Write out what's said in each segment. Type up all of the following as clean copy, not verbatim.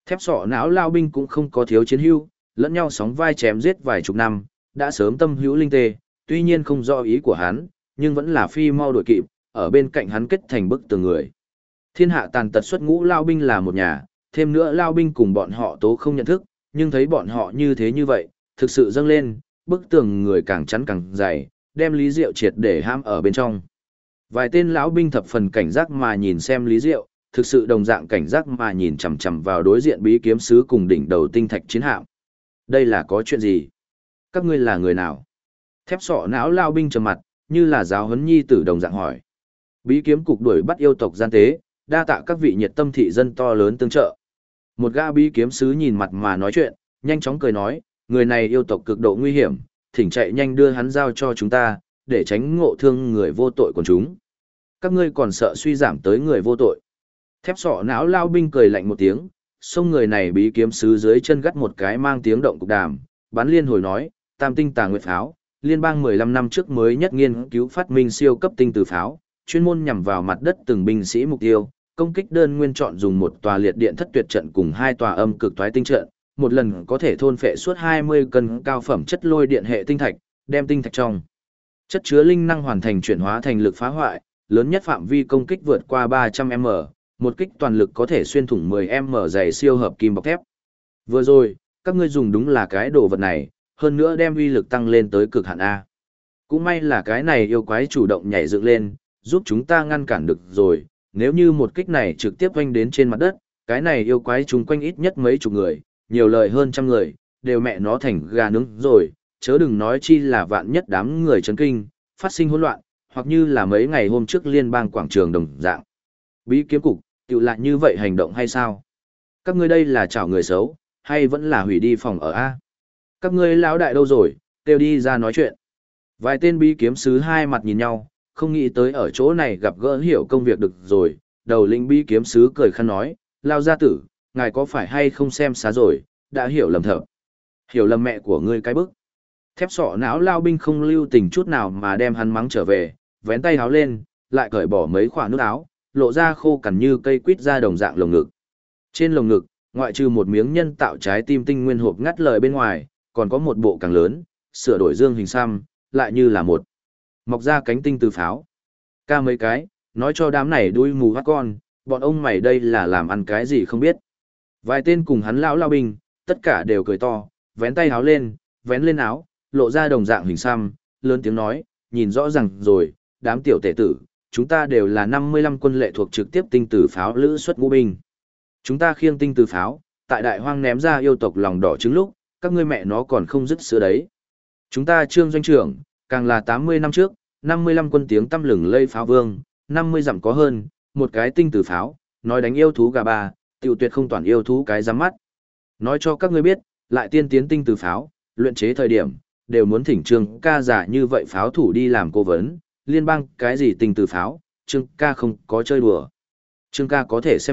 Thép sọ não lao binh cũng không có thiếu chiến hữu, lẫn nhau sóng vai chém giết vài chục năm, đã sớm tâm hữu linh tê, tuy nhiên không rõ ý của hắn, nhưng vẫn là phi mau đuổi kịp, ở bên cạnh hắn kết thành bức tường người. Thiên hạ tàn tật xuất ngũ lao binh là một nhà, thêm nữa lao binh cùng bọn họ tố không nhận thức, nhưng thấy bọn họ như thế như vậy, thực sự dâng lên, bức tường người càng chắn càng dày, đem Lý Diệu triệt để hãm ở bên trong. Vài tên lão binh thập phần cảnh giác mà nhìn xem Lý Diệu, thực sự đồng dạng cảnh giác mà nhìn chằm chằm vào đối diện bí kiếm sứ cùng đỉnh đầu tinh thạch chiến hạm. Đây là có chuyện gì? Các ngươi là người nào? Thép sọ não lao binh trầm mặt, như là giáo huấn nhi tử đồng dạng hỏi. Bí kiếm cục đuổi bắt yêu tộc gian tế, đa tạ các vị nhiệt tâm thị dân to lớn tương trợ. Một gã bí kiếm sứ nhìn mặt mà nói chuyện, nhanh chóng cười nói, người này yêu tộc cực độ nguy hiểm, thỉnh chạy nhanh đưa hắn giao cho chúng ta, để tránh ngộ thương người vô tội của chúng. Các ngươi còn sợ suy giảm tới người vô tội. Thép sọ não lao binh cười lạnh một tiếng, xông người này bí kiếm sứ dưới chân gắt một cái mang tiếng động cục đàm, bắn liên hồi nói, tam tinh tà nguyệt pháo, liên bang 15 năm trước mới nhất nghiên cứu phát minh siêu cấp tinh từ pháo, chuyên môn nhằm vào mặt đất từng binh sĩ mục tiêu, công kích đơn nguyên chọn dùng một tòa liệt điện thất tuyệt trận cùng hai tòa âm cực toái tinh trận, một lần có thể thôn phệ suốt 20 cân cao phẩm chất lôi điện hệ tinh thạch, đem tinh thạch trong chất chứa linh năng hoàn thành chuyển hóa thành lực phá hoại, lớn nhất phạm vi công kích vượt qua 300m, một kích toàn lực có thể xuyên thủng 10m dày siêu hợp kim bọc thép. Vừa rồi, các ngươi dùng đúng là cái đồ vật này, hơn nữa đem uy lực tăng lên tới cực hạn A. Cũng may là cái này yêu quái chủ động nhảy dựng lên, giúp chúng ta ngăn cản được rồi, nếu như một kích này trực tiếp quanh đến trên mặt đất, cái này yêu quái chúng quanh ít nhất mấy chục người, nhiều lời hơn trăm người, đều mẹ nó thành gà nướng rồi, chớ đừng nói chi là vạn nhất đám người chấn kinh, phát sinh hỗn loạn, hoặc như là mấy ngày hôm trước liên bang quảng trường đồng dạng. Bí kiếm cục, tự lại như vậy hành động hay sao? Các ngươi đây là chảo người xấu, hay vẫn là hủy đi phòng ở A? Các ngươi lão đại đâu rồi, kêu đi ra nói chuyện. Vài tên bí kiếm sứ hai mặt nhìn nhau, không nghĩ tới ở chỗ này gặp gỡ hiểu công việc được rồi, đầu lĩnh bí kiếm sứ cười khăn nói, lao gia tử, ngài có phải hay không xem xá rồi, đã hiểu lầm thợ. Hiểu lầm mẹ của ngươi cái bức. Thép sọ não lao binh không lưu tình chút nào mà đem hắn mắng trở về, vén tay áo lên, lại cởi bỏ mấy khoả nút áo, lộ ra khô cằn như cây quýt ra đồng dạng lồng ngực. Trên lồng ngực, ngoại trừ một miếng nhân tạo trái tim tinh nguyên hộp ngắt lời bên ngoài, còn có một bộ càng lớn, sửa đổi dương hình xăm, lại như là một mọc ra cánh tinh từ pháo. Ca mấy cái, nói cho đám này đuôi mù hát con, bọn ông mày đây là làm ăn cái gì không biết. Vài tên cùng hắn lão lao binh, tất cả đều cười to, vén tay áo lên, vén lên áo, lộ ra đồng dạng hình xăm, lớn tiếng nói, nhìn rõ ràng rồi, đám tiểu tể tử, chúng ta đều là 55 quân lệ thuộc trực tiếp tinh từ pháo lữ xuất ngũ binh. Chúng ta khiêng tinh từ pháo, tại đại hoang ném ra yêu tộc lòng đỏ trứng lúc, các ngươi mẹ nó còn không dứt sữa đấy. Chúng ta trương doanh trưởng, càng là 80 năm trước, 55 quân tiếng tăm lừng lây pháo vương, 50 dặm có hơn, một cái tinh từ pháo, nói đánh yêu thú gà ba, tiểu tuyệt không toàn yêu thú cái giám mắt. Nói cho các ngươi biết, lại tiên tiến tinh từ pháo, luyện chế thời điểm, đều muốn thỉnh trương ca giả như vậy pháo thủ đi làm cố vấn, liên bang cái gì tinh từ pháo, trương ca không có chơi đùa. Trương ca có thể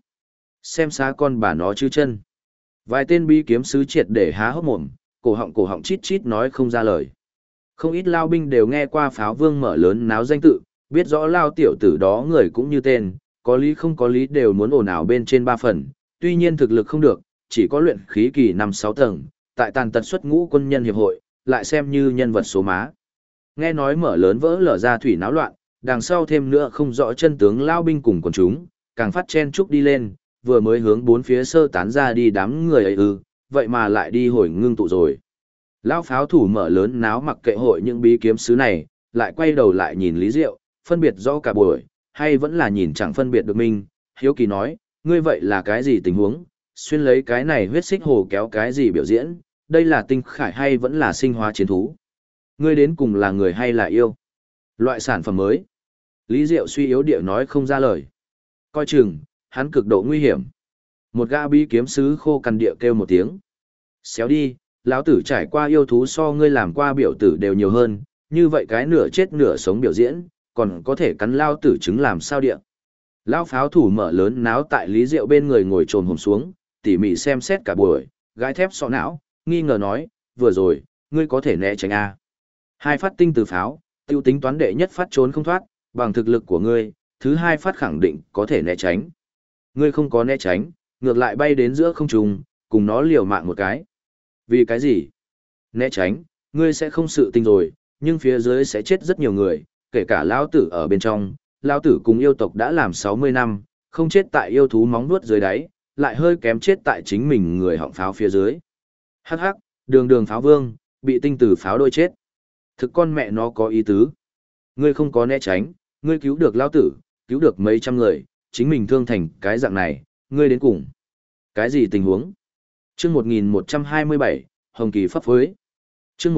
xem xá con bà nó chứ chân. Vài tên bí kiếm sứ triệt để há hốc mồm, cổ họng chít chít nói không ra lời. Không ít lao binh đều nghe qua pháo vương mở lớn náo danh tự, biết rõ lao tiểu tử đó người cũng như tên, có lý không có lý đều muốn ồn ào bên trên 3 phần, tuy nhiên thực lực không được, chỉ có luyện khí kỳ 5-6 tầng, tại tàn tật xuất ngũ quân nhân hiệp hội, lại xem như nhân vật số má. Nghe nói mở lớn vỡ lở ra thủy náo loạn, đằng sau thêm nữa không rõ chân tướng lao binh cùng quần chúng, càng phát chen chúc đi lên, vừa mới hướng bốn phía sơ tán ra đi đám người ấy vậy mà lại đi hồi ngưng tụ rồi. Lão pháo thủ mở lớn náo mặc kệ hội những bí kiếm sứ này, lại quay đầu lại nhìn Lý Diệu, phân biệt rõ cả buổi, hay vẫn là nhìn chẳng phân biệt được mình, hiếu kỳ nói, ngươi vậy là cái gì tình huống, xuyên lấy cái này huyết xích hồ kéo cái gì biểu diễn, đây là tinh khải hay vẫn là sinh hóa chiến thú. Ngươi đến cùng là người hay là yêu? Loại sản phẩm mới. Lý Diệu suy yếu địa nói không ra lời. Coi chừng, hắn cực độ nguy hiểm. Một gã bí kiếm sứ khô cằn địa kêu một tiếng. Xéo đi, lão tử trải qua yêu thú so ngươi làm qua biểu tử đều nhiều hơn, như vậy cái nửa chết nửa sống biểu diễn, còn có thể cắn lao tử trứng làm sao địa. Lão pháo thủ mở lớn náo tại Lý Diệu bên người ngồi trồm hổm xuống, tỉ mỉ xem xét cả buổi, gái thép sọ não, nghi ngờ nói, vừa rồi, ngươi có thể né tránh a. 2 phát tinh từ pháo, tiêu tính toán đệ nhất phát trốn không thoát, bằng thực lực của ngươi, thứ 2 phát khẳng định có thể né tránh. Ngươi không có né tránh, ngược lại bay đến giữa không trung, cùng nó liều mạng một cái. Vì cái gì? Né tránh, ngươi sẽ không sự tình rồi, nhưng phía dưới sẽ chết rất nhiều người, kể cả lão tử ở bên trong. Lão tử cùng yêu tộc đã làm 60 năm, không chết tại yêu thú móng vuốt dưới đáy, lại hơi kém chết tại chính mình người họng pháo phía dưới. Hắc hắc, đường đường pháo vương, bị tinh tử pháo đôi chết. Thực con mẹ nó có ý tứ. Ngươi không có né tránh, ngươi cứu được lão tử, cứu được mấy trăm người, chính mình thương thành cái dạng này, ngươi đến cùng. Cái gì tình huống? Chương 1127, Hồng Kỳ pháp phối. Chương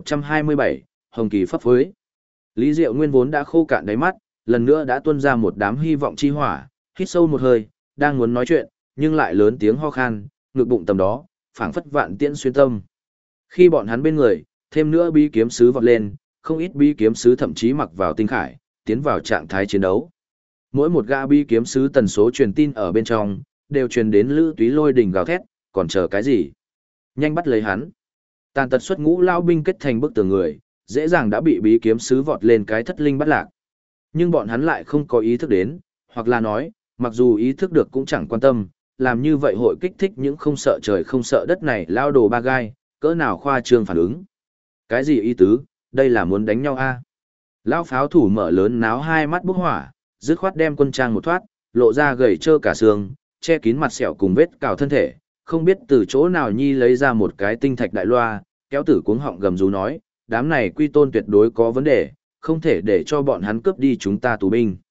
1127, Hồng Kỳ pháp phối. Lý Diệu nguyên vốn đã khô cạn đáy mắt, lần nữa đã tuôn ra một đám hy vọng chi hỏa, hít sâu một hơi, đang muốn nói chuyện, nhưng lại lớn tiếng ho khan, ngực bụng tầm đó, phảng phất vạn tiễn xuyên tâm. Khi bọn hắn bên người, thêm nữa bí kiếm sứ vọt lên, không ít bí kiếm sứ thậm chí mặc vào tinh khải, tiến vào trạng thái chiến đấu. Mỗi một gã bí kiếm sứ tần số truyền tin ở bên trong, đều truyền đến Lữ Túy lôi đỉnh gào thét, còn chờ cái gì? Nhanh bắt lấy hắn. Tàn tật xuất ngũ lao binh kết thành bức tường người, dễ dàng đã bị bí kiếm sứ vọt lên cái thất linh bắt lạc. Nhưng bọn hắn lại không có ý thức đến, hoặc là nói, mặc dù ý thức được cũng chẳng quan tâm, làm như vậy hội kích thích những không sợ trời không sợ đất này lao đồ ba gai, cỡ nào khoa trương phản ứng. Cái gì ý tứ, đây là muốn đánh nhau a? Lão pháo thủ mở lớn náo hai mắt bốc hỏa, dứt khoát đem quân trang một thoát, lộ ra gầy trơ cả xương, che kín mặt sẹo cùng vết cào thân thể, không biết từ chỗ nào nhi lấy ra một cái tinh thạch đại loa, kéo tử cuống họng gầm rú nói, đám này quy tôn tuyệt đối có vấn đề, không thể để cho bọn hắn cướp đi chúng ta tù binh.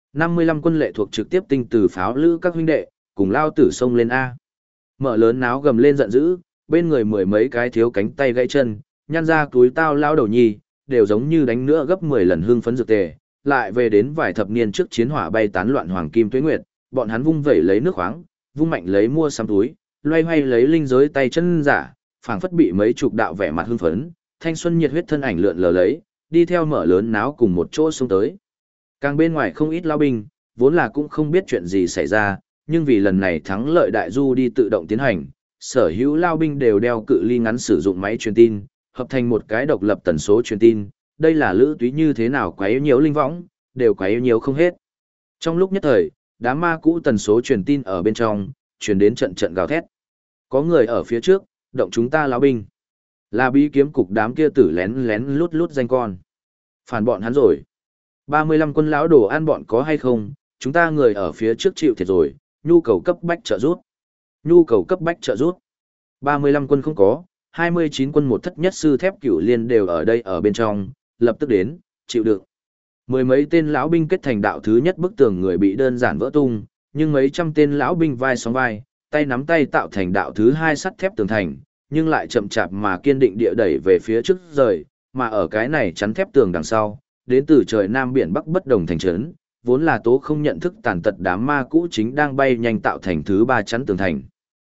55 quân lệ thuộc trực tiếp tinh từ pháo lữ các huynh đệ, cùng lao tử xông lên A. Mở lớn náo gầm lên giận dữ, bên người mười mấy cái thiếu cánh tay gãy chân, nhăn ra túi tao lao đầu nhi, đều giống như đánh nữa gấp 10 lần hương phấn dược tề, lại về đến vài thập niên trước chiến hỏa bay tán loạn hoàng kim tuế nguyệt, bọn hắn vung vẩy lấy nước khoáng, vung mạnh lấy mua sắm túi, loay hoay lấy linh giới tay chân giả, phảng phất bị mấy chục đạo vẻ mặt hưng phấn, thanh xuân nhiệt huyết thân ảnh lượn lờ lấy, đi theo mở lớn náo cùng một chỗ xông tới. Càng bên ngoài không ít lao binh, vốn là cũng không biết chuyện gì xảy ra, nhưng vì lần này thắng lợi đại du đi tự động tiến hành, sở hữu lao binh đều đeo cự ly ngắn sử dụng máy truyền tin, hợp thành một cái độc lập tần số truyền tin, đây là Lữ Túy như thế nào quấy nhiễu linh võng, đều quấy nhiễu không hết. Trong lúc nhất thời, đám ma cũ tần số truyền tin ở bên trong, truyền đến trận trận gào thét. Có người ở phía trước, động chúng ta lão binh. Là bí kiếm cục đám kia tử lén lén lút lút danh con. Phản bọn hắn rồi. 35 quân lão đồ ăn bọn có hay không, chúng ta người ở phía trước chịu thiệt rồi, nhu cầu cấp bách trợ rút. Nhu cầu cấp bách trợ rút. 35 quân không có, 29 quân một thất nhất sư thép cửu liên đều ở đây ở bên trong, lập tức đến, chịu đựng. Mười mấy tên lão binh kết thành đạo thứ nhất bức tường người bị đơn giản vỡ tung, nhưng mấy trăm tên lão binh vai sóng vai, tay nắm tay tạo thành đạo thứ hai sắt thép tường thành, nhưng lại chậm chạp mà kiên định địa đẩy về phía trước rời, mà ở cái này chắn thép tường đằng sau, đến từ trời Nam biển Bắc bất đồng thành trấn, vốn là tố không nhận thức tàn tật đám ma cũ chính đang bay nhanh tạo thành thứ ba chắn tường thành.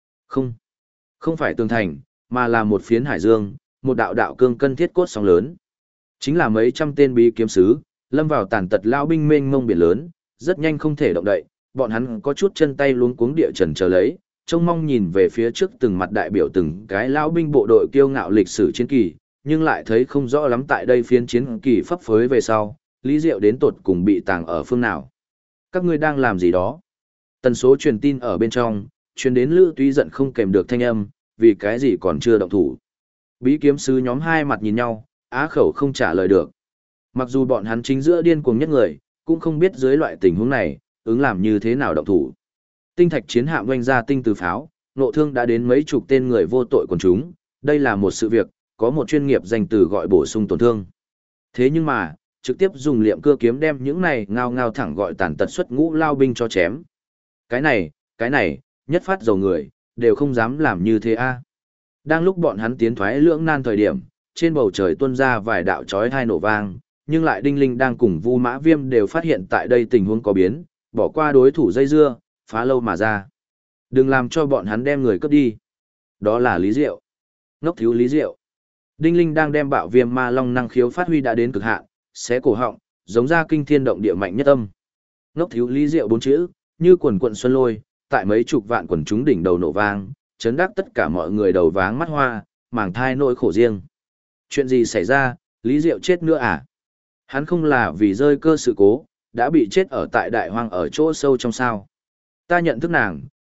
Không phải tường thành, mà là một phiến hải dương, một đạo đạo cương cân thiết cốt sóng lớn. Chính là mấy trăm tên bí kiếm sứ, lâm vào tàn tật lao binh mênh mông biển lớn, rất nhanh không thể động đậy, bọn hắn có chút chân tay luống cuống địa trần chờ lấy, trông mong nhìn về phía trước từng mặt đại biểu từng cái lao binh bộ đội kiêu ngạo lịch sử chiến kỳ, nhưng lại thấy không rõ lắm tại đây phiến chiến kỳ phấp phới về sau, Lý Diệu đến tột cùng bị tàng ở phương nào. Các ngươi đang làm gì đó? Tần số truyền tin ở bên trong, truyền đến Lữ Túy giận không kèm được thanh âm, vì cái gì còn chưa động thủ. Bí kiếm sứ nhóm hai mặt nhìn nhau, á khẩu không trả lời được. Mặc dù bọn hắn chính giữa điên cuồng nhất người, cũng không biết dưới loại tình huống này, ứng làm như thế nào động thủ. Tinh thạch chiến hạm oanh ra tinh từ pháo, nộ thương đã đến mấy chục tên người vô tội quần chúng, đây là một sự việc, có một chuyên nghiệp dành từ gọi bổ sung tổn thương. Thế nhưng mà, trực tiếp dùng liệm cưa kiếm đem những này ngao ngao thẳng gọi tàn tật xuất ngũ lao binh cho chém. Cái này, nhất phát dầu người, đều không dám làm như thế a. Đang lúc bọn hắn tiến thoái lưỡng nan thời điểm, trên bầu trời tuôn ra vài đạo chói tai nổ vang, nhưng lại Đinh Linh đang cùng Vu Mã Viêm đều phát hiện tại đây tình huống có biến, bỏ qua đối thủ dây dưa, phá lâu mà ra. Đừng làm cho bọn hắn đem người cướp đi. Đó là Lý Diệu. Ngốc thiếu Lý Diệu. Đinh Linh đang đem bạo viêm ma long năng khiếu phát huy đã đến cực hạn, xé cổ họng, giống ra kinh thiên động địa mạnh nhất âm. Ngốc thiếu Lý Diệu bốn chữ, như quần quận xuân lôi, tại mấy chục vạn quần chúng đỉnh đầu nổ vang, chấn đắc tất cả mọi người đầu váng mắt hoa, màng thai nỗi khổ riêng. Chuyện gì xảy ra, Lý Diệu chết nữa à? Hắn không là vì rơi cơ sự cố, đã bị chết ở tại đại hoang ở chỗ sâu trong sao. Ta nhận thức nàng,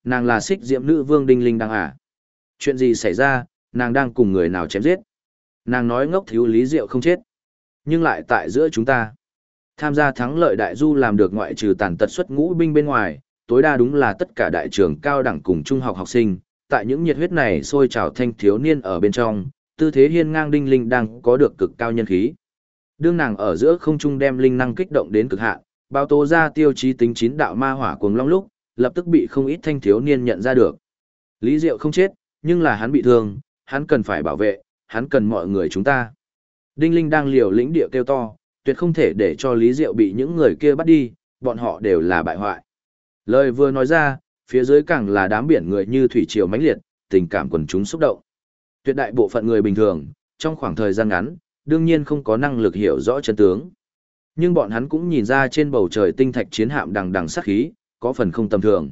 nàng là Xích Diễm Nữ Vương Đinh Linh Đăng à? Chuyện gì xảy ra, nàng đang cùng người nào chém giết? Nàng nói ngốc thiếu Lý Diệu không chết, nhưng lại tại giữa chúng ta. Tham gia thắng lợi đại du làm được ngoại trừ tàn tật xuất ngũ binh bên ngoài, tối đa đúng là tất cả đại trường cao đẳng cùng trung học học sinh, tại những nhiệt huyết này sôi trào thanh thiếu niên ở bên trong, tư thế hiên ngang Đinh Linh đang có được cực cao nhân khí. Đương nàng ở giữa không trung đem linh năng kích động đến cực hạn, bao tố ra tiêu chí tính chín đạo ma hỏa cuồng long lúc, lập tức bị không ít thanh thiếu niên nhận ra được. Lý Diệu không chết, nhưng là hắn bị thương, hắn cần phải bảo vệ, hắn cần mọi người chúng ta. Đinh Linh đang liều lĩnh địa kêu to, tuyệt không thể để cho Lý Diệu bị những người kia bắt đi, bọn họ đều là bại hoại. Lời vừa nói ra, phía dưới càng là đám biển người như thủy triều mãnh liệt, tình cảm quần chúng xúc động. Tuyệt đại bộ phận người bình thường, trong khoảng thời gian ngắn, đương nhiên không có năng lực hiểu rõ chân tướng. Nhưng bọn hắn cũng nhìn ra trên bầu trời tinh thạch chiến hạm đằng đằng sát khí, có phần không tầm thường.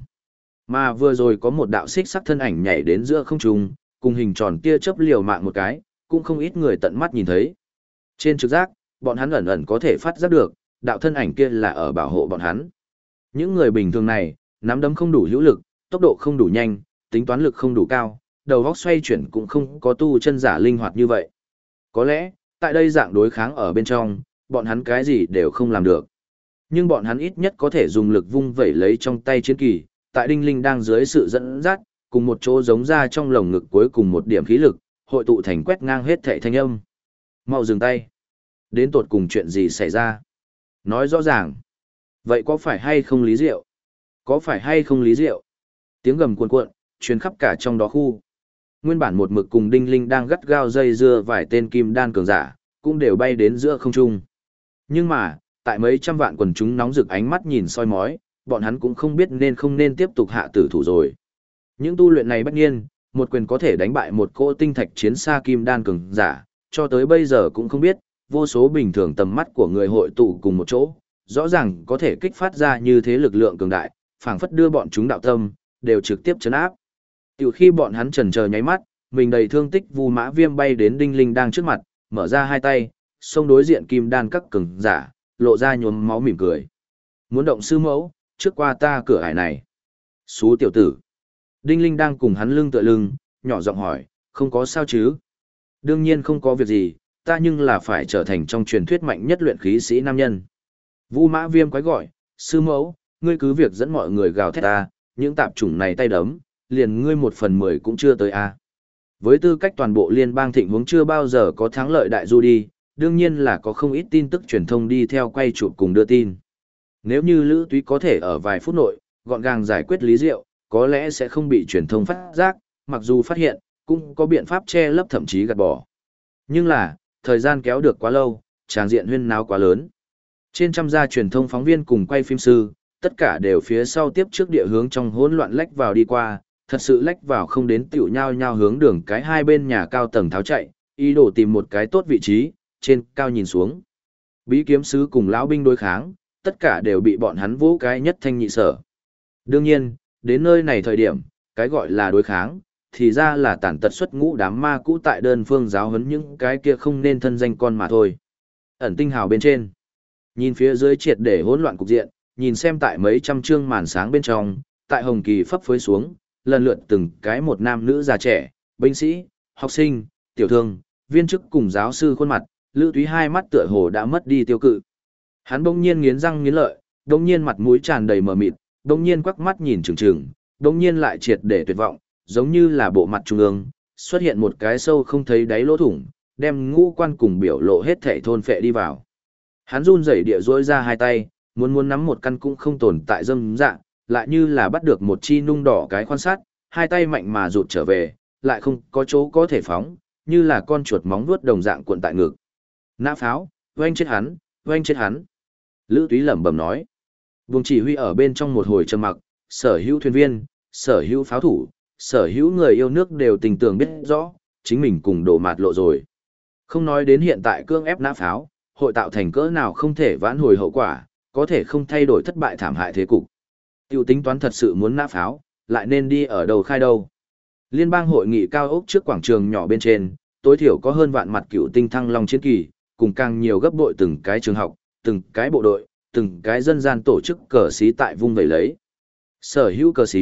Mà vừa rồi có một đạo xích sắc thân ảnh nhảy đến giữa không trung, cùng hình tròn tia chớp liều mạng một cái, cũng không ít người tận mắt nhìn thấy. Trên trực giác, bọn hắn ẩn ẩn có thể phát giác được, đạo thân ảnh kia là ở bảo hộ bọn hắn. Những người bình thường này, nắm đấm không đủ hữu lực, tốc độ không đủ nhanh, tính toán lực không đủ cao, đầu óc xoay chuyển cũng không có tu chân giả linh hoạt như vậy. Có lẽ, tại đây dạng đối kháng ở bên trong, bọn hắn cái gì đều không làm được. Nhưng bọn hắn ít nhất có thể dùng lực vung vẩy lấy trong tay chiến kỳ, tại Đinh Linh đang dưới sự dẫn dắt, cùng một chỗ giống ra trong lồng ngực cuối cùng một điểm khí lực, hội tụ thành quét ngang hết thảy thanh âm. Mau dừng tay. Đến tột cùng chuyện gì xảy ra? Nói rõ ràng. Vậy có phải hay không Lý Diệu? Có phải hay không Lý Diệu? Tiếng gầm cuồn cuộn, truyền khắp cả trong đó khu. Nguyên bản một mực cùng Đinh Linh đang gắt gao dây dưa vài tên kim đan cường giả, cũng đều bay đến giữa không trung. Nhưng mà, tại mấy trăm vạn quần chúng nóng rực ánh mắt nhìn soi mói, bọn hắn cũng không biết nên không nên tiếp tục hạ tử thủ rồi. Những tu luyện này bất nhiên, một quyền có thể đánh bại một cỗ tinh thạch chiến xa kim đan cường giả, cho tới bây giờ cũng không biết, vô số bình thường tầm mắt của người hội tụ cùng một chỗ, rõ ràng có thể kích phát ra như thế lực lượng cường đại, phảng phất đưa bọn chúng đạo tâm, đều trực tiếp chấn áp. Tiểu khi bọn hắn chần chờ nháy mắt, mình đầy thương tích Vu Mã Viêm bay đến Đinh Linh đang trước mặt, mở ra hai tay, xông đối diện kim đan các cường giả, lộ ra nhuốm máu mỉm cười. Muốn động sư mẫu, trước qua ta cửa ải này. Xú tiểu tử. Đinh Linh đang cùng hắn lưng tựa lưng, nhỏ giọng hỏi, không có sao chứ? Đương nhiên không có việc gì, ta nhưng là phải trở thành trong truyền thuyết mạnh nhất luyện khí sĩ nam nhân. Vu Mã Viêm quái gọi, sư mẫu, ngươi cứ việc dẫn mọi người gào thét ta, những tạp chủng này tay đấm, liền ngươi 1/10 cũng chưa tới a. Với tư cách toàn bộ liên bang thịnh huống chưa bao giờ có thắng lợi đại du đi, đương nhiên là có không ít tin tức truyền thông đi theo quay chụp cùng đưa tin. Nếu như Lữ Túy có thể ở vài phút nội, gọn gàng giải quyết Lý Diệu, có lẽ sẽ không bị truyền thông phát giác, mặc dù phát hiện, cũng có biện pháp che lấp thậm chí gạt bỏ. Nhưng là, thời gian kéo được quá lâu, tràng diện huyên náo quá lớn. Trên trăm gia truyền thông phóng viên cùng quay phim sư, tất cả đều phía sau tiếp trước địa hướng trong hỗn loạn lách vào đi qua, thật sự lách vào không đến tiểu nhau nhau hướng đường cái hai bên nhà cao tầng tháo chạy, ý đồ tìm một cái tốt vị trí, trên cao nhìn xuống. Bí kiếm sứ cùng lão binh đối kháng, tất cả đều bị bọn hắn vỗ cái nhất thanh nhị sở. Đương nhiên, đến nơi này thời điểm, cái gọi là đối kháng, thì ra là tàn tật xuất ngũ đám ma cũ tại đơn phương giáo huấn những cái kia không nên thân danh con mà thôi. Ẩn tinh hào bên trên, nhìn phía dưới triệt để hỗn loạn cục diện, nhìn xem tại mấy trăm chương màn sáng bên trong, tại hồng kỳ phấp phới xuống, lần lượt từng cái một nam nữ già trẻ, binh sĩ, học sinh, tiểu thương, viên chức cùng giáo sư khuôn mặt, Lữ Túy hai mắt tựa hồ đã mất đi tiêu cự. Hắn bỗng nhiên nghiến răng nghiến lợi, bỗng nhiên mặt mũi tràn đầy mờ mịt, bỗng nhiên quắc mắt nhìn trừng trừng, bỗng nhiên lại triệt để tuyệt vọng, giống như là bộ mặt trung ương, xuất hiện một cái sâu không thấy đáy lỗ thủng, đem ngũ quan cùng biểu lộ hết thảy thôn phệ đi vào. Hắn run rẩy địa rỗi ra hai tay, muốn nắm một căn cũng không tồn tại dâm dạng, lại như là bắt được một chi nung đỏ cái quan sát, hai tay mạnh mà rụt trở về, lại không có chỗ có thể phóng, như là con chuột móng vuốt đồng dạng cuộn tại ngực. Nã pháo, oanh chết hắn, oanh chết hắn. Lữ Túy lẩm bẩm nói. Vùng chỉ huy ở bên trong một hồi trầm mặc, sở hữu thuyền viên, sở hữu pháo thủ, sở hữu người yêu nước đều tình tưởng biết rõ, chính mình cùng đổ mạt lộ rồi. Không nói đến hiện tại cương ép nã pháo, hội tạo thành cỡ nào không thể vãn hồi hậu quả, có thể không thay đổi thất bại thảm hại thế cục. Tiêu tính toán thật sự muốn nã pháo, lại nên đi ở đầu khai đâu. Liên bang hội nghị cao ốc trước quảng trường nhỏ bên trên, tối thiểu có hơn vạn mặt cựu tinh thăng long chiến kỳ, cùng càng nhiều gấp bội từng cái trường học, từng cái bộ đội, từng cái dân gian tổ chức cờ xí tại vung vẩy lấy. Sở hữu cờ xí,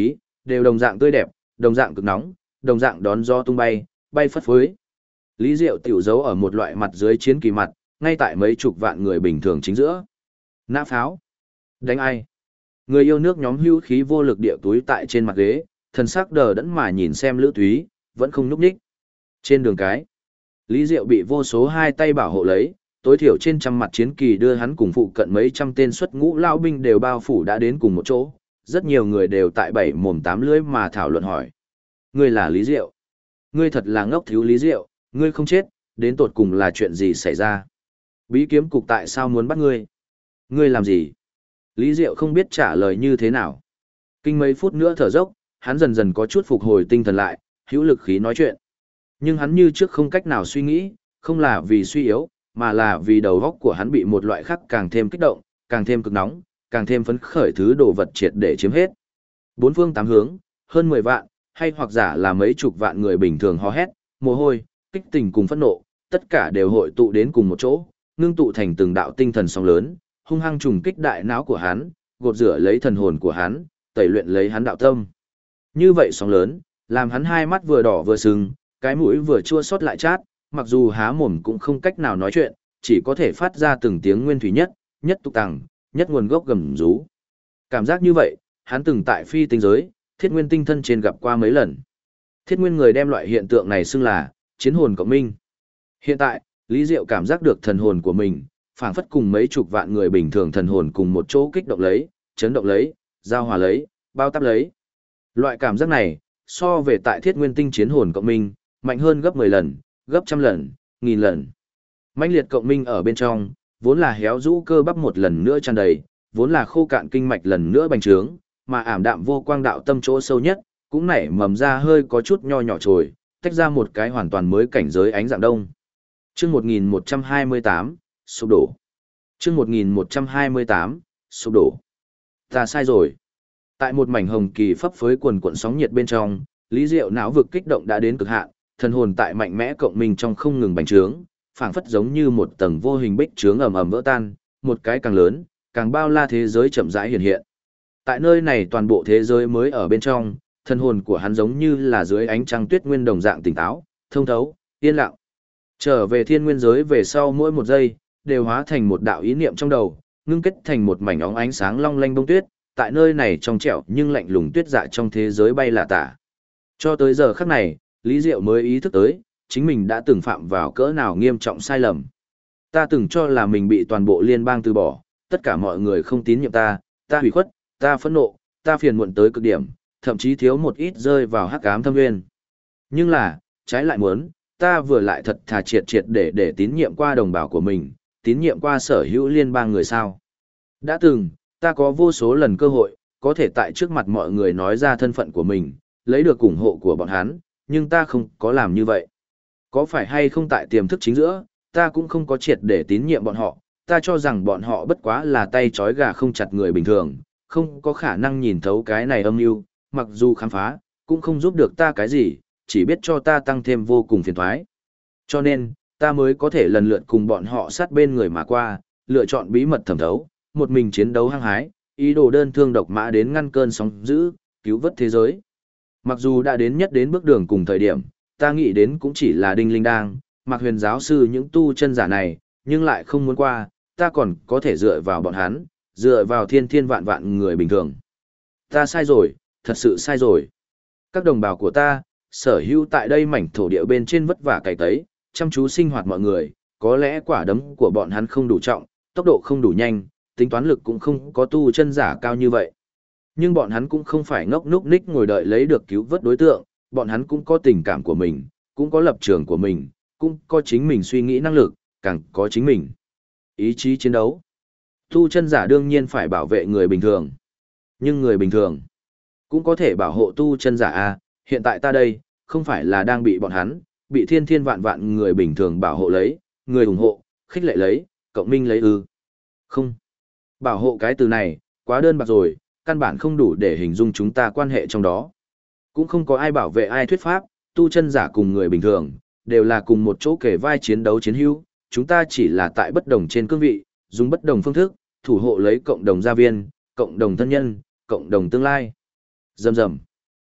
đều đồng dạng tươi đẹp, đồng dạng cực nóng, đồng dạng đón gió tung bay, bay phất phới. Lý Diệu tiểu giấu ở một loại mặt dưới chiến kỳ mặt, ngay tại mấy chục vạn người bình thường chính giữa. Nã pháo. Đánh ai? Người yêu nước nhóm hưu khí vô lực địa túi tại trên mặt ghế, thần sắc đờ đẫn mà nhìn xem Lữ Thúy, vẫn không nhúc nhích. Trên đường cái, Lý Diệu bị vô số hai tay bảo hộ lấy, tối thiểu trên trăm mặt chiến kỳ đưa hắn cùng phụ cận mấy trăm tên xuất ngũ lao binh đều bao phủ đã đến cùng một chỗ. Rất nhiều người đều tại bảy mồm tám lưỡi mà thảo luận hỏi. Ngươi là Lý Diệu. Ngươi thật là ngốc thiếu Lý Diệu, ngươi không chết, đến tột cùng là chuyện gì xảy ra? Bí kiếm cục tại sao muốn bắt ngươi? Ngươi làm gì? Lý Diệu không biết trả lời như thế nào. Kinh mấy phút nữa thở dốc, hắn dần dần có chút phục hồi tinh thần lại, hữu lực khí nói chuyện. Nhưng hắn như trước không cách nào suy nghĩ, không là vì suy yếu, mà là vì đầu óc của hắn bị một loại khác càng thêm kích động, càng thêm cực nóng, càng thêm phấn khởi thứ đồ vật triệt để chiếm hết. Bốn phương tám hướng, hơn 10 vạn, hay hoặc giả là mấy chục vạn người bình thường hò hét, mồ hôi, kích tình cùng phẫn nộ, tất cả đều hội tụ đến cùng một chỗ, ngưng tụ thành từng đạo tinh thần sóng lớn, hung hăng trùng kích đại não của hắn, gột rửa lấy thần hồn của hắn, tẩy luyện lấy hắn đạo tâm. Như vậy sóng lớn, làm hắn hai mắt vừa đỏ vừa sưng, cái mũi vừa chua xót lại chát, mặc dù há mồm cũng không cách nào nói chuyện, chỉ có thể phát ra từng tiếng nguyên thủy nhất, nhất tục tằng, nhất nguồn gốc gầm rú. Cảm giác như vậy, hắn từng tại phi tinh giới, thiết nguyên tinh thân trên gặp qua mấy lần. Thiết nguyên người đem loại hiện tượng này xưng là chiến hồn cộng minh. Hiện tại, Lý Diệu cảm giác được thần hồn của mình, phảng phất cùng mấy chục vạn người bình thường thần hồn cùng một chỗ kích động lấy, chấn động lấy, giao hòa lấy, bao táp lấy. Loại cảm giác này, so về tại thiết nguyên tinh chiến hồn cộng minh, mạnh hơn gấp 10 lần, gấp trăm lần, nghìn lần. Mãnh liệt cộng minh ở bên trong, vốn là héo rũ cơ bắp một lần nữa tràn đầy, vốn là khô cạn kinh mạch lần nữa bành trướng, mà ảm đạm vô quang đạo tâm chỗ sâu nhất, cũng nảy mầm ra hơi có chút nho nhỏ trồi, tách ra một cái hoàn toàn mới cảnh giới ánh dạng đông. Chương 1128, sụp đổ. Chương 1128, sụp đổ. Ta sai rồi. Tại một mảnh hồng kỳ phấp phới quần cuộn sóng nhiệt bên trong, Lý Diệu não vực kích động đã đến cực hạn, thần hồn tại mạnh mẽ cộng minh trong không ngừng bành trướng, phảng phất giống như một tầng vô hình bích trướng ầm ầm vỡ tan, một cái càng lớn, càng bao la thế giới chậm rãi hiện hiện. Tại nơi này toàn bộ thế giới mới ở bên trong, thần hồn của hắn giống như là dưới ánh trăng tuyết nguyên đồng dạng tỉnh táo, thông thấu, yên lặng. Trở về thiên nguyên giới về sau mỗi một giây, đều hóa thành một đạo ý niệm trong đầu, ngưng kết thành một mảnh óng ánh sáng long lanh bông tuyết, tại nơi này trong trẻo nhưng lạnh lùng tuyết dạ trong thế giới bay lả tả. Cho tới giờ khắc này, Lý Diệu mới ý thức tới, chính mình đã từng phạm vào cỡ nào nghiêm trọng sai lầm. Ta từng cho là mình bị toàn bộ liên bang từ bỏ, tất cả mọi người không tín nhiệm ta, ta hủy khuất, ta phẫn nộ, ta phiền muộn tới cực điểm, thậm chí thiếu một ít rơi vào hắc ám thâm nguyên. Nhưng là, trái lại muốn, ta vừa lại thật thà triệt triệt để tín nhiệm qua đồng bào của mình, tín nhiệm qua sở hữu liên bang người sao. Đã từng, ta có vô số lần cơ hội, có thể tại trước mặt mọi người nói ra thân phận của mình, lấy được ủng hộ của bọn hắn, nhưng ta không có làm như vậy. Có phải hay không tại tiềm thức chính giữa, ta cũng không có triệt để tín nhiệm bọn họ, ta cho rằng bọn họ bất quá là tay trói gà không chặt người bình thường, không có khả năng nhìn thấu cái này âm mưu, mặc dù khám phá, cũng không giúp được ta cái gì, chỉ biết cho ta tăng thêm vô cùng phiền toái. Cho nên, ta mới có thể lần lượt cùng bọn họ sát bên người mà qua, lựa chọn bí mật thẩm thấu, một mình chiến đấu hăng hái, ý đồ đơn thương độc mã đến ngăn cơn sóng dữ, cứu vớt thế giới. Mặc dù đã đến nhất đến bước đường cùng thời điểm, ta nghĩ đến cũng chỉ là đinh linh đang, Mạc Huyền giáo sư những tu chân giả này, nhưng lại không muốn qua, ta còn có thể dựa vào bọn hắn, dựa vào thiên thiên vạn vạn người bình thường. Ta sai rồi, thật sự sai rồi. Các đồng bào của ta, sở hữu tại đây mảnh thổ địa bên trên vất vả cày tấy, chăm chú sinh hoạt mọi người, có lẽ quả đấm của bọn hắn không đủ trọng, tốc độ không đủ nhanh, tính toán lực cũng không có tu chân giả cao như vậy. Nhưng bọn hắn cũng không phải ngốc núc ních ngồi đợi lấy được cứu vớt đối tượng, bọn hắn cũng có tình cảm của mình, cũng có lập trường của mình, cũng có chính mình suy nghĩ năng lực, càng có chính mình ý chí chiến đấu. Tu chân giả đương nhiên phải bảo vệ người bình thường. Nhưng người bình thường cũng có thể bảo hộ tu chân giả a, hiện tại ta đây, không phải là đang bị bọn hắn, bị thiên thiên vạn vạn người bình thường bảo hộ lấy, người ủng hộ, khích lệ lấy, cộng minh lấy ư. Không. Bảo hộ cái từ này, quá đơn bạc rồi, căn bản không đủ để hình dung chúng ta quan hệ trong đó. Cũng không có ai bảo vệ ai thuyết pháp, tu chân giả cùng người bình thường, đều là cùng một chỗ kể vai chiến đấu chiến hữu, chúng ta chỉ là tại bất đồng trên cương vị, dùng bất đồng phương thức, thủ hộ lấy cộng đồng gia viên, cộng đồng thân nhân, cộng đồng tương lai. Rầm rầm.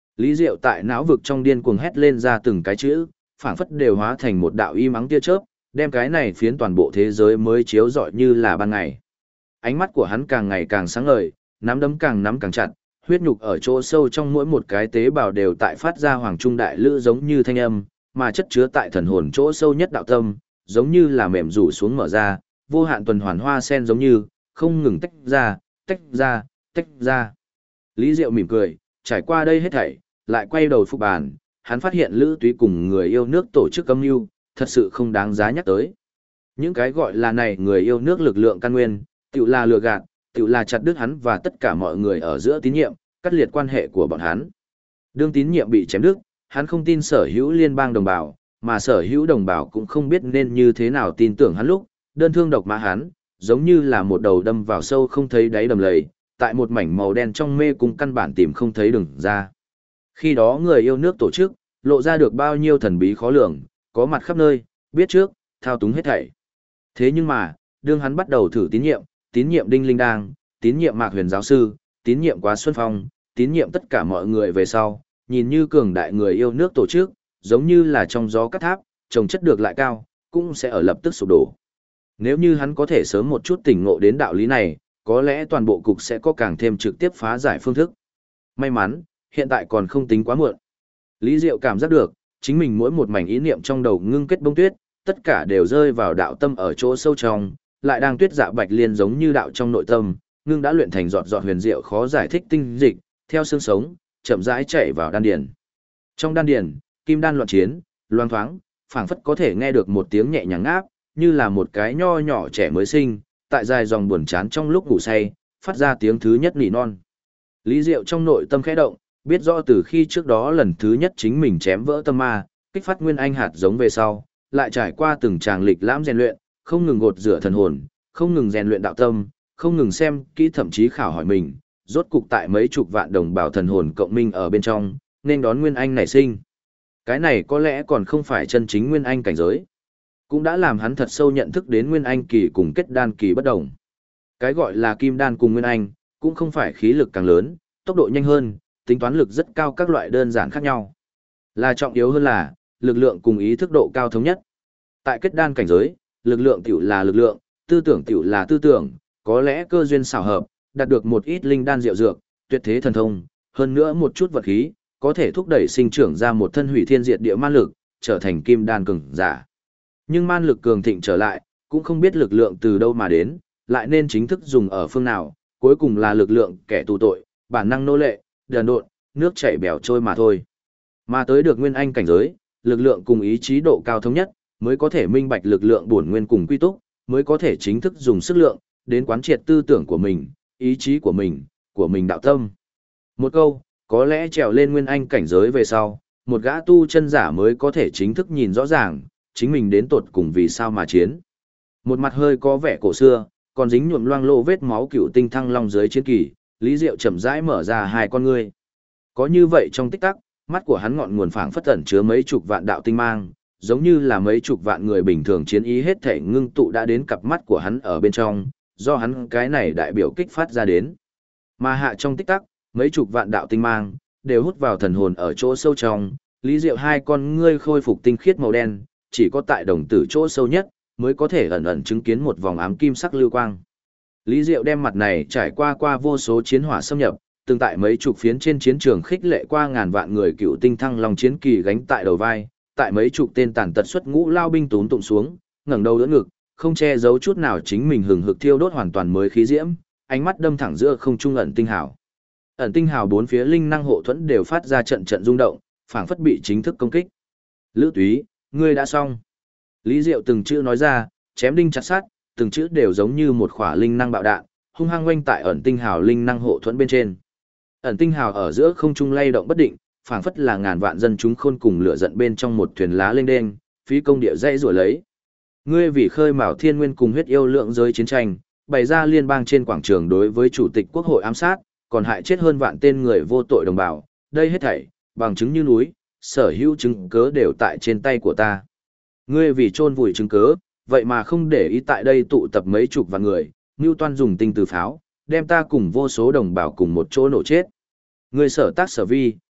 Lý Diệu tại não vực trong điên cuồng hét lên ra từng cái chữ, phảng phất đều hóa thành một đạo im ắng tia chớp, đem cái này phiến toàn bộ thế giới mới chiếu rọi như là ban ngày. Ánh mắt của hắn càng ngày càng sáng ngời, nắm đấm càng nắm càng chặt, huyết nhục ở chỗ sâu trong mỗi một cái tế bào đều tại phát ra hoàng trung đại lữ giống như thanh âm, mà chất chứa tại thần hồn chỗ sâu nhất đạo tâm, giống như là mềm rủ xuống mở ra, vô hạn tuần hoàn hoa sen giống như, không ngừng tách ra, tách ra, tách ra. Lý Diệu mỉm cười, trải qua đây hết thảy, lại quay đầu phục bàn, hắn phát hiện Lữ Túy cùng người yêu nước tổ chức âm mưu, thật sự không đáng giá nhắc tới. Những cái gọi là này người yêu nước lực lượng căn nguyên, tự là lừa gạt, tự là chặt đứt hắn và tất cả mọi người ở giữa tín nhiệm, cắt liệt quan hệ của bọn hắn. Đương tín nhiệm bị chém đứt, hắn không tin sở hữu liên bang đồng bào, mà sở hữu đồng bào cũng không biết nên như thế nào tin tưởng hắn lúc, đơn thương độc mã hắn, giống như là một đầu đâm vào sâu không thấy đáy đầm lầy, tại một mảnh màu đen trong mê cung căn bản tìm không thấy đường ra. Khi đó người yêu nước tổ chức, lộ ra được bao nhiêu thần bí khó lường, có mặt khắp nơi, biết trước, thao túng hết thảy. Thế nhưng mà, đương hắn bắt đầu thử tín nhiệm Đinh Linh Đang, tín nhiệm Mạc Huyền giáo sư, tín nhiệm Quá Xuân Phong, tín nhiệm tất cả mọi người về sau, nhìn như cường đại người yêu nước tổ chức, giống như là trong gió cắt tháp, trồng chất được lại cao, cũng sẽ ở lập tức sụp đổ. Nếu như hắn có thể sớm một chút tỉnh ngộ đến đạo lý này, có lẽ toàn bộ cục sẽ có càng thêm trực tiếp phá giải phương thức. May mắn, hiện tại còn không tính quá muộn. Lý Diệu cảm giác được, chính mình mỗi một mảnh ý niệm trong đầu ngưng kết bông tuyết, tất cả đều rơi vào đạo tâm ở chỗ sâu trong, lại đang tuyết dạ bạch liên giống như đạo trong nội tâm, ngưng đã luyện thành giọt giọt huyền diệu khó giải thích tinh dịch, theo xương sống, chậm rãi chạy vào đan điền. Trong đan điền, kim đan loạn chiến, loang thoáng, phảng phất có thể nghe được một tiếng nhẹ nhàng ngáp, như là một cái nho nhỏ trẻ mới sinh, tại dài dòng buồn chán trong lúc ngủ say, phát ra tiếng thứ nhất nỉ non. Lý Diệu trong nội tâm khẽ động, biết rõ từ khi trước đó lần thứ nhất chính mình chém vỡ tâm ma, kích phát nguyên anh hạt giống về sau, lại trải qua từng tràng lịch lãm rèn luyện, không ngừng gột rửa thần hồn, không ngừng rèn luyện đạo tâm, không ngừng xem kỹ thậm chí khảo hỏi mình, rốt cục tại mấy chục vạn đồng bào thần hồn cộng minh ở bên trong, nên đón nguyên anh nảy sinh. Cái này có lẽ còn không phải chân chính nguyên anh cảnh giới, cũng đã làm hắn thật sâu nhận thức đến nguyên anh kỳ cùng kết đan kỳ bất đồng. Cái gọi là kim đan cùng nguyên anh, cũng không phải khí lực càng lớn, tốc độ nhanh hơn, tính toán lực rất cao các loại đơn giản khác nhau. Là trọng yếu hơn là, lực lượng cùng ý thức độ cao thống nhất. Tại kết đan cảnh giới, lực lượng tiểu là lực lượng, tư tưởng tiểu là tư tưởng, có lẽ cơ duyên xảo hợp, đạt được một ít linh đan diệu dược, tuyệt thế thần thông, hơn nữa một chút vật khí, có thể thúc đẩy sinh trưởng ra một thân hủy thiên diệt địa man lực, trở thành kim đan cường giả. Nhưng man lực cường thịnh trở lại, cũng không biết lực lượng từ đâu mà đến, lại nên chính thức dùng ở phương nào, cuối cùng là lực lượng kẻ tù tội, bản năng nô lệ, đần độn, nước chảy bèo trôi mà thôi. Mà tới được nguyên anh cảnh giới, lực lượng cùng ý chí độ cao thống nhất, mới có thể minh bạch lực lượng bổn nguyên cùng quy túc, mới có thể chính thức dùng sức lượng, đến quán triệt tư tưởng của mình, ý chí của mình đạo tâm. Một câu, có lẽ trèo lên nguyên anh cảnh giới về sau, một gã tu chân giả mới có thể chính thức nhìn rõ ràng, chính mình đến tột cùng vì sao mà chiến. Một mặt hơi có vẻ cổ xưa, còn dính nhuộm loang lổ vết máu cựu tinh thăng long dưới chiến kỳ, Lý Diệu chậm rãi mở ra hai con ngươi. Có như vậy trong tích tắc, mắt của hắn ngọn nguồn phảng phất tẩn chứa mấy chục vạn đạo tinh mang, giống như là mấy chục vạn người bình thường chiến ý hết thể ngưng tụ đã đến cặp mắt của hắn ở bên trong, do hắn cái này đại biểu kích phát ra đến. Mà hạ trong tích tắc, mấy chục vạn đạo tinh mang đều hút vào thần hồn ở chỗ sâu trong, Lý Diệu hai con ngươi khôi phục tinh khiết màu đen, chỉ có tại đồng tử chỗ sâu nhất mới có thể ẩn ẩn chứng kiến một vòng ám kim sắc lưu quang. Lý Diệu đem mặt này trải qua vô số chiến hỏa xâm nhập, từng tại mấy chục phiến trên chiến trường khích lệ qua ngàn vạn người cựu tinh thăng long chiến kỳ gánh tại đầu vai, tại mấy chục tên tàn tật xuất ngũ lao binh tún tụng xuống, ngẩng đầu đỡ ngực, không che giấu chút nào chính mình hừng hực thiêu đốt hoàn toàn mới khí diễm, ánh mắt đâm thẳng giữa không trung ẩn tinh hào. Ẩn tinh hào bốn phía linh năng hộ thuẫn đều phát ra trận trận rung động, phảng phất bị chính thức công kích. Lữ Túy, ngươi đã xong. Lý Diệu từng chữ nói ra, chém đinh chặt sắt, từng chữ đều giống như một quả linh năng bạo đạn, hung hăng oanh tại ẩn tinh hào linh năng hộ thuẫn bên trên. Ẩn tinh hào ở giữa không trung lay động bất định, phảng phất là ngàn vạn dân chúng khôn cùng lửa giận bên trong một thuyền lá lênh đênh, phí công địa dãy rủa lấy. Ngươi vì khơi mào thiên nguyên cùng huyết yêu lượng giới chiến tranh, bày ra liên bang trên quảng trường đối với chủ tịch quốc hội ám sát, còn hại chết hơn vạn tên người vô tội đồng bào, đây hết thảy, bằng chứng như núi, sở hữu chứng cớ đều tại trên tay của ta. Ngươi vì chôn vùi chứng cớ, vậy mà không để ý tại đây tụ tập mấy chục vạn người, Ngưu Toan dùng tinh từ pháo, đem ta cùng vô số đồng bào cùng một chỗ nổ chết. Ngươi sở tác sở vi,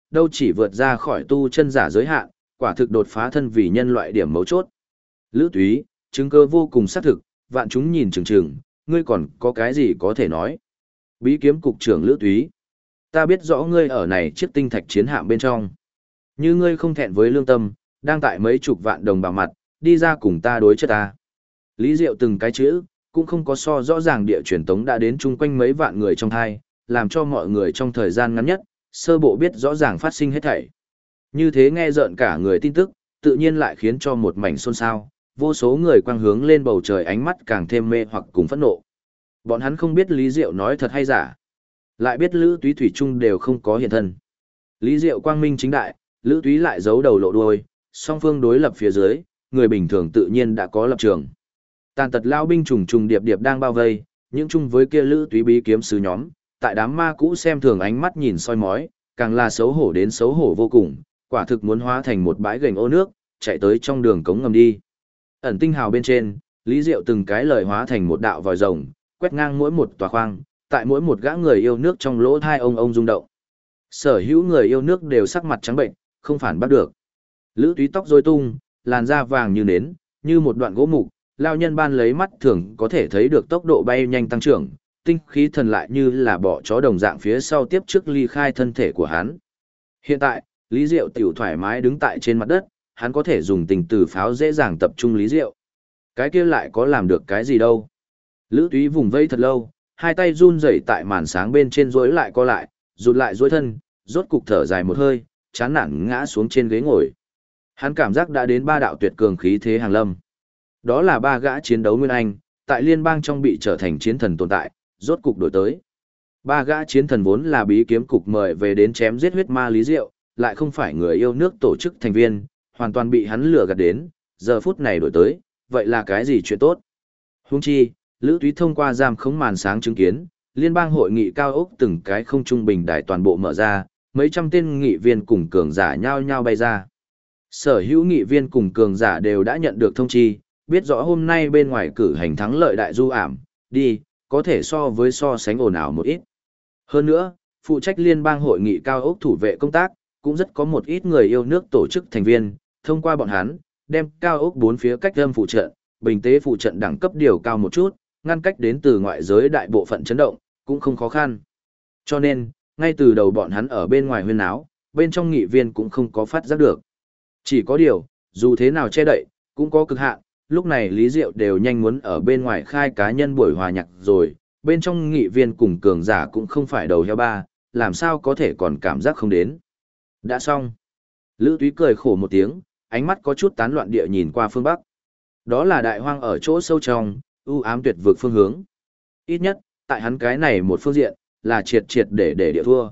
đâu chỉ vượt ra khỏi tu chân giả giới hạn, quả thực đột phá thân vì nhân loại điểm mấu chốt. Lữ Túy, chứng cơ vô cùng xác thực, vạn chúng nhìn chừng chừng, ngươi còn có cái gì có thể nói. Bí kiếm cục trưởng Lữ Túy, ta biết rõ ngươi ở này chiếc tinh thạch chiến hạm bên trong. Như ngươi không thẹn với lương tâm, đang tại mấy chục vạn đồng bào mặt, đi ra cùng ta đối chất ta. Lý Diệu từng cái chữ, cũng không có so rõ ràng địa truyền tống đã đến chung quanh mấy vạn người trong thai, làm cho mọi người trong thời gian ngắn nhất, sơ bộ biết rõ ràng phát sinh hết thảy. Như thế nghe rợn cả người tin tức, tự nhiên lại khiến cho một mảnh xôn xao, vô số người quang hướng lên bầu trời ánh mắt càng thêm mê hoặc cùng phẫn nộ. Bọn hắn không biết Lý Diệu nói thật hay giả, lại biết Lữ Túy thủy chung đều không có hiện thân. Lý Diệu quang minh chính đại, Lữ Túy lại giấu đầu lộ đuôi, song phương đối lập phía dưới, người bình thường tự nhiên đã có lập trường. Tàn tật lao binh trùng trùng điệp điệp đang bao vây, những chung với kia Lữ Túy bí kiếm sứ nhóm, tại đám ma cũ xem thường ánh mắt nhìn soi mói, càng là xấu hổ đến xấu hổ vô cùng, quả thực muốn hóa thành một bãi gành ô nước, chạy tới trong đường cống ngầm đi. Ẩn tinh hào bên trên, Lý Diệu từng cái lời hóa thành một đạo vòi rồng, quét ngang mỗi một tòa khoang, tại mỗi một gã người yêu nước trong lỗ thai ông rung động. Sở hữu người yêu nước đều sắc mặt trắng bệnh, không phản bắt được. Lữ Túy tóc rối tung, làn da vàng như nến, như một đoạn gỗ mục, lao nhân ban lấy mắt thường có thể thấy được tốc độ bay nhanh tăng trưởng, tinh khí thần lại như là bỏ chó đồng dạng phía sau tiếp trước ly khai thân thể của hắn. Hiện tại, Lý Diệu tiểu thoải mái đứng tại trên mặt đất, hắn có thể dùng tình từ pháo dễ dàng tập trung Lý Diệu. Cái kia lại có làm được cái gì đâu. Lữ Túy vùng vây thật lâu, hai tay run rẩy tại màn sáng bên trên rối lại co lại, rụt lại duỗi thân, rốt cục thở dài một hơi, chán nản ngã xuống trên ghế ngồi. Hắn cảm giác đã đến ba đạo tuyệt cường khí thế hàng lâm. Đó là ba gã chiến đấu nguyên anh, tại liên bang trong bị trở thành chiến thần tồn tại, rốt cục đổi tới. Ba gã chiến thần vốn là bí kiếm cục mời về đến chém giết huyết ma Lý Diệu, lại không phải người yêu nước tổ chức thành viên, hoàn toàn bị hắn lừa gạt đến, giờ phút này đổi tới, vậy là cái gì chuyện tốt? Huống chi, Lữ Túy thông qua giam khống màn sáng chứng kiến, liên bang hội nghị cao ốc từng cái không trung bình đài toàn bộ mở ra, mấy trăm tên nghị viên cùng cường giả nhao nhao bay ra. Sở hữu nghị viên cùng cường giả đều đã nhận được thông chi, biết rõ hôm nay bên ngoài cử hành thắng lợi đại du ảm, đi, có thể so sánh ồn ào một ít. Hơn nữa, phụ trách liên bang hội nghị cao ốc thủ vệ công tác, cũng rất có một ít người yêu nước tổ chức thành viên, thông qua bọn hắn, đem cao ốc bốn phía cách âm phụ trận, bình tế phụ trận đẳng cấp điều cao một chút, ngăn cách đến từ ngoại giới đại bộ phận chấn động, cũng không khó khăn. Cho nên, ngay từ đầu bọn hắn ở bên ngoài huyên náo, bên trong nghị viên cũng không có phát giác được. Chỉ có điều, dù thế nào che đậy, cũng có cực hạn, lúc này Lý Diệu đều nhanh muốn ở bên ngoài khai cá nhân buổi hòa nhạc rồi, bên trong nghị viên cùng cường giả cũng không phải đầu heo ba, làm sao có thể còn cảm giác không đến. Đã xong. Lữ Túy cười khổ một tiếng, ánh mắt có chút tán loạn địa nhìn qua phương Bắc. Đó là đại hoang ở chỗ sâu trong, u ám tuyệt vực phương hướng. Ít nhất, tại hắn cái này một phương diện, là triệt triệt để địa thua.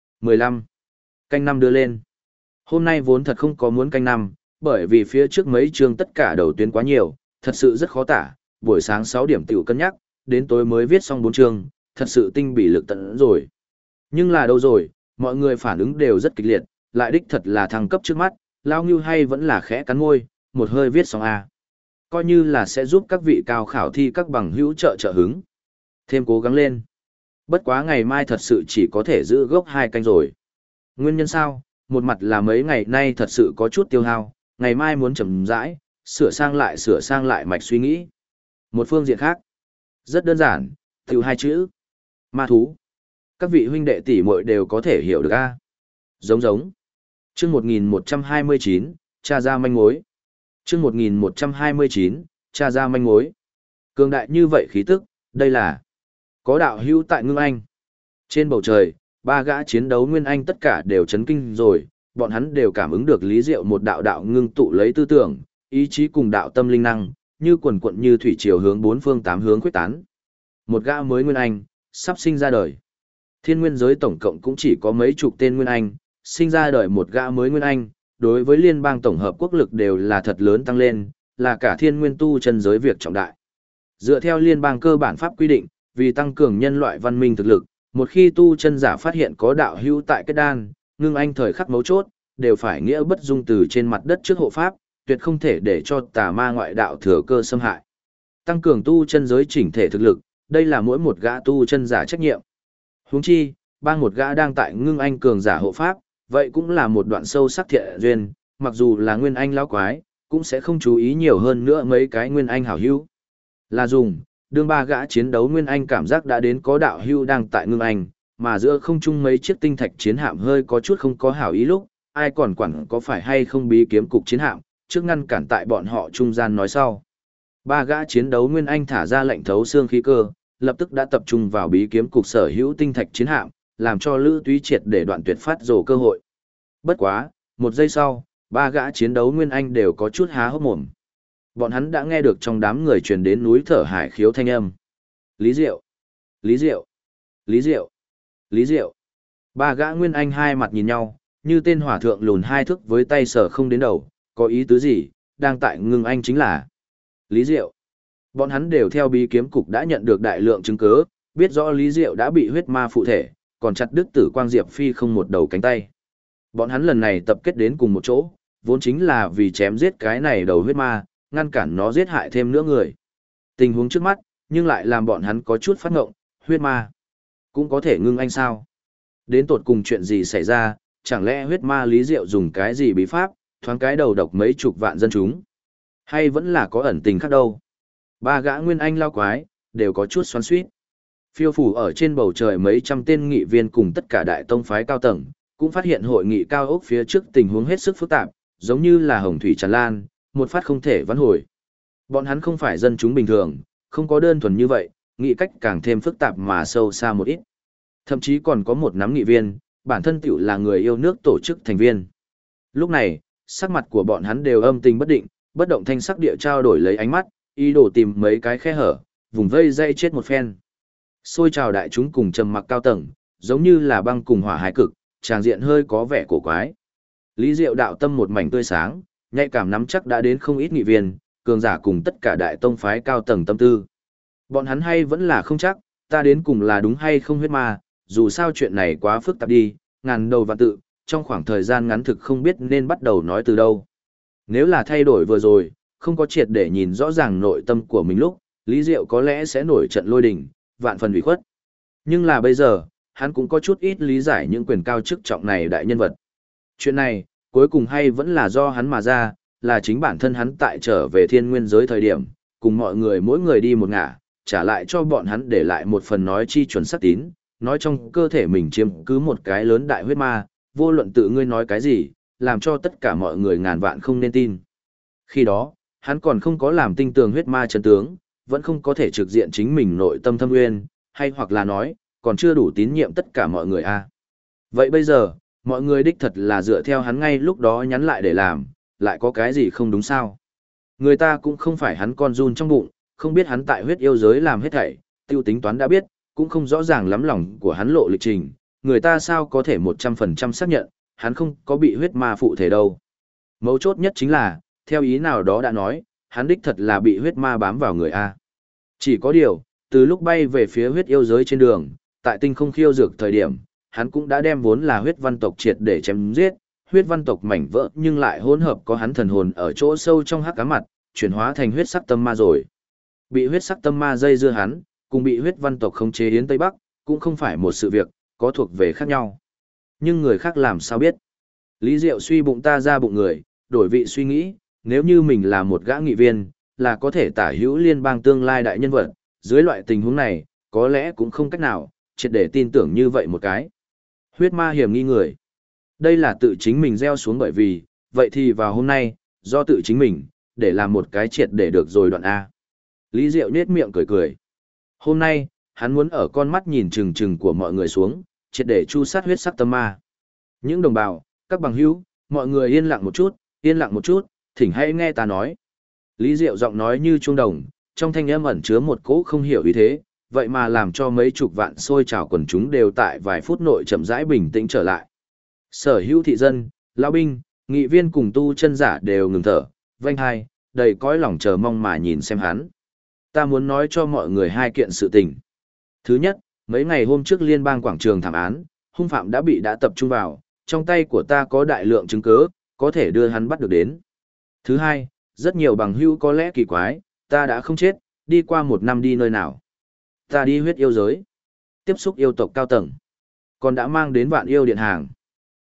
15. Canh năm đưa lên. Hôm nay vốn thật không có muốn canh năm, bởi vì phía trước mấy chương tất cả đầu tuyến quá nhiều, thật sự rất khó tả, buổi sáng 6 điểm tiểu cân nhắc, đến tối mới viết xong 4 chương, thật sự tinh bị lực tận rồi. Nhưng là đâu rồi, mọi người phản ứng đều rất kịch liệt, lại đích thật là thăng cấp trước mắt, lao ngưu hay vẫn là khẽ cắn môi, một hơi viết xong A. Coi như là sẽ giúp các vị cao khảo thi các bằng hữu trợ hứng. Thêm cố gắng lên. Bất quá ngày mai thật sự chỉ có thể giữ gốc 2 canh rồi. Nguyên nhân sao? Một mặt là mấy ngày nay thật sự có chút tiêu hao, ngày mai muốn chậm rãi, sửa sang lại mạch suy nghĩ. Một phương diện khác, rất đơn giản, tiểu 2 chữ. Ma thú. Các vị huynh đệ tỷ muội đều có thể hiểu được a. Giống. Chương 1129, tra ra manh mối. Chương 1129, tra ra manh mối. Cường đại như vậy khí tức, đây là có đạo hữu tại Ngưng Anh. Trên bầu trời, ba gã chiến đấu nguyên anh tất cả đều chấn kinh rồi, bọn hắn đều cảm ứng được Lý Diệu một đạo đạo ngưng tụ lấy tư tưởng, ý chí cùng đạo tâm linh năng, như quần quận như thủy triều hướng bốn phương tám hướng quyết tán. Một gã mới nguyên anh, sắp sinh ra đời. Thiên nguyên giới tổng cộng cũng chỉ có mấy chục tên nguyên anh, sinh ra đời một gã mới nguyên anh, đối với liên bang tổng hợp quốc lực đều là thật lớn tăng lên, là cả thiên nguyên tu chân giới việc trọng đại. Dựa theo liên bang cơ bản pháp quy định, vì tăng cường nhân loại văn minh thực lực, một khi tu chân giả phát hiện có đạo hữu tại kết đan, Ngưng Anh thời khắc mấu chốt, đều phải nghĩa bất dung từ trên mặt đất trước hộ pháp, tuyệt không thể để cho tà ma ngoại đạo thừa cơ xâm hại. Tăng cường tu chân giới chỉnh thể thực lực, đây là mỗi một gã tu chân giả trách nhiệm. Huống chi, bang một gã đang tại Ngưng Anh cường giả hộ pháp, Vậy cũng là một đoạn sâu sắc thiện duyên, mặc dù là nguyên anh lão quái, cũng sẽ không chú ý nhiều hơn nữa mấy cái nguyên anh hảo hữu. Là dùng, đương ba gã chiến đấu nguyên anh cảm giác đã đến có đạo hữu đang tại ngưng anh, mà giữa không trung mấy chiếc tinh thạch chiến hạm hơi có chút không có hảo ý lúc, ai còn quản có phải hay không bí kiếm cục chiến hạm, trước ngăn cản tại bọn họ trung gian nói sau. Ba gã chiến đấu nguyên anh thả ra lệnh thấu xương khí cơ, lập tức đã tập trung vào bí kiếm cục sở hữu tinh thạch chiến hạm, làm cho Lữ Túy triệt để đoạn tuyệt phát rồ cơ hội. Bất quá, một giây sau, ba gã chiến đấu nguyên anh đều có chút há hốc mồm. Bọn hắn đã nghe được trong đám người truyền đến núi thở hải khiếu thanh âm. Lý Diệu, Lý Diệu, Lý Diệu, Lý Diệu. Ba gã nguyên anh hai mặt nhìn nhau, như tên hỏa thượng lùn hai thước với tay sở không đến đầu, có ý tứ gì, đang tại ngưng anh chính là Lý Diệu. Bọn hắn đều theo bí kiếm cục đã nhận được đại lượng chứng cứ, biết rõ Lý Diệu đã bị huyết ma phụ thể, còn chặt đứt tử quang diệp phi không một đầu cánh tay. Bọn hắn lần này tập kết đến cùng một chỗ, vốn chính là vì chém giết cái này đầu huyết ma, ngăn cản nó giết hại thêm nữa người. Tình huống trước mắt, nhưng lại làm bọn hắn có chút phát ngộng, huyết ma cũng có thể ngưng anh sao? Đến tột cùng chuyện gì xảy ra, chẳng lẽ huyết ma Lý Diệu dùng cái gì bí pháp, thoáng cái đầu độc mấy chục vạn dân chúng? Hay vẫn là có ẩn tình khác đâu? Ba gã nguyên anh lao quái, đều có chút xoắn xuýt. Phiêu phủ ở trên bầu trời mấy trăm tên nghị viên cùng tất cả đại tông phái cao tầng, cũng phát hiện hội nghị cao ốc phía trước tình huống hết sức phức tạp, giống như là hồng thủy tràn lan, một phát không thể vãn hồi. Bọn hắn không phải dân chúng bình thường, không có đơn thuần như vậy, nghị cách càng thêm phức tạp mà sâu xa một ít. Thậm chí còn có một nắm nghị viên, bản thân tiểu là người yêu nước tổ chức thành viên. Lúc này, sắc mặt của bọn hắn đều âm tình bất định, bất động thanh sắc địa trao đổi lấy ánh mắt, ý đồ tìm mấy cái khe hở, vùng vây dây chết một phen. Xôi trào đại chúng cùng trầm mặc cao tầng, giống như là băng cùng hỏa hai cực, tràng diện hơi có vẻ cổ quái. Lý Diệu đạo tâm một mảnh tươi sáng, nhạy cảm nắm chắc đã đến không ít nghị viên, cường giả cùng tất cả đại tông phái cao tầng tâm tư. Bọn hắn hay vẫn là không chắc, ta đến cùng là đúng hay không huyết ma, dù sao chuyện này quá phức tạp đi, ngàn đầu vạn tự, trong khoảng thời gian ngắn thực không biết nên bắt đầu nói từ đâu. Nếu là thay đổi vừa rồi, không có triệt để nhìn rõ ràng nội tâm của mình lúc, Lý Diệu có lẽ sẽ nổi trận lôi đình, vạn phần ủy khuất. Nhưng là bây giờ, hắn cũng có chút ít lý giải những quyền cao chức trọng này đại nhân vật. Chuyện này, cuối cùng hay vẫn là do hắn mà ra, là chính bản thân hắn tại trở về thiên nguyên giới thời điểm, cùng mọi người mỗi người đi một ngả, trả lại cho bọn hắn để lại một phần nói chi chuẩn xác tín, nói trong cơ thể mình chiếm cứ một cái lớn đại huyết ma, vô luận tự ngươi nói cái gì, làm cho tất cả mọi người ngàn vạn không nên tin. Khi đó, hắn còn không có làm tinh tường huyết ma chân tướng, vẫn không có thể trực diện chính mình nội tâm thâm nguyên, hay hoặc là nói, còn chưa đủ tín nhiệm tất cả mọi người a. Vậy bây giờ, mọi người đích thật là dựa theo hắn ngay lúc đó nhắn lại để làm, lại có cái gì không đúng sao? Người ta cũng không phải hắn con run trong bụng, không biết hắn tại huyết yêu giới làm hết thảy, tiêu tính toán đã biết, cũng không rõ ràng lắm lòng của hắn lộ lịch trình, người ta sao có thể 100% xác nhận, hắn không có bị huyết ma phụ thể đâu. Mấu chốt nhất chính là, theo ý nào đó đã nói, hắn đích thật là bị huyết ma bám vào người A. Chỉ có điều, từ lúc bay về phía huyết yêu giới trên đường, tại tinh không khiêu dược thời điểm, hắn cũng đã đem vốn là huyết văn tộc triệt để chém giết, huyết văn tộc mảnh vỡ nhưng lại hỗn hợp có hắn thần hồn ở chỗ sâu trong hắc ám mặt, chuyển hóa thành huyết sắc tâm ma rồi. Bị huyết sắc tâm ma dây dưa hắn, cùng bị huyết văn tộc khống chế yến Tây Bắc, cũng không phải một sự việc, có thuộc về khác nhau. Nhưng người khác làm sao biết? Lý Diệu suy bụng ta ra bụng người, đổi vị suy nghĩ, nếu như mình là một gã nghị viên, là có thể tả hữu liên bang tương lai đại nhân vật, dưới loại tình huống này, có lẽ cũng không cách nào, triệt để tin tưởng như vậy một cái. Huyết ma hiểm nghi người. Đây là tự chính mình gieo xuống bởi vì, vậy thì vào hôm nay, do tự chính mình, để làm một cái triệt để được rồi đoạn A. Lý Diệu nhếch miệng cười cười. Hôm nay, hắn muốn ở con mắt nhìn chừng chừng của mọi người xuống, triệt để chu sát huyết sắc tâm ma. Những đồng bào, các bằng hữu, mọi người yên lặng một chút, thỉnh hãy nghe ta nói. Lý Diệu giọng nói như chuông đồng, trong thanh âm ẩn chứa một cỗ không hiểu ý thế, vậy mà làm cho mấy chục vạn xôi trào quần chúng đều tại vài phút nội chậm rãi bình tĩnh trở lại. Sở hữu thị dân, lão binh, nghị viên cùng tu chân giả đều ngừng thở, vênh hai, đầy cõi lòng chờ mong mà nhìn xem hắn. Ta muốn nói cho mọi người hai kiện sự tình. Thứ nhất, mấy ngày hôm trước liên bang quảng trường thảm án, hung phạm đã tập trung vào, trong tay của ta có đại lượng chứng cứ, có thể đưa hắn bắt được đến. Thứ hai, rất nhiều bằng hữu có lẽ kỳ quái, ta đã không chết, đi qua một năm đi nơi nào. Ta đi huyết yêu giới, tiếp xúc yêu tộc cao tầng, còn đã mang đến vạn yêu điện hàng.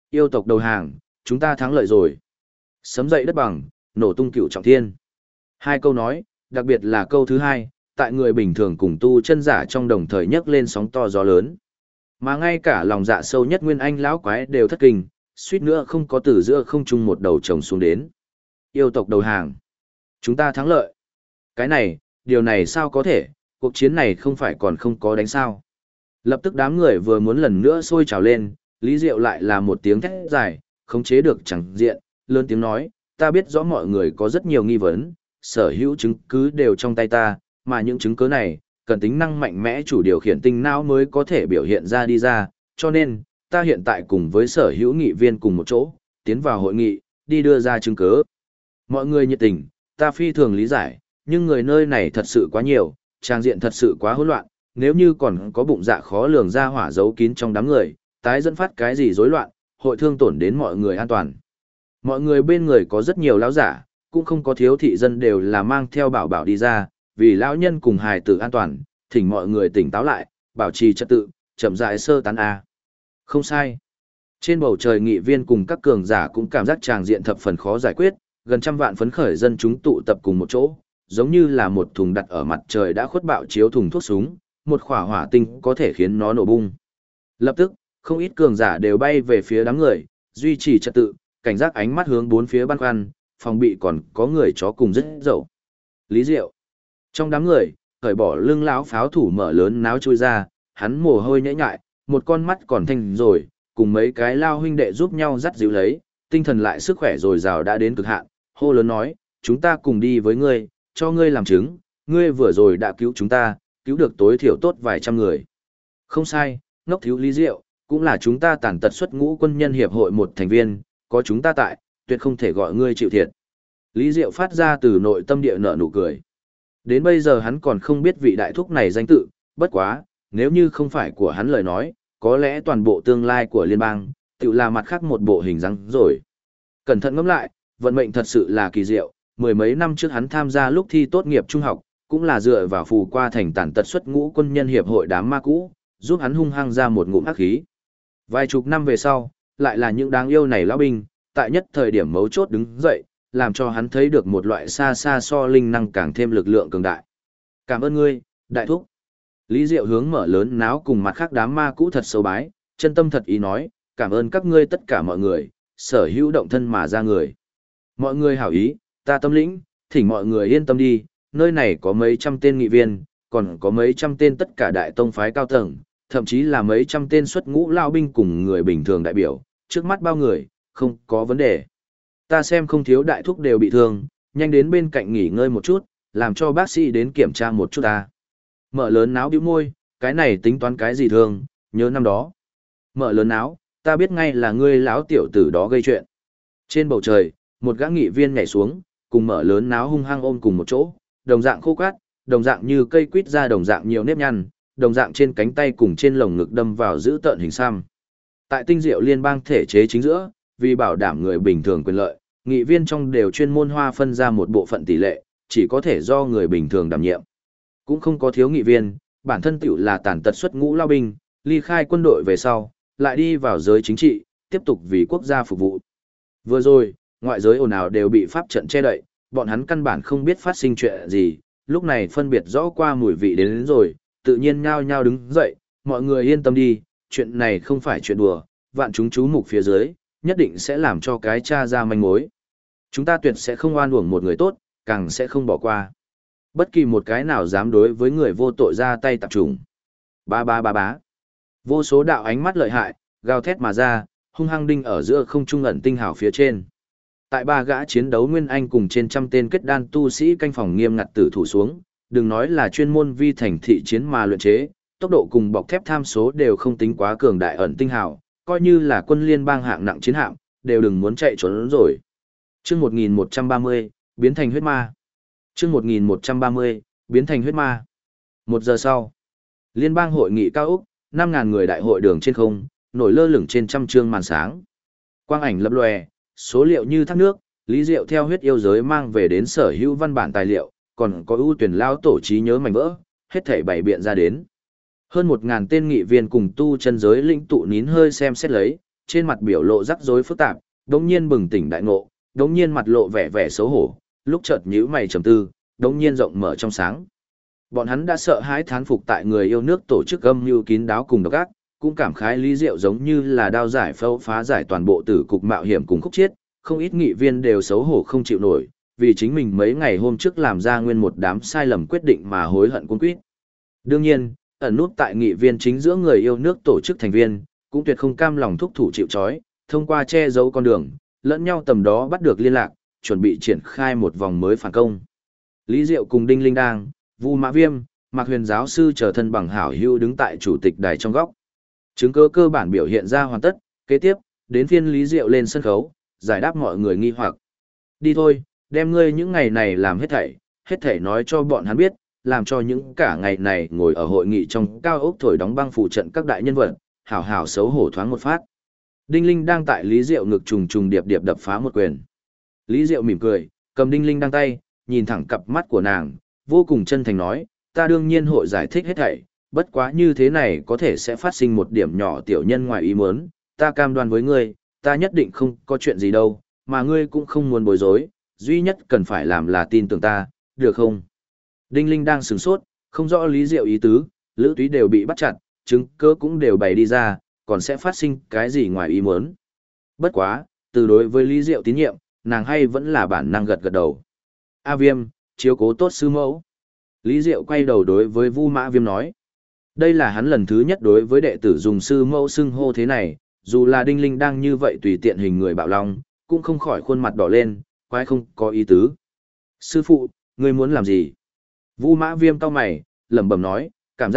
Yêu tộc đầu hàng, chúng ta thắng lợi rồi. Sấm dậy đất bằng, nổ tung cửu trọng thiên. Hai câu nói, đặc biệt là câu thứ hai, tại người bình thường cùng tu chân giả trong đồng thời nhấc lên sóng to gió lớn. Mà ngay cả lòng dạ sâu nhất nguyên anh lão quái đều thất kinh, suýt nữa không có từ giữa không trung một đầu chồng xuống đến. Yêu tộc đầu hàng. Chúng ta thắng lợi. Cái này, điều này sao có thể, cuộc chiến này không phải còn không có đánh sao. Lập tức đám người vừa muốn lần nữa sôi trào lên, Lý Diệu lại là một tiếng thét dài, khống chế được chẳng diện, lớn tiếng nói, ta biết rõ mọi người có rất nhiều nghi vấn, sở hữu chứng cứ đều trong tay ta, mà những chứng cứ này, cần tính năng mạnh mẽ chủ điều khiển tinh não mới có thể biểu hiện ra đi ra, cho nên, ta hiện tại cùng với sở hữu nghị viên cùng một chỗ, tiến vào hội nghị, đi đưa ra chứng cứ. Mọi người nhiệt tình, ta phi thường lý giải, nhưng người nơi này thật sự quá nhiều, trang diện thật sự quá hỗn loạn, nếu như còn có bụng dạ khó lường ra hỏa giấu kín trong đám người, tái dẫn phát cái gì rối loạn, hội thương tổn đến mọi người an toàn. Mọi người bên người có rất nhiều lão giả, cũng không có thiếu thị dân đều là mang theo bảo bảo đi ra, vì lão nhân cùng hài tử an toàn, thỉnh mọi người tỉnh táo lại, bảo trì trật tự, chậm rãi sơ tán a. Không sai. Trên bầu trời nghị viên cùng các cường giả cũng cảm giác tràng diện thập phần khó giải quyết, gần trăm vạn phấn khởi dân chúng tụ tập cùng một chỗ, giống như là một thùng đặt ở mặt trời đã khuất bạo chiếu thùng thuốc súng, một quả hỏa tinh có thể khiến nó nổ bung. Lập tức, không ít cường giả đều bay về phía đám người, duy trì trật tự, cảnh giác ánh mắt hướng bốn phía băn khoăn, phòng bị còn có người chó cùng rất dậu. Lý Diệu. Trong đám người, cởi bỏ lưng lão pháo thủ mở lớn náo chui ra, hắn mồ hôi nhễ nhại, một con mắt còn thanh rồi, cùng mấy cái lao huynh đệ giúp nhau dắt dịu lấy, tinh thần lại sức khỏe dồi dào đã đến cực hạn, hô lớn nói, chúng ta cùng đi với ngươi, cho ngươi làm chứng, ngươi vừa rồi đã cứu chúng ta, cứu được tối thiểu tốt vài trăm người. Không sai, ngốc thiếu Lý Diệu, cũng là chúng ta tàn tật xuất ngũ quân nhân hiệp hội một thành viên, có chúng ta tại, tuyệt không thể gọi ngươi chịu thiệt. Lý Diệu phát ra từ nội tâm địa nở nụ cười. Đến bây giờ hắn còn không biết vị đại thúc này danh tự, bất quá, nếu như không phải của hắn lời nói, có lẽ toàn bộ tương lai của liên bang, tự là mặt khác một bộ hình dáng rồi. Cẩn thận ngẫm lại, vận mệnh thật sự là kỳ diệu, mười mấy năm trước hắn tham gia lúc thi tốt nghiệp trung học, cũng là dựa vào phù qua thành tàn tật xuất ngũ quân nhân hiệp hội đám ma cũ, giúp hắn hung hăng ra một ngụm ác khí. Vài chục năm về sau, lại là những đáng yêu này lão binh, tại nhất thời điểm mấu chốt đứng dậy, làm cho hắn thấy được một loại xa xa so linh năng càng thêm lực lượng cường đại. Cảm ơn ngươi, đại thúc. Lý Diệu hướng mở lớn náo cùng mặt khác đám ma cũ thật sâu bái, chân tâm thật ý nói, cảm ơn các ngươi tất cả mọi người, sở hữu động thân mà ra người. Mọi người hảo ý, ta tâm lĩnh, thỉnh mọi người yên tâm đi, nơi này có mấy trăm tên nghị viên, còn có mấy trăm tên tất cả đại tông phái cao tầng, thậm chí là mấy trăm tên xuất ngũ lao binh cùng người bình thường đại biểu, trước mắt bao người, không có vấn đề. Ta xem không thiếu đại thúc đều bị thương, nhanh đến bên cạnh nghỉ ngơi một chút, làm cho bác sĩ đến kiểm tra một chút ta. Mở lớn náo bĩu môi, cái này tính toán cái gì thương, nhớ năm đó. Mở lớn náo, ta biết ngay là ngươi lão tiểu tử đó gây chuyện. Trên bầu trời, một gã nghị viên nhảy xuống, cùng mở lớn náo hung hăng ôm cùng một chỗ, đồng dạng khô cát, đồng dạng như cây quýt ra đồng dạng nhiều nếp nhăn, đồng dạng trên cánh tay cùng trên lồng ngực đâm vào giữ tợn hình xăm. Tại tinh diệu liên bang thể chế chính giữa, vì bảo đảm người bình thường quyền lợi, nghị viên trong đều chuyên môn hoa phân ra một bộ phận tỷ lệ, chỉ có thể do người bình thường đảm nhiệm. Cũng không có thiếu nghị viên, bản thân tiểu là tàn tật xuất ngũ lao binh, ly khai quân đội về sau, lại đi vào giới chính trị, tiếp tục vì quốc gia phục vụ. Vừa rồi, ngoại giới ồn ào đều bị pháp trận che đậy, bọn hắn căn bản không biết phát sinh chuyện gì, lúc này phân biệt rõ qua mùi vị đến rồi, tự nhiên nhao nhao đứng dậy, mọi người yên tâm đi, chuyện này không phải chuyện đùa, vạn chúng chú mục phía dưới, nhất định sẽ làm cho cái cha ra manh mối. Chúng ta tuyệt sẽ không oan uổng một người tốt, càng sẽ không bỏ qua. Bất kỳ một cái nào dám đối với người vô tội ra tay tập trung. Ba ba ba bá. Vô số đạo ánh mắt lợi hại, gào thét mà ra, hung hăng đinh ở giữa không trung ẩn tinh hào phía trên. Tại ba gã chiến đấu nguyên anh cùng trên trăm tên kết đan tu sĩ canh phòng nghiêm ngặt tử thủ xuống, đừng nói là chuyên môn vi thành thị chiến mà luyện chế, tốc độ cùng bọc thép tham số đều không tính quá cường đại ẩn tinh hào, coi như là quân liên bang hạng nặng chiến hạm, đều đừng muốn chạy trốn rồi. Chương 1130, biến thành huyết ma. Chương 1130, biến thành huyết ma. Một giờ sau, liên bang hội nghị cao úc, 5.000 người đại hội đường trên không, nổi lơ lửng trên trăm trương màn sáng. Quang ảnh lập lòe, số liệu như thác nước, Lý Diệu theo huyết yêu giới mang về đến sở hữu văn bản tài liệu, còn có ưu tuyển lao tổ trí nhớ mảnh vỡ, hết thảy bày biện ra đến. Hơn 1.000 tên nghị viên cùng tu chân giới lĩnh tụ nín hơi xem xét lấy, trên mặt biểu lộ rắc rối phức tạp, đống nhiên bừng tỉnh đại ngộ, đống nhiên mặt lộ vẻ vẻ xấu hổ, lúc chợt nhíu mày trầm tư, đống nhiên rộng mở trong sáng. Bọn hắn đã sợ hãi thán phục tại người yêu nước tổ chức âm mưu kín đáo cùng độc ác, cũng cảm khái Lý Diệu giống như là đao giải phẫu phá giải toàn bộ tử cục mạo hiểm cùng khúc chiết, không ít nghị viên đều xấu hổ không chịu nổi, vì chính mình mấy ngày hôm trước làm ra nguyên một đám sai lầm quyết định mà hối hận cuống quýt. Đương nhiên, ẩn nút tại nghị viên chính giữa người yêu nước tổ chức thành viên, cũng tuyệt không cam lòng thúc thủ chịu trói, thông qua che giấu con đường, lẫn nhau tầm đó bắt được liên lạc, chuẩn bị triển khai một vòng mới phản công. Lý Diệu cùng Đinh Linh Đang, Vu Mã Viêm, Mạc Huyền giáo sư trở thân bằng hảo hữu đứng tại chủ tịch đài trong góc. Chứng cứ cơ bản biểu hiện ra hoàn tất, kế tiếp, đến phiên Lý Diệu lên sân khấu, giải đáp mọi người nghi hoặc. Đi thôi, đem ngươi những ngày này làm hết thảy nói cho bọn hắn biết, làm cho những cả ngày này ngồi ở hội nghị trong cao ốc thổi đóng băng phụ trận các đại nhân vật, hảo hảo xấu hổ thoáng một phát. Đinh Linh đang tại Lý Diệu ngực trùng trùng điệp điệp đập phá một quyền. Lý Diệu mỉm cười, cầm Đinh Linh đang tay, nhìn thẳng cặp mắt của nàng, vô cùng chân thành nói, ta đương nhiên hội giải thích hết thảy, bất quá như thế này có thể sẽ phát sinh một điểm nhỏ tiểu nhân ngoài ý muốn, ta cam đoan với ngươi, ta nhất định không có chuyện gì đâu, mà ngươi cũng không muốn bối rối, duy nhất cần phải làm là tin tưởng ta, được không? Đinh Linh đang sửng sốt, không rõ Lý Diệu ý tứ, lữ túy đều bị bắt chặt, chứng cứ cũng đều bày đi ra, còn sẽ phát sinh cái gì ngoài ý muốn. Bất quá, từ đối với Lý Diệu tín nhiệm, nàng hay vẫn là bản năng gật gật đầu. A Viêm, chiếu cố tốt sư mẫu. Lý Diệu quay đầu đối với Vu Mã Viêm nói. Đây là hắn lần thứ nhất đối với đệ tử dùng sư mẫu xưng hô thế này, dù là Đinh Linh đang như vậy tùy tiện hình người bạo long, cũng không khỏi khuôn mặt đỏ lên, quái không có ý tứ. Sư phụ, ngươi muốn làm gì? Vu Mã Viêm cau mày, lẩm bẩm nói,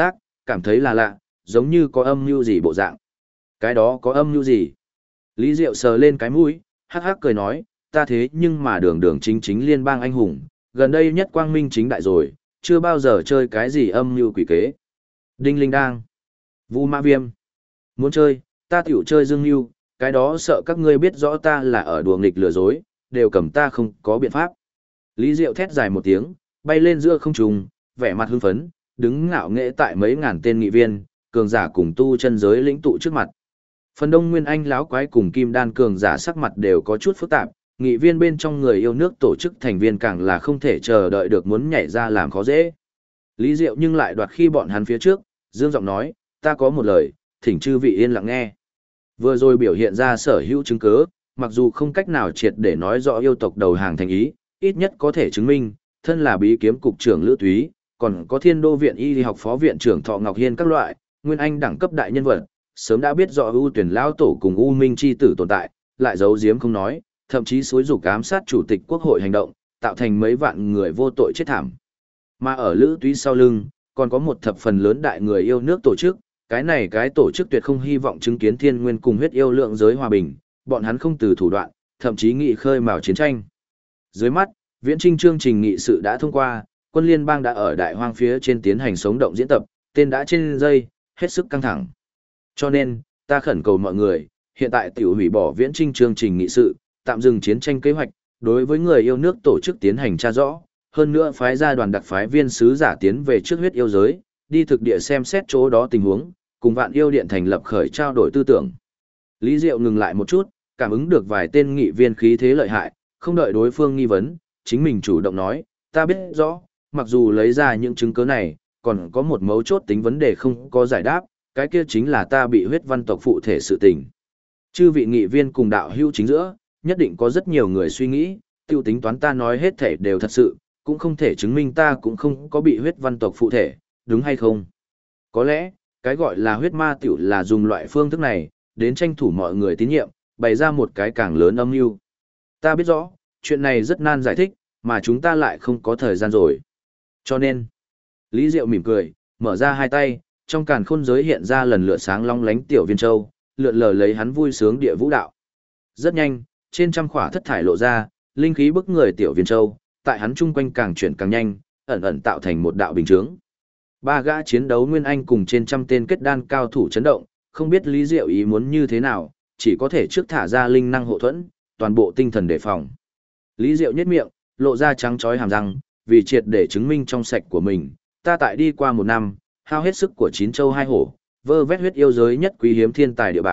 cảm thấy là lạ, giống như có âm mưu gì bộ dạng. Cái đó có âm mưu gì? Lý Diệu sờ lên cái mũi, hắc hắc cười nói, ta thế nhưng mà đường đường chính chính liên bang anh hùng, gần đây nhất quang minh chính đại rồi, chưa bao giờ chơi cái gì âm mưu quỷ kế. Đinh Linh đang. Vu Mã Viêm. Muốn chơi, ta tiểu chơi dương mưu, cái đó sợ các ngươi biết rõ ta là ở đùa nghịch lừa dối, đều cầm ta không có biện pháp. Lý Diệu thét dài một tiếng, bay lên giữa không trung, vẻ mặt hưng phấn, đứng ngạo nghễ tại mấy ngàn tên nghị viên, cường giả cùng tu chân giới lĩnh tụ trước mặt. Phần đông Nguyên Anh lão quái cùng Kim Đan cường giả sắc mặt đều có chút phức tạp, nghị viên bên trong người yêu nước tổ chức thành viên càng là không thể chờ đợi được muốn nhảy ra làm khó dễ. Lý Diệu nhưng lại đoạt khi bọn hắn phía trước, dương giọng nói, ta có một lời, thỉnh chư vị yên lặng nghe. Vừa rồi biểu hiện ra sở hữu chứng cứ, mặc dù không cách nào triệt để nói rõ yêu tộc đầu hàng thành ý, ít nhất có thể chứng minh, thân là bí kiếm cục trưởng Lữ Túy, còn có Thiên Đô viện y học phó viện trưởng Thọ Ngọc Hiên các loại, Nguyên Anh đẳng cấp đại nhân vật, sớm đã biết rõ ưu tuyển lão tổ cùng U Minh chi tử tồn tại, lại giấu giếm không nói, thậm chí xúi giục ám sát chủ tịch quốc hội hành động, tạo thành mấy vạn người vô tội chết thảm. Mà ở Lữ Túy sau lưng, còn có một thập phần lớn đại người yêu nước tổ chức, cái tổ chức tuyệt không hy vọng chứng kiến thiên nguyên cùng huyết yêu lượng giới hòa bình, bọn hắn không từ thủ đoạn, thậm chí nghị khơi mào chiến tranh. Dưới mắt, viễn trinh chương trình nghị sự đã thông qua, quân liên bang đã ở đại hoang phía trên tiến hành sống động diễn tập, tên đã trên dây, hết sức căng thẳng. Cho nên, ta khẩn cầu mọi người, hiện tại tiểu hủy bỏ viễn trinh chương trình nghị sự, tạm dừng chiến tranh kế hoạch, đối với người yêu nước tổ chức tiến hành tra rõ, hơn nữa phái ra đoàn đặc phái viên sứ giả tiến về trước huyết yêu giới, đi thực địa xem xét chỗ đó tình huống, cùng Vạn Yêu Điện thành lập khởi trao đổi tư tưởng. Lý Diệu ngừng lại một chút, cảm ứng được vài tên nghị viên khí thế lợi hại, không đợi đối phương nghi vấn, chính mình chủ động nói, ta biết rõ, mặc dù lấy ra những chứng cứ này, còn có một mấu chốt tính vấn đề không có giải đáp, cái kia chính là ta bị huyết văn tộc phụ thể sự tình. Chư vị nghị viên cùng đạo hữu chính giữa, nhất định có rất nhiều người suy nghĩ, tiêu tính toán ta nói hết thể đều thật sự, cũng không thể chứng minh ta cũng không có bị huyết văn tộc phụ thể, đúng hay không? Có lẽ, cái gọi là huyết ma tiểu là dùng loại phương thức này, đến tranh thủ mọi người tín nhiệm, bày ra một cái càng lớn âm mưu. Ta biết rõ, chuyện này rất nan giải thích, mà chúng ta lại không có thời gian rồi. Cho nên, Lý Diệu mỉm cười, mở ra hai tay, trong càn khôn giới hiện ra lần lượt sáng long lánh tiểu viên châu, lượn lờ lấy hắn vui sướng địa vũ đạo. Rất nhanh, trên trăm khỏa thất thải lộ ra, linh khí bức người tiểu viên châu, tại hắn chung quanh càng chuyển càng nhanh, ẩn ẩn tạo thành một đạo bình chướng. Ba gã chiến đấu Nguyên Anh cùng trên trăm tên kết đan cao thủ chấn động, không biết Lý Diệu ý muốn như thế nào, chỉ có thể trước thả ra linh năng hộ thuẫn, toàn bộ tinh thần đề phòng. Lý Diệu nhếch miệng, lộ ra trắng chói hàm răng, vì triệt để chứng minh trong sạch của mình, ta tại đi qua một năm, hao hết sức của chín châu hai hổ, vơ vét huyết yêu giới nhất quý hiếm thiên tài địa bảo,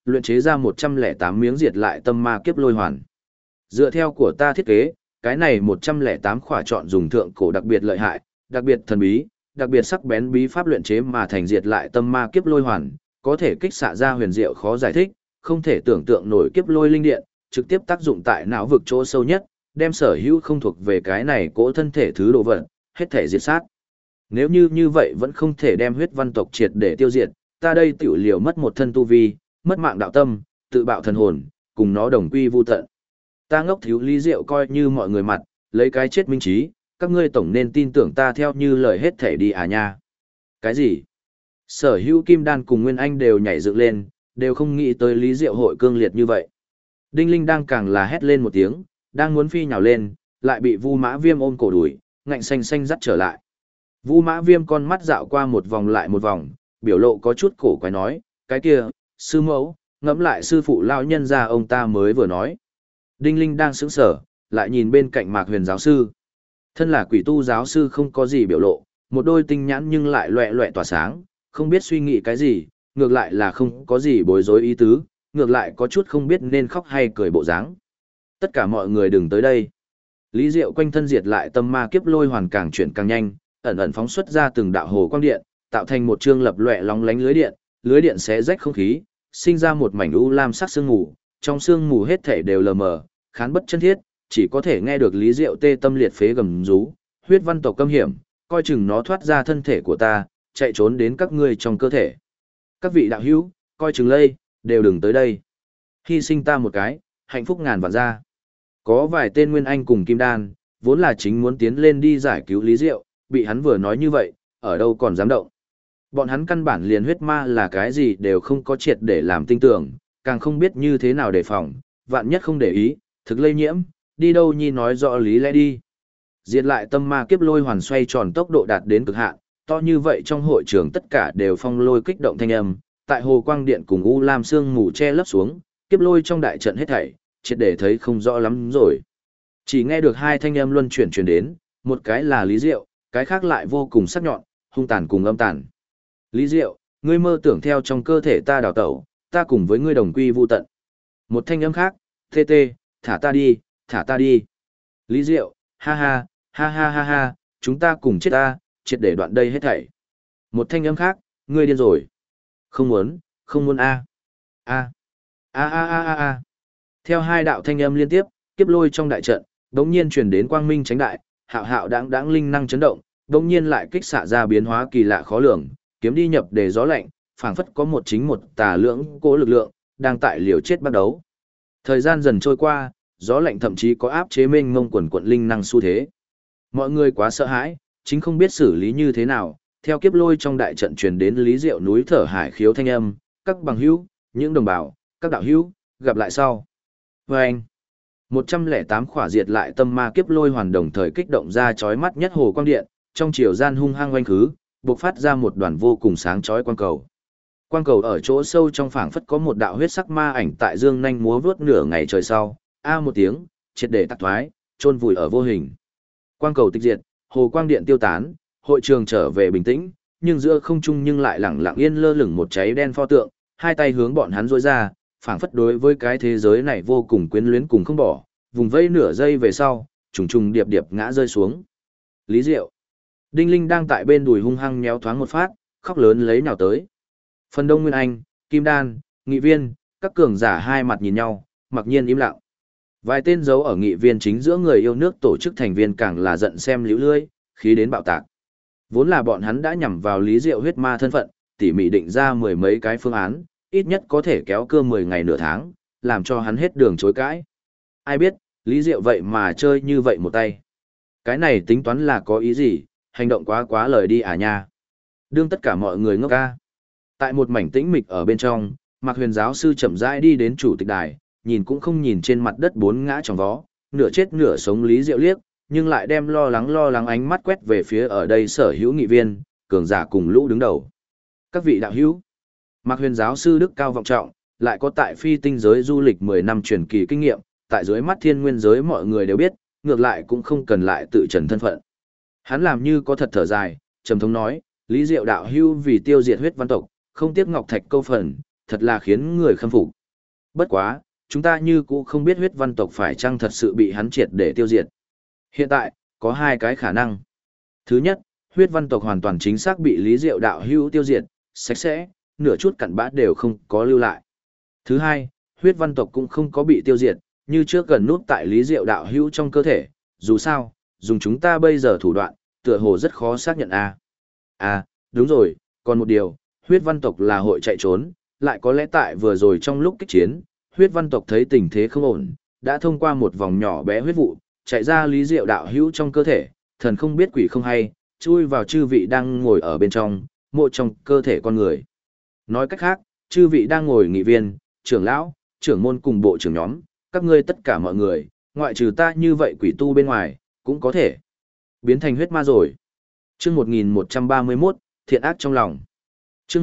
luyện chế ra 108 miếng diệt lại tâm ma kiếp lôi hoàn. Dựa theo của ta thiết kế, cái này 108 khỏa chọn dùng thượng cổ đặc biệt lợi hại, đặc biệt thần bí, đặc biệt sắc bén bí pháp luyện chế mà thành diệt lại tâm ma kiếp lôi hoàn, có thể kích xạ ra huyền diệu khó giải thích, không thể tưởng tượng nổi kiếp lôi linh điện, trực tiếp tác dụng tại não vực chỗ sâu nhất, đem sở hữu không thuộc về cái này cỗ thân thể thứ đồ vật, hết thể diệt sát. Nếu như vậy vẫn không thể đem huyết văn tộc triệt để tiêu diệt, ta đây tiểu liều mất một thân tu vi, mất mạng đạo tâm, tự bạo thần hồn, cùng nó đồng quy vu tận. Ta ngốc thiếu Lý Diệu coi như mọi người mặt, lấy cái chết minh trí, các ngươi tổng nên tin tưởng ta theo như lời hết thể đi à nha. Cái gì? Sở hữu Kim Đan cùng Nguyên Anh đều nhảy dựng lên, đều không nghĩ tới Lý Diệu hội cương liệt như vậy. Đinh Linh đang càng là hét lên một tiếng, đang muốn phi nhào lên, lại bị Vu Mã Viêm ôm cổ đuổi, ngạnh xanh xanh dắt trở lại. Vu Mã Viêm con mắt dạo qua một vòng lại một vòng, biểu lộ có chút cổ quái nói, cái kia, sư mẫu, ngẫm lại sư phụ lão nhân gia ông ta mới vừa nói. Đinh Linh đang sững sờ, lại nhìn bên cạnh Mạc Huyền giáo sư. Thân là quỷ tu giáo sư không có gì biểu lộ, một đôi tinh nhãn nhưng lại loẹ loẹ tỏa sáng, không biết suy nghĩ cái gì, ngược lại là không có gì bối rối ý tứ, ngược lại có chút không biết nên khóc hay cười bộ dáng. Tất cả mọi người đừng tới đây. Lý Diệu quanh thân diệt lại tâm ma kiếp lôi hoàn càng chuyển càng nhanh, ẩn ẩn phóng xuất ra từng đạo hồ quang điện, tạo thành một chương lập loè lóng lánh lưới điện xé rách không khí, sinh ra một mảnh u lam sắc sương mù, trong sương mù hết thảy đều lờ mờ, khán bất chân thiết, chỉ có thể nghe được Lý Diệu tê tâm liệt phế gầm rú, huyết văn tộc cấm hiểm, coi chừng nó thoát ra thân thể của ta, chạy trốn đến các ngươi trong cơ thể. Các vị đạo hữu, coi chừng lây, đều đừng tới đây. Hy sinh ta một cái, hạnh phúc ngàn vạn ra. Có vài tên Nguyên Anh cùng Kim Đan, vốn là chính muốn tiến lên đi giải cứu Lý Diệu, bị hắn vừa nói như vậy, ở đâu còn dám động. Bọn hắn căn bản liền huyết ma là cái gì đều không có triệt để làm tinh tưởng, càng không biết như thế nào đề phòng, vạn nhất không để ý, thực lây nhiễm, đi đâu nhi nói rõ lý lẽ đi. Diệt lại tâm ma kiếp lôi hoàn xoay tròn tốc độ đạt đến cực hạn, to như vậy trong hội trường tất cả đều phong lôi kích động thanh âm, tại hồ quang điện cùng u lam sương mù che lấp xuống, kiếp lôi trong đại trận hết thảy, triệt để thấy không rõ lắm rồi. Chỉ nghe được hai thanh âm luân chuyển truyền đến, một cái là Lý Diệu, cái khác lại vô cùng sắc nhọn, hung tàn cùng âm tàn. Lý Diệu, ngươi mơ tưởng theo trong cơ thể ta đào tẩu, ta cùng với ngươi đồng quy vu tận. Một thanh âm khác, tê tê, thả ta đi, thả ta đi. Lý Diệu, ha ha, ha ha ha ha, chúng ta cùng chết ta, triệt để đoạn đây hết thảy. Một thanh âm khác, ngươi điên rồi. Không muốn, không muốn a. A. A a a a a. Theo hai đạo thanh âm liên tiếp, kiếp lôi trong đại trận, đống nhiên truyền đến quang minh chánh đại, hạo hạo đãng đãng linh năng chấn động, đống nhiên lại kích xạ ra biến hóa kỳ lạ khó lường, kiếm đi nhập đề gió lạnh, phảng phất có một chính một tà lưỡng cố lực lượng, đang tại liều chết bắt đấu. Thời gian dần trôi qua, gió lạnh thậm chí có áp chế mênh mông quần quận linh năng xu thế. Mọi người quá sợ hãi, chính không biết xử lý như thế nào, theo kiếp lôi trong đại trận truyền đến Lý Diệu núi thở hải khiếu thanh âm, các bằng hữu, những đồng bào, các đạo hữu, gặp lại sau. Vâng! 108 khỏa diệt lại tâm ma kiếp lôi hoàn đồng thời kích động ra chói mắt nhất hồ quang điện, trong chiều gian hung hăng oanh khứ, bộc phát ra một đoàn vô cùng sáng chói quang cầu. Quang cầu ở chỗ sâu trong phảng phất có một đạo huyết sắc ma ảnh tại dương nhanh múa vút nửa ngày trời sau, a một tiếng, triệt để tạc thoái, chôn vùi ở vô hình. Quang cầu tịch diệt, hồ quang điện tiêu tán, hội trường trở về bình tĩnh, nhưng giữa không trung nhưng lại lẳng lặng yên lơ lửng một cháy đen pho tượng, hai tay hướng bọn hắn duỗi ra, phảng phất đối với cái thế giới này vô cùng quyến luyến cùng không bỏ, vùng vây nửa giây về sau, trùng trùng điệp điệp ngã rơi xuống. Lý Diệu. Đinh Linh đang tại bên đùi hung hăng nhéo thoáng một phát, khóc lớn lấy nào tới. Phần đông Nguyên Anh, Kim Đan, Nghị Viên, các cường giả hai mặt nhìn nhau, mặc nhiên im lặng. Vài tên giấu ở Nghị Viên chính giữa người yêu nước tổ chức thành viên càng là giận xem liễu lươi, khí đến bạo tạc. Vốn là bọn hắn đã nhằm vào Lý Diệu huyết ma thân phận, tỉ mỉ định ra mười mấy cái phương án, ít nhất có thể kéo cưa 10 ngày nửa tháng, làm cho hắn hết đường chối cãi. Ai biết, Lý Diệu vậy mà chơi như vậy một tay. Cái này tính toán là có ý gì, hành động quá lời đi à nha. Đương tất cả mọi người ngốc ca. Tại một mảnh tĩnh mịch ở bên trong, Mạc Huyền giáo sư chậm rãi đi đến chủ tịch đài, nhìn cũng không nhìn trên mặt đất bốn ngã tròng vó, nửa chết nửa sống Lý Diệu liếc, nhưng lại đem lo lắng ánh mắt quét về phía ở đây sở hữu nghị viên, cường giả cùng lũ đứng đầu. Các vị đạo hữu, Mạc Huyền giáo sư đức cao vọng trọng, lại có tại phi tinh giới du lịch 10 năm truyền kỳ kinh nghiệm, tại dưới mắt thiên nguyên giới mọi người đều biết, ngược lại cũng không cần lại tự trần thân phận. Hắn làm như có thật thở dài, trầm thống nói, Lý Diệu đạo hữu vì tiêu diệt huyết văn tộc, không tiếc ngọc thạch câu phần, thật là khiến người khâm phục. Bất quá, chúng ta như cũ không biết huyết văn tộc phải chăng thật sự bị hắn triệt để tiêu diệt. Hiện tại, có hai cái khả năng. Thứ nhất, huyết văn tộc hoàn toàn chính xác bị Lý Diệu đạo hữu tiêu diệt, sạch sẽ, nửa chút cặn bã đều không có lưu lại. Thứ hai, huyết văn tộc cũng không có bị tiêu diệt, như trước gần nút tại Lý Diệu đạo hữu trong cơ thể, dù sao, dùng chúng ta bây giờ thủ đoạn, tựa hồ rất khó xác nhận a. À, đúng rồi, còn một điều, huyết văn tộc là hội chạy trốn, lại có lẽ tại vừa rồi trong lúc kích chiến, huyết văn tộc thấy tình thế không ổn, đã thông qua một vòng nhỏ bé huyết vụ, chạy ra Lý Diệu đạo hữu trong cơ thể, thần không biết quỷ không hay, chui vào chư vị đang ngồi ở bên trong, mộ trong cơ thể con người. Nói cách khác, chư vị đang ngồi nghị viên, trưởng lão, trưởng môn cùng bộ trưởng nhóm, các ngươi tất cả mọi người, ngoại trừ ta như vậy quỷ tu bên ngoài, cũng có thể biến thành huyết ma rồi. Chương 1131, thiện ác trong lòng. Chương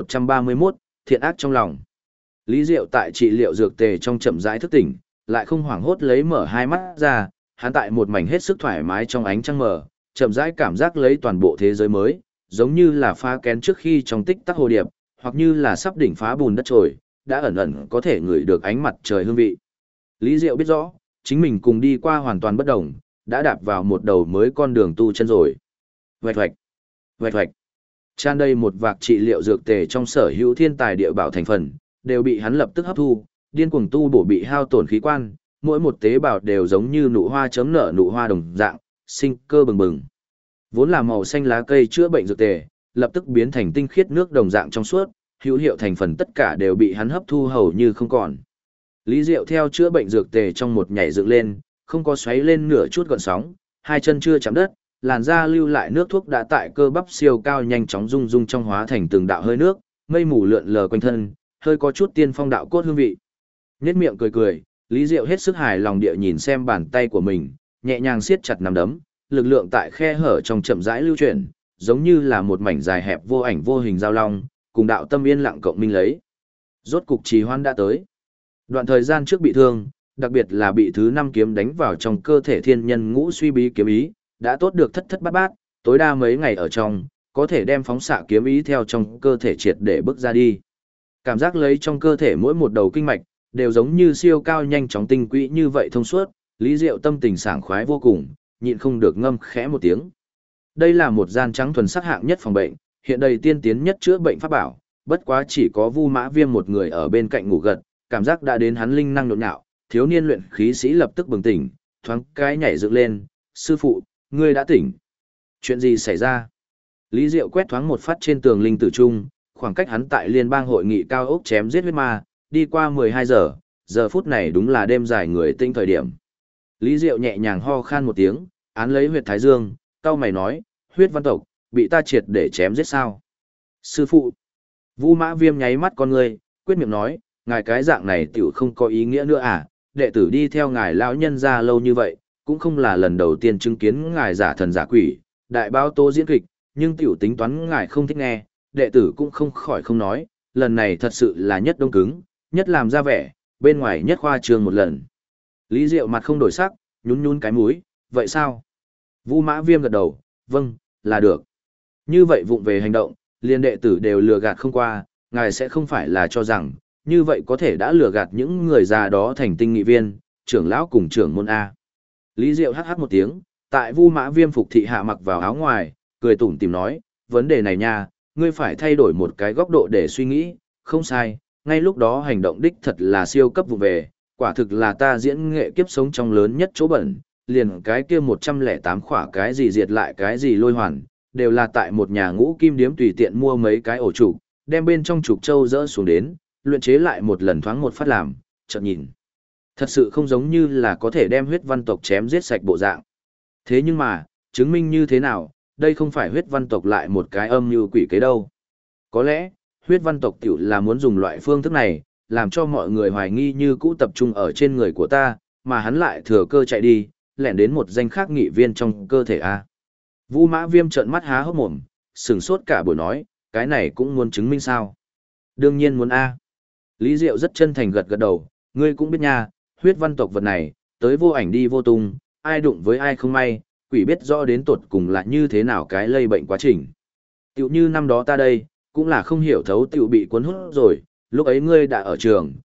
1131, thiện ác trong lòng. Lý Diệu tại trị liệu dược tề trong chậm rãi thức tỉnh, lại không hoảng hốt lấy mở hai mắt ra, hắn tại một mảnh hết sức thoải mái trong ánh trăng mờ, chậm rãi cảm giác lấy toàn bộ thế giới mới, giống như là phá kén trước khi trong tích tắc hồ điệp, hoặc như là sắp đỉnh phá bùn đất trồi, đã ẩn ẩn có thể ngửi được ánh mặt trời hương vị. Lý Diệu biết rõ, chính mình cùng đi qua hoàn toàn bất đồng, đã đạp vào một đầu mới con đường tu chân rồi. Vạch vạch, vạch vạch. Tràn đầy một vạc trị liệu dược tề trong sở hữu thiên tài địa bảo thành phần, đều bị hắn lập tức hấp thu, điên cuồng tu bổ bị hao tổn khí quan, mỗi một tế bào đều giống như nụ hoa chấm nở nụ hoa đồng dạng, sinh cơ bừng bừng. Vốn là màu xanh lá cây chữa bệnh dược tề, lập tức biến thành tinh khiết nước đồng dạng trong suốt, hữu hiệu thành phần tất cả đều bị hắn hấp thu hầu như không còn. Lý Diệu theo chữa bệnh dược tề trong một nhảy dựng lên, không có xoáy lên nửa chút gợn sóng, hai chân chưa chạm đất, làn da lưu lại nước thuốc đã tại cơ bắp siêu cao nhanh chóng rung rung trong hóa thành từng đạo hơi nước, mây mù lượn lờ quanh thân, hơi có chút tiên phong đạo cốt hương vị. Nhếch miệng cười cười, Lý Diệu hết sức hài lòng địa nhìn xem bàn tay của mình, nhẹ nhàng siết chặt nắm đấm, lực lượng tại khe hở trong chậm rãi lưu chuyển, giống như là một mảnh dài hẹp vô ảnh vô hình giao long, cùng đạo tâm yên lặng cộng minh lấy. Rốt cục trì hoãn đã tới. Đoạn thời gian trước bị thương, đặc biệt là bị thứ 5 kiếm đánh vào trong cơ thể thiên nhân ngũ suy bí kiếm ý, đã tốt được thất thất bát bát, tối đa mấy ngày ở trong, có thể đem phóng xạ kiếm ý theo trong cơ thể triệt để bước ra đi. Cảm giác lấy trong cơ thể mỗi một đầu kinh mạch, đều giống như siêu cao nhanh chóng tinh quỹ như vậy thông suốt, Lý Diệu tâm tình sảng khoái vô cùng, nhịn không được ngâm khẽ một tiếng. Đây là một gian trắng thuần sắc hạng nhất phòng bệnh, hiện đầy tiên tiến nhất chữa bệnh pháp bảo, bất quá chỉ có Vu Mã Viêm một người ở bên cạnh ngủ gật, cảm giác đã đến hắn linh năng nhộn nhạo, thiếu niên luyện khí sĩ lập tức bừng tỉnh, thoáng cái nhảy dựng lên, "Sư phụ, ngươi đã tỉnh. Chuyện gì xảy ra?" Lý Diệu quét thoáng một phát trên tường linh tử trung, khoảng cách hắn tại liên bang hội nghị cao ốc chém giết huyết ma, đi qua 12 giờ, giờ phút này đúng là đêm dài người tinh thời điểm. Lý Diệu nhẹ nhàng ho khan một tiếng, án lấy huyệt thái dương, cau mày nói, "Huyết văn tộc, bị ta triệt để chém giết sao?" "Sư phụ." Vu Mã Viêm nháy mắt con ngươi, quyết miệng nói, "Ngài cái dạng này tiểu không có ý nghĩa nữa à, đệ tử đi theo ngài lão nhân ra lâu như vậy, cũng không là lần đầu tiên chứng kiến ngài giả thần giả quỷ, đại bao tô diễn kịch, nhưng tiểu tính toán ngài không thích nghe, đệ tử cũng không khỏi không nói, lần này thật sự là nhất đông cứng, nhất làm ra vẻ, bên ngoài nhất khoa trương một lần." Lý Diệu mặt không đổi sắc, nhún nhún cái mũi, "Vậy sao?" Vu Mã Viêm gật đầu, "Vâng, là được." Như vậy vụng về hành động, liên đệ tử đều lừa gạt không qua, ngài sẽ không phải là cho rằng, như vậy có thể đã lừa gạt những người già đó thành tinh nghị viên, trưởng lão cùng trưởng môn A. Lý Diệu hắc hắc một tiếng, tại Vu Mã Viêm phục thị hạ mặc vào áo ngoài, cười tủm tỉm nói, "Vấn đề này nha, ngươi phải thay đổi một cái góc độ để suy nghĩ, không sai, ngay lúc đó hành động đích thật là siêu cấp vụ về, quả thực là ta diễn nghệ kiếp sống trong lớn nhất chỗ bẩn, liền cái kia 108 khỏa cái gì diệt lại cái gì lôi hoàn, đều là tại một nhà ngũ kim điếm tùy tiện mua mấy cái ổ trục, đem bên trong trục châu dỡ xuống đến, luyện chế lại một lần thoáng một phát làm, chợt nhìn. Thật sự không giống như là có thể đem huyết văn tộc chém giết sạch bộ dạng. Thế nhưng mà, chứng minh như thế nào, đây không phải huyết văn tộc lại một cái âm như quỷ kế đâu. Có lẽ, huyết văn tộc tiểu là muốn dùng loại phương thức này, làm cho mọi người hoài nghi như cũ tập trung ở trên người của ta, mà hắn lại thừa cơ chạy đi, lẻn đến một danh khác nghị viên trong cơ thể A. Vu Mã Viêm trợn mắt há hốc mồm, sửng sốt cả buổi nói, cái này cũng muốn chứng minh sao? Đương nhiên muốn A. Lý Diệu rất chân thành gật gật đầu, ngươi cũng biết nha, huyết văn tộc vật này, tới vô ảnh đi vô tung, ai đụng với ai không may, quỷ biết rõ đến tột cùng là như thế nào cái lây bệnh quá trình. Tiểu như năm đó ta đây, cũng là không hiểu thấu tiểu bị cuốn hút rồi, lúc ấy ngươi đã ở trường,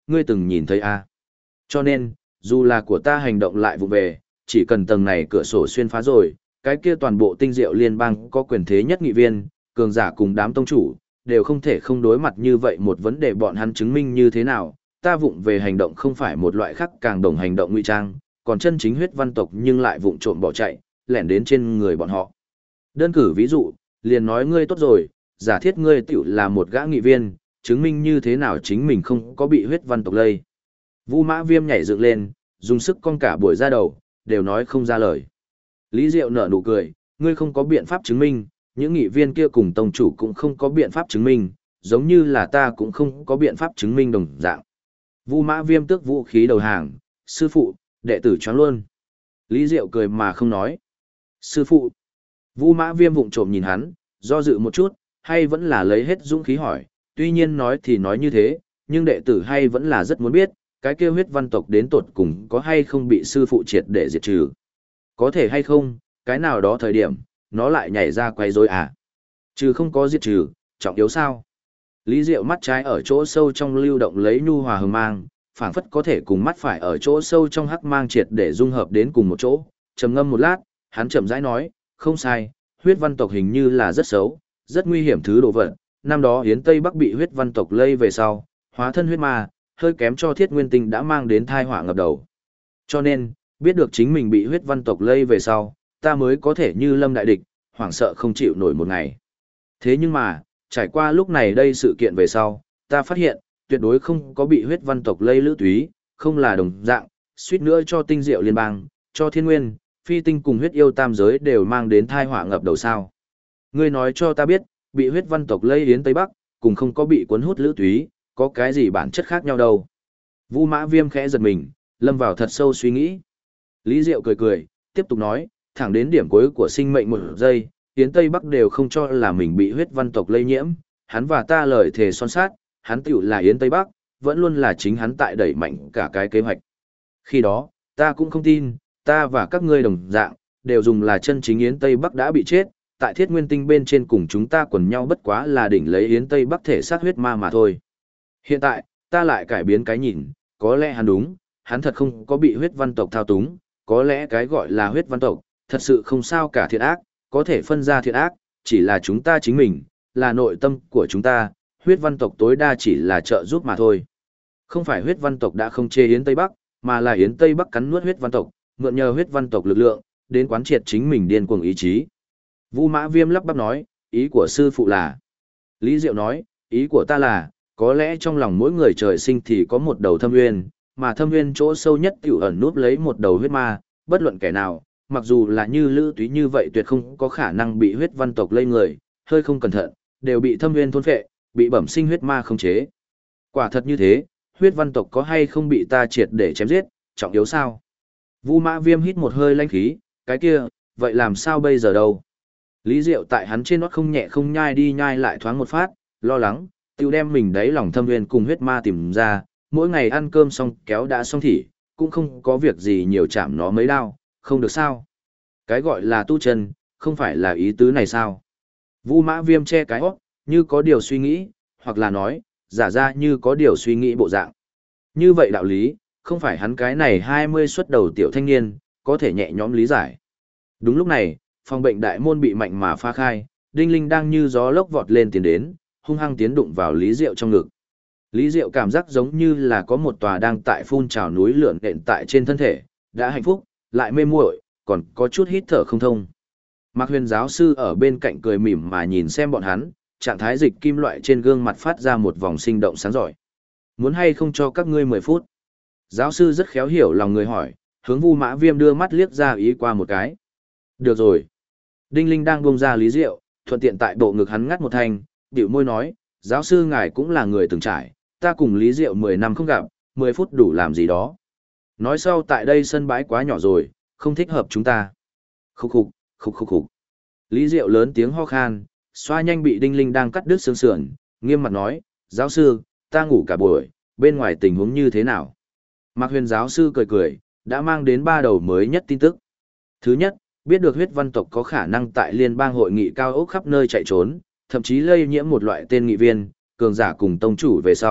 ngươi từng nhìn thấy à. Cho nên, dù là của ta hành động lại vụ về, chỉ cần tầng này cửa sổ xuyên phá rồi, cái kia toàn bộ tinh diệu liên bang có quyền thế nhất nghị viên, cường giả cùng đám tông chủ, đều không thể không đối mặt như vậy một vấn đề bọn hắn chứng minh như thế nào, ta vụng về hành động không phải một loại khác càng đồng hành động ngụy trang, còn chân chính huyết văn tộc nhưng lại vụng trộm bỏ chạy, lẻn đến trên người bọn họ. Đơn cử ví dụ, liền nói ngươi tốt rồi, giả thiết ngươi tiểu là một gã nghị viên, chứng minh như thế nào chính mình không có bị huyết văn tộc lây. Vu Mã Viêm nhảy dựng lên, dùng sức cong cả buổi ra đầu, đều nói không ra lời. Lý Diệu nở nụ cười, ngươi không có biện pháp chứng minh, những nghị viên kia cùng tông chủ cũng không có biện pháp chứng minh, giống như là ta cũng không có biện pháp chứng minh đồng dạng. Vu Mã Viêm tước vũ khí đầu hàng, sư phụ, đệ tử choáng luôn. Lý Diệu cười mà không nói. Sư phụ. Vu Mã Viêm vụng trộm nhìn hắn, do dự một chút, hay vẫn là lấy hết dũng khí hỏi, tuy nhiên nói thì nói như thế, nhưng đệ tử hay vẫn là rất muốn biết, cái kia huyết văn tộc đến tột cùng có hay không bị sư phụ triệt để diệt trừ. Có thể hay không, cái nào đó thời điểm, nó lại nhảy ra quay rối à. Trừ không có diệt trừ, trọng yếu sao? Lý Diệu mắt trái ở chỗ sâu trong lưu động lấy nhu hòa hừng mang, phảng phất có thể cùng mắt phải ở chỗ sâu trong hắc mang triệt để dung hợp đến cùng một chỗ. Trầm ngâm một lát, hắn chậm rãi nói, không sai, huyết văn tộc hình như là rất xấu, rất nguy hiểm thứ đồ vật. Năm đó Yến Tây Bắc bị huyết văn tộc lây về sau, hóa thân huyết ma, hơi kém cho Thiết Nguyên Tinh đã mang đến tai họa ngập đầu. Cho nên, biết được chính mình bị huyết văn tộc lây về sau, ta mới có thể như lâm đại địch, hoảng sợ không chịu nổi một ngày. Thế nhưng mà, trải qua lúc này đây sự kiện về sau, ta phát hiện, tuyệt đối không có bị huyết văn tộc lây lữ túy, không là đồng dạng, suýt nữa cho tinh diệu liên bang, cho thiên nguyên, phi tinh cùng huyết yêu tam giới đều mang đến thai họa ngập đầu sao. Ngươi nói cho ta biết, bị huyết văn tộc lây Yến Tây Bắc, cùng không có bị cuốn hút lữ túy, có cái gì bản chất khác nhau đâu. Vu Mã Viêm khẽ giật mình, lâm vào thật sâu suy nghĩ. Lý Diệu cười cười, tiếp tục nói, thẳng đến điểm cuối của sinh mệnh một giây, Yến Tây Bắc đều không cho là mình bị huyết văn tộc lây nhiễm, hắn và ta lời thề son sát, hắn tiểu là Yến Tây Bắc, vẫn luôn là chính hắn tại đẩy mạnh cả cái kế hoạch. Khi đó, ta cũng không tin, ta và các ngươi đồng dạng, đều dùng là chân chính Yến Tây Bắc đã bị chết, tại Thiết Nguyên Tinh bên trên cùng chúng ta quần nhau bất quá là đỉnh lấy Yến Tây Bắc thể sát huyết ma mà thôi. Hiện tại, ta lại cải biến cái nhìn, có lẽ hắn đúng, hắn thật không có bị huyết văn tộc thao túng, có lẽ cái gọi là huyết văn tộc, thật sự không sao cả thiện ác, có thể phân ra thiện ác, chỉ là chúng ta chính mình, là nội tâm của chúng ta, huyết văn tộc tối đa chỉ là trợ giúp mà thôi. Không phải huyết văn tộc đã không chê Yến Tây Bắc, mà là Yến Tây Bắc cắn nuốt huyết văn tộc, mượn nhờ huyết văn tộc lực lượng, đến quán triệt chính mình điên cuồng ý chí. Vu Mã Viêm lắp bắp nói, ý của sư phụ là. Lý Diệu nói, ý của ta là, có lẽ trong lòng mỗi người trời sinh thì có một đầu thâm nguyên, mà thâm nguyên chỗ sâu nhất tiểu ẩn núp lấy một đầu huyết ma, bất luận kẻ nào, mặc dù là như Lữ Túy như vậy tuyệt không có khả năng bị huyết văn tộc lây người, hơi không cẩn thận, đều bị thâm nguyên thôn phệ, bị bẩm sinh huyết ma khống chế. Quả thật như thế, huyết văn tộc có hay không bị ta triệt để chém giết, trọng yếu sao? Vu Mã Viêm hít một hơi lãnh khí, cái kia, vậy làm sao bây giờ đâu? Lý Diệu tại hắn trên nót không nhẹ không nhai đi nhai lại thoáng một phát, lo lắng, tiêu đem mình đáy lòng thâm nguyên cùng huyết ma tìm ra, mỗi ngày ăn cơm xong kéo đã xong thỉ, cũng không có việc gì nhiều chạm nó mấy đao, không được sao? Cái gọi là tu chân, không phải là ý tứ này sao? Vu Mã Viêm che cái hót, như có điều suy nghĩ, hoặc là nói, giả ra như có điều suy nghĩ bộ dạng. Như vậy đạo lý, không phải hắn cái này 20 xuất đầu tiểu thanh niên, có thể nhẹ nhõm lý giải. Đúng lúc này, phòng bệnh đại môn bị mạnh mà phá khai, Đinh Linh đang như gió lốc vọt lên tiến đến, hung hăng tiến đụng vào Lý Diệu trong ngực. Lý Diệu cảm giác giống như là có một tòa đang tại phun trào núi lượn đện tại trên thân thể, đã hạnh phúc, lại mê muội, còn có chút hít thở không thông. Mạc Huyền giáo sư ở bên cạnh cười mỉm mà nhìn xem bọn hắn, trạng thái dịch kim loại trên gương mặt phát ra một vòng sinh động sáng giỏi. Muốn hay không cho các ngươi 10 phút? Giáo sư rất khéo hiểu lòng người hỏi, hướng Vu Mã Viêm đưa mắt liếc ra ý qua một cái. Được rồi. Đinh Linh đang buông ra Lý Diệu, thuận tiện tại bộ ngực hắn ngắt một thanh, bĩu môi nói, giáo sư ngài cũng là người từng trải, ta cùng Lý Diệu 10 năm không gặp, 10 phút đủ làm gì đó. Nói sau tại đây sân bãi quá nhỏ rồi, không thích hợp chúng ta. Khúc khục, khúc khúc khục. Lý Diệu lớn tiếng ho khan, xoa nhanh bị Đinh Linh đang cắt đứt xương sườn, nghiêm mặt nói, giáo sư, ta ngủ cả buổi, bên ngoài tình huống như thế nào? Mạc Huyền giáo sư cười cười, đã mang đến 3 đầu mới nhất tin tức. Thứ nhất, biết được huyết văn tộc có khả năng tại liên bang hội nghị cao ốc khắp nơi chạy trốn, thậm chí lây nhiễm một loại tên nghị viên, cường giả cùng tông chủ về sau,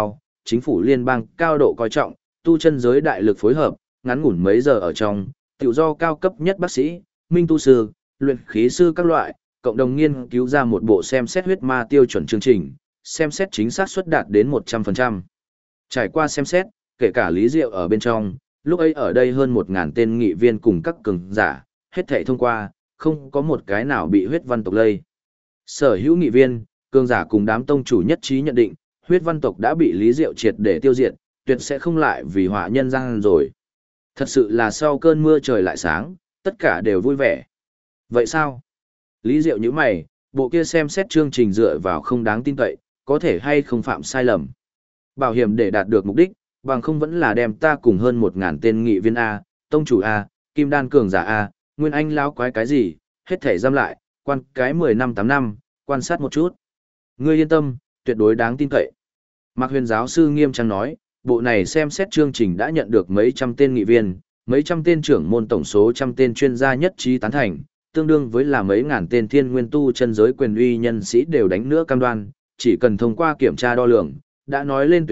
chính phủ liên bang cao độ coi trọng, tu chân giới đại lực phối hợp, ngắn ngủn mấy giờ ở trong, tự do cao cấp nhất bác sĩ, minh tu sư, luyện khí sư các loại, cộng đồng nghiên cứu ra một bộ xem xét huyết ma tiêu chuẩn chương trình, xem xét chính xác suất đạt đến 100%. Trải qua xem xét, kể cả Lý Diệu ở bên trong, lúc ấy ở đây hơn 1.000 tên nghị viên cùng các cường giả, hết thảy thông qua, không có một cái nào bị huyết văn tộc lây. Sở hữu nghị viên, cường giả cùng đám tông chủ nhất trí nhận định, huyết văn tộc đã bị Lý Diệu triệt để tiêu diệt, tuyệt sẽ không lại vì họa nhân gian rồi. Thật sự là sau cơn mưa trời lại sáng, tất cả đều vui vẻ. Vậy sao? Lý Diệu như mày, bộ kia xem xét chương trình dựa vào không đáng tin cậy, có thể hay không phạm sai lầm. Bảo hiểm để đạt được mục đích, bằng không vẫn là đem ta cùng hơn 1.000 tên nghị viên A, tông chủ A, kim đan cường giả A, nguyên anh lão quái cái gì, hết thể giam lại, quan cái 10 năm 8 năm, quan sát một chút. Ngươi yên tâm, tuyệt đối đáng tin cậy. Mạc Huyền giáo sư nghiêm trang nói, bộ này xem xét chương trình đã nhận được mấy trăm tên nghị viên, mấy trăm tên trưởng môn tổng số trăm tên chuyên gia nhất trí tán thành, tương đương với là mấy ngàn tên thiên nguyên tu chân giới quyền uy nhân sĩ đều đánh nữa cam đoan, chỉ cần thông qua kiểm tra đo lường, đã nói lên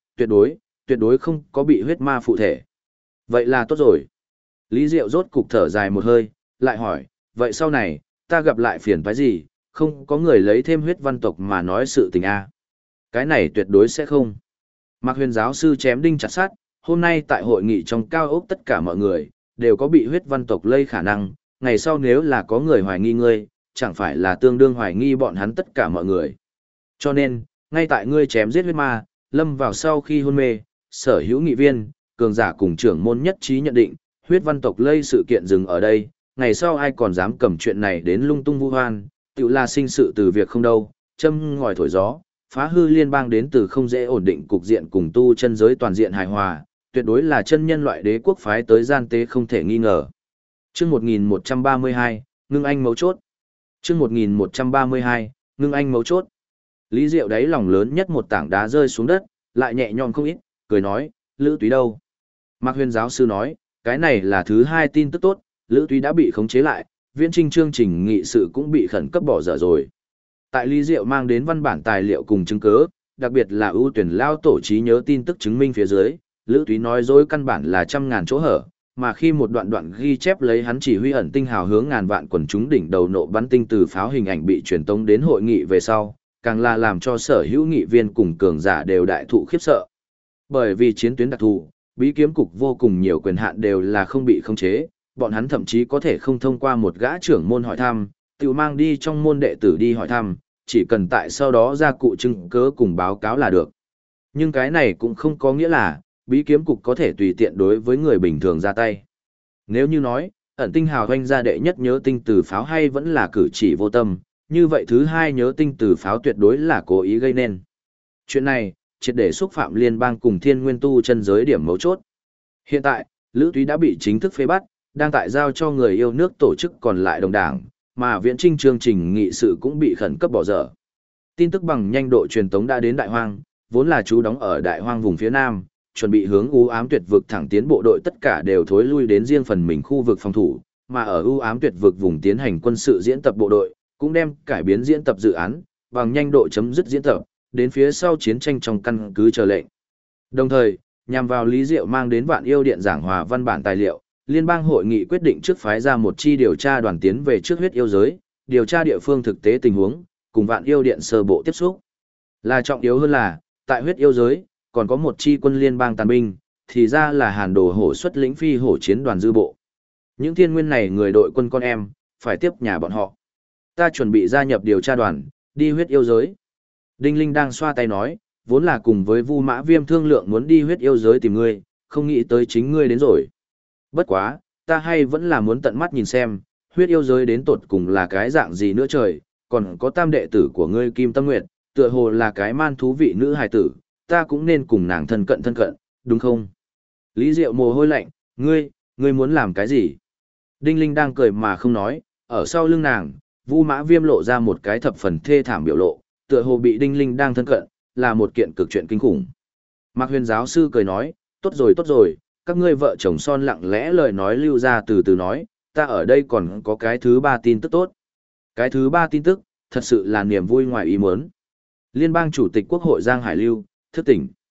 tuyệt đối không có bị huyết ma phụ thể. Vậy là tốt rồi. Lý Diệu rốt cục thở dài một hơi, lại hỏi, vậy sau này, ta gặp lại phiền toái gì, không có người lấy thêm huyết văn tộc mà nói sự tình a? Cái này tuyệt đối sẽ không. Mạc Huyền giáo sư chém đinh chặt sắt, hôm nay tại hội nghị trong cao ốc tất cả mọi người, đều có bị huyết văn tộc lây khả năng, ngày sau nếu là có người hoài nghi ngươi, chẳng phải là tương đương hoài nghi bọn hắn tất cả mọi người. Cho nên, ngay tại ngươi chém giết huyết ma, lâm vào sau khi hôn mê, sở hữu nghị viên, cường giả cùng trưởng môn nhất trí nhận định, huyết văn tộc lây sự kiện dừng ở đây, ngày sau ai còn dám cầm chuyện này đến lung tung vu hoan, tự là sinh sự từ việc không đâu, châm ngòi thổi gió, phá hư liên bang đến từ không dễ ổn định cục diện cùng tu chân giới toàn diện hài hòa, tuyệt đối là chân nhân loại đế quốc phái tới gian tế không thể nghi ngờ. Chương 1132, ngưng anh mấu chốt. Chương 1132, ngưng anh mấu chốt. Lý Diệu đáy lòng lớn nhất một tảng đá rơi xuống đất, lại nhẹ nhõm không ít, cười nói, Lữ Túy đâu? Mạc Huyền giáo sư nói, cái này là thứ hai tin tức tốt, Lữ Túy đã bị khống chế lại, viễn trinh chương trình nghị sự cũng bị khẩn cấp bỏ dở rồi. Tại Lý Diệu mang đến văn bản tài liệu cùng chứng cứ, đặc biệt là ưu tuyển lao tổ trí nhớ tin tức chứng minh phía dưới, Lữ Túy nói dối căn bản là trăm ngàn chỗ hở, mà khi một đoạn ghi chép lấy hắn chỉ huy ẩn tinh hào hướng ngàn vạn quần chúng đỉnh đầu nộ bắn tinh từ pháo hình ảnh bị truyền tống đến hội nghị về sau, càng là làm cho sở hữu nghị viên cùng cường giả đều đại thụ khiếp sợ. Bởi vì chiến tuyến đặc thù, bí kiếm cục vô cùng nhiều quyền hạn đều là không bị khống chế, bọn hắn thậm chí có thể không thông qua một gã trưởng môn hỏi thăm, tự mang đi trong môn đệ tử đi hỏi thăm, chỉ cần tại sau đó ra cụ chứng cứ cùng báo cáo là được. Nhưng cái này cũng không có nghĩa là, bí kiếm cục có thể tùy tiện đối với người bình thường ra tay. Nếu như nói, ẩn tinh hào hoanh gia đệ nhất nhớ tinh từ pháo hay vẫn là cử chỉ vô tâm, như vậy thứ hai nhớ tinh từ pháo tuyệt đối là cố ý gây nên. Chuyện này, triệt để xúc phạm liên bang cùng thiên nguyên tu chân giới điểm mấu chốt. Hiện tại, Lữ Túy đã bị chính thức phế bắt, đang tại giao cho người yêu nước tổ chức còn lại đồng đảng, mà viễn trinh chương trình nghị sự cũng bị khẩn cấp bỏ dở. Tin tức bằng nhanh độ truyền tống đã đến Đại Hoang, vốn là trú đóng ở Đại Hoang vùng phía Nam, chuẩn bị hướng u ám tuyệt vực thẳng tiến bộ đội tất cả đều thối lui đến riêng phần mình khu vực phòng thủ, mà ở u ám tuyệt vực vùng tiến hành quân sự diễn tập bộ đội, cũng đem cải biến diễn tập dự án, bằng nhanh độ chấm dứt diễn tập, đến phía sau chiến tranh trong căn cứ chờ lệnh. Đồng thời, nhằm vào Lý Diệu mang đến Vạn Yêu Điện giảng hòa văn bản tài liệu, Liên bang hội nghị quyết định trước phái ra một chi điều tra đoàn tiến về trước huyết yêu giới, điều tra địa phương thực tế tình huống, cùng Vạn Yêu Điện sơ bộ tiếp xúc. Là trọng yếu hơn là, tại huyết yêu giới, còn có một chi quân liên bang tàn binh, thì ra là Hàn Đồ Hổ xuất lĩnh phi hổ chiến đoàn dư bộ. Những thiên nguyên này người đội quân con em, phải tiếp nhà bọn họ. Ta chuẩn bị gia nhập điều tra đoàn, đi huyết yêu giới. Đinh Linh đang xoa tay nói, vốn là cùng với Vu Mã Viêm thương lượng muốn đi huyết yêu giới tìm ngươi, không nghĩ tới chính ngươi đến rồi. Bất quá, ta hay vẫn là muốn tận mắt nhìn xem, huyết yêu giới đến tột cùng là cái dạng gì nữa trời, còn có tam đệ tử của ngươi Kim Tâm Nguyệt, tựa hồ là cái man thú vị nữ hài tử, ta cũng nên cùng nàng thân cận, đúng không? Lý Diệu mồ hôi lạnh, ngươi muốn làm cái gì? Đinh Linh đang cười mà không nói, ở sau lưng nàng, Vu Mã Viêm lộ ra một cái thập phần thê thảm biểu lộ, tựa hồ bị Đinh Linh đang thân cận, là một kiện cực chuyện kinh khủng. Mạc Huyền giáo sư cười nói, tốt rồi, các ngươi vợ chồng son lặng lẽ lời nói lưu ra từ từ nói, ta ở đây còn có cái thứ ba tin tức tốt. Cái thứ ba tin tức, thật sự là niềm vui ngoài ý muốn. Liên bang chủ tịch quốc hội Giang Hải Lưu, thức tỉnh.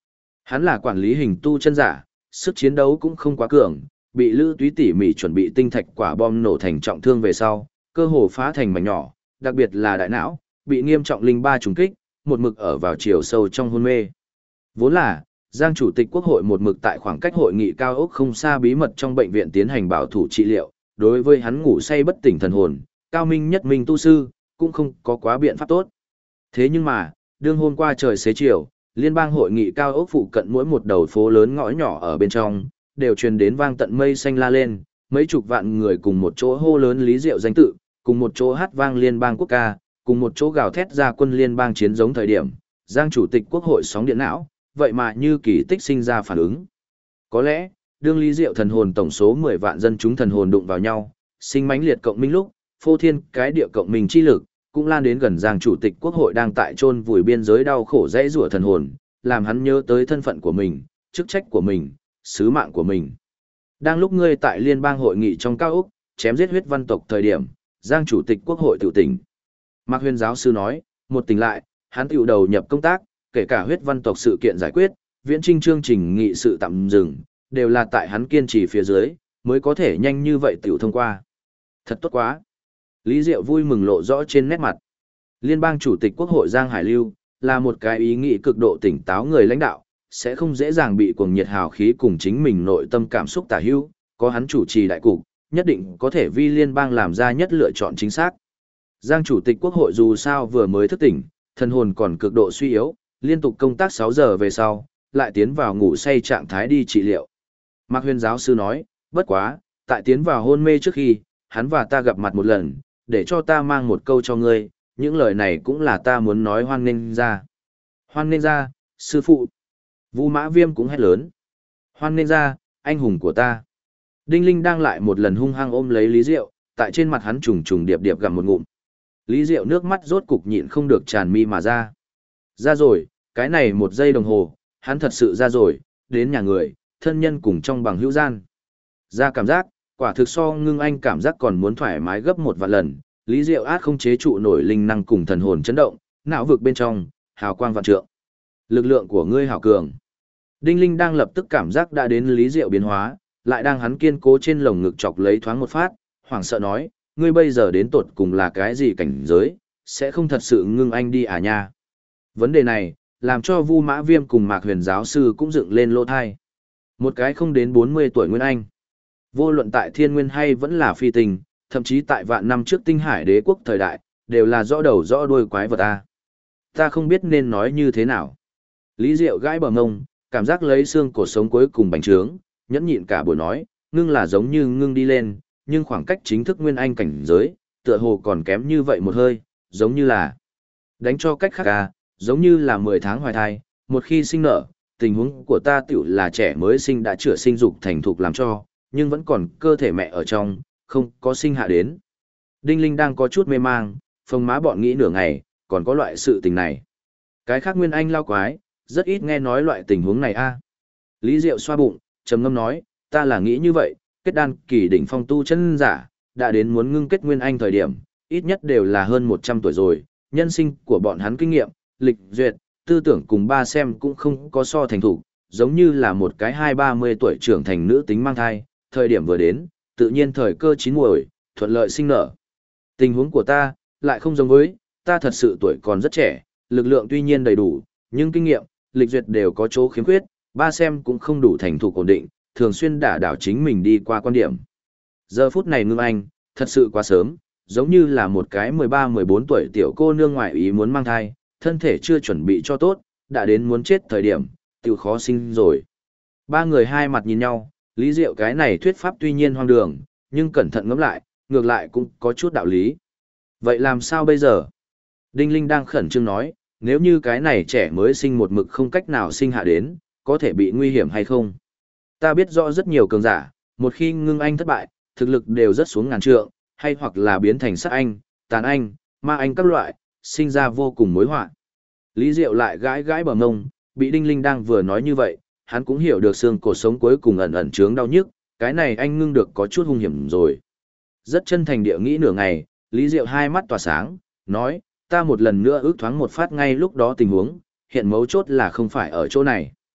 Hắn là quản lý hình tu chân giả, sức chiến đấu cũng không quá cường, bị Lữ Túy tỉ mỉ chuẩn bị tinh thạch quả bom nổ thành trọng thương về sau, cơ hồ phá thành mảnh nhỏ, đặc biệt là đại não, bị nghiêm trọng linh ba trùng kích, một mực ở vào chiều sâu trong hôn mê. Vốn là, Giang Chủ tịch Quốc hội một mực tại khoảng cách hội nghị cao ốc không xa bí mật trong bệnh viện tiến hành bảo thủ trị liệu, đối với hắn ngủ say bất tỉnh thần hồn, cao minh nhất minh tu sư, cũng không có quá biện pháp tốt. Thế nhưng mà, đương hôm qua trời xế chiều, liên bang hội nghị cao ốc phụ cận mỗi một đầu phố lớn ngõ nhỏ ở bên trong, đều truyền đến vang tận mây xanh la lên, mấy chục vạn người cùng một chỗ hô lớn Lý Diệu danh tự, cùng một chỗ hát vang liên bang quốc ca, cùng một chỗ gào thét ra quân liên bang chiến giống thời điểm, Giang Chủ tịch Quốc hội sóng điện não, vậy mà như kỳ tích sinh ra phản ứng. Có lẽ, đương Lý Diệu thần hồn tổng số 10 vạn dân chúng thần hồn đụng vào nhau, sinh mãnh liệt cộng minh lúc, phô thiên cái địa cộng minh chi lực, cũng lan đến gần Giang Chủ tịch Quốc hội đang tại chôn vùi biên giới đau khổ dãy rủa thần hồn, làm hắn nhớ tới thân phận của mình, chức trách của mình, sứ mạng của mình. Đang lúc ngươi tại liên bang hội nghị trong cao ốc, chém giết huyết văn tộc thời điểm, Giang Chủ tịch Quốc hội tự tỉnh. Mạc Huyền giáo sư nói, một tỉnh lại, hắn tiểu đầu nhập công tác, kể cả huyết văn tộc sự kiện giải quyết, viễn trinh chương trình nghị sự tạm dừng, đều là tại hắn kiên trì phía dưới, mới có thể nhanh như vậy tiểu thông qua. Thật tốt quá. Lý Diệu vui mừng lộ rõ trên nét mặt. Liên bang Chủ tịch Quốc hội Giang Hải Lưu, là một cái ý nghĩ cực độ tỉnh táo người lãnh đạo, sẽ không dễ dàng bị cuồng nhiệt hào khí cùng chính mình nội tâm cảm xúc tả hữu, có hắn chủ trì đại cục, nhất định có thể vi liên bang làm ra nhất lựa chọn chính xác. Giang Chủ tịch Quốc hội dù sao vừa mới thức tỉnh, thần hồn còn cực độ suy yếu, liên tục công tác 6 giờ về sau, lại tiến vào ngủ say trạng thái đi trị liệu. Mạc Huyền giáo sư nói, bất quá, tại tiến vào hôn mê trước khi, hắn và ta gặp mặt một lần, để cho ta mang một câu cho ngươi, những lời này cũng là ta muốn nói hoan nghênh ra. Hoan nghênh ra, sư phụ. Vu Mã Viêm cũng hét lớn. Hoan nghênh ra, anh hùng của ta. Đinh Linh đang lại một lần hung hăng ôm lấy Lý Diệu, tại trên mặt hắn trùng trùng điệp điệp gặm một ngụm. Lý Diệu nước mắt rốt cục nhịn không được tràn mi mà ra. Ra rồi, cái này 1 giây đồng hồ, hắn thật sự ra rồi, đến nhà người, thân nhân cùng trong bằng hữu gian. Ra cảm giác, quả thực so ngưng anh cảm giác còn muốn thoải mái gấp 1 vạn lần. Lý Diệu át không chế trụ nổi linh năng cùng thần hồn chấn động, não vực bên trong, hào quang vạn trượng. Lực lượng của ngươi hảo cường. Đinh Linh đang lập tức cảm giác đã đến Lý Diệu biến hóa, lại đang hắn kiên cố trên lồng ngực chọc lấy thoáng một phát, hoảng sợ nói, ngươi bây giờ đến tột cùng là cái gì cảnh giới, sẽ không thật sự ngưng anh đi à nha. Vấn đề này, làm cho Vu Mã Viêm cùng Mạc Huyền giáo sư cũng dựng lên lỗ thai. Một cái không đến 40 tuổi Nguyên Anh. Vô luận tại thiên nguyên hay vẫn là phi tình, thậm chí tại vạn năm trước tinh hải đế quốc thời đại, đều là rõ đầu rõ đuôi quái vật ta. Ta không biết nên nói như thế nào. Lý Diệu gãi bờ ngông, cảm giác lấy xương cổ sống cuối cùng bành trướng, nhẫn nhịn cả buổi nói, ngưng là giống như ngưng đi lên, nhưng khoảng cách chính thức Nguyên Anh cảnh giới, tựa hồ còn kém như vậy một hơi, giống như là đánh cho cách khác à, giống như là 10 tháng hoài thai, một khi sinh nở, tình huống của ta tiểu là trẻ mới sinh đã chữa sinh dục thành thục làm cho, nhưng vẫn còn cơ thể mẹ ở trong, không có sinh hạ đến. Đinh Linh đang có chút mê mang, phông má bọn nghĩ nửa ngày, còn có loại sự tình này. Cái khác Nguyên Anh lao quái, rất ít nghe nói loại tình huống này a. Lý Diệu xoa bụng, trầm ngâm nói, ta là nghĩ như vậy, kết đan kỳ đỉnh phong tu chân giả, đã đến muốn ngưng kết Nguyên Anh thời điểm, ít nhất đều là hơn 100 tuổi rồi, nhân sinh của bọn hắn kinh nghiệm, lịch duyệt, tư tưởng cùng ba xem cũng không có so thành thủ, giống như là một cái 20-30 tuổi trưởng thành nữ tính mang thai, thời điểm vừa đến, tự nhiên thời cơ chín muồi, thuận lợi sinh nở. Tình huống của ta, lại không giống với, ta thật sự tuổi còn rất trẻ, lực lượng tuy nhiên đầy đủ, nhưng kinh nghiệm, lịch duyệt đều có chỗ khiếm khuyết, ba xem cũng không đủ thành thục ổn định, thường xuyên đả đảo chính mình đi qua quan điểm. Giờ phút này ngưng anh, thật sự quá sớm, giống như là một cái 13-14 tuổi tiểu cô nương ngoại ý muốn mang thai, thân thể chưa chuẩn bị cho tốt, đã đến muốn chết thời điểm, tiểu khó sinh rồi. Ba người hai mặt nhìn nhau, Lý Diệu cái này thuyết pháp tuy nhiên hoang đường, nhưng cẩn thận ngẫm lại, ngược lại cũng có chút đạo lý. Vậy làm sao bây giờ? Đinh Linh đang khẩn trương nói, nếu như cái này trẻ mới sinh một mực không cách nào sinh hạ đến, có thể bị nguy hiểm hay không? Ta biết rõ rất nhiều cường giả, một khi ngưng anh thất bại, thực lực đều rất xuống ngàn trượng, hay hoặc là biến thành sát anh, tàn anh, ma anh các loại, sinh ra vô cùng mối họa. Lý Diệu lại gãi gãi bờ ngông, bị Đinh Linh đang vừa nói như vậy, hắn cũng hiểu được xương cổ sống cuối cùng ẩn ẩn chướng đau nhức, cái này anh ngưng được có chút hung hiểm rồi. Rất chân thành địa nghĩ nửa ngày, Lý Diệu hai mắt tỏa sáng, nói, ta một lần nữa ước thoáng một phát ngay lúc đó tình huống, hiện mấu chốt là không phải ở chỗ này.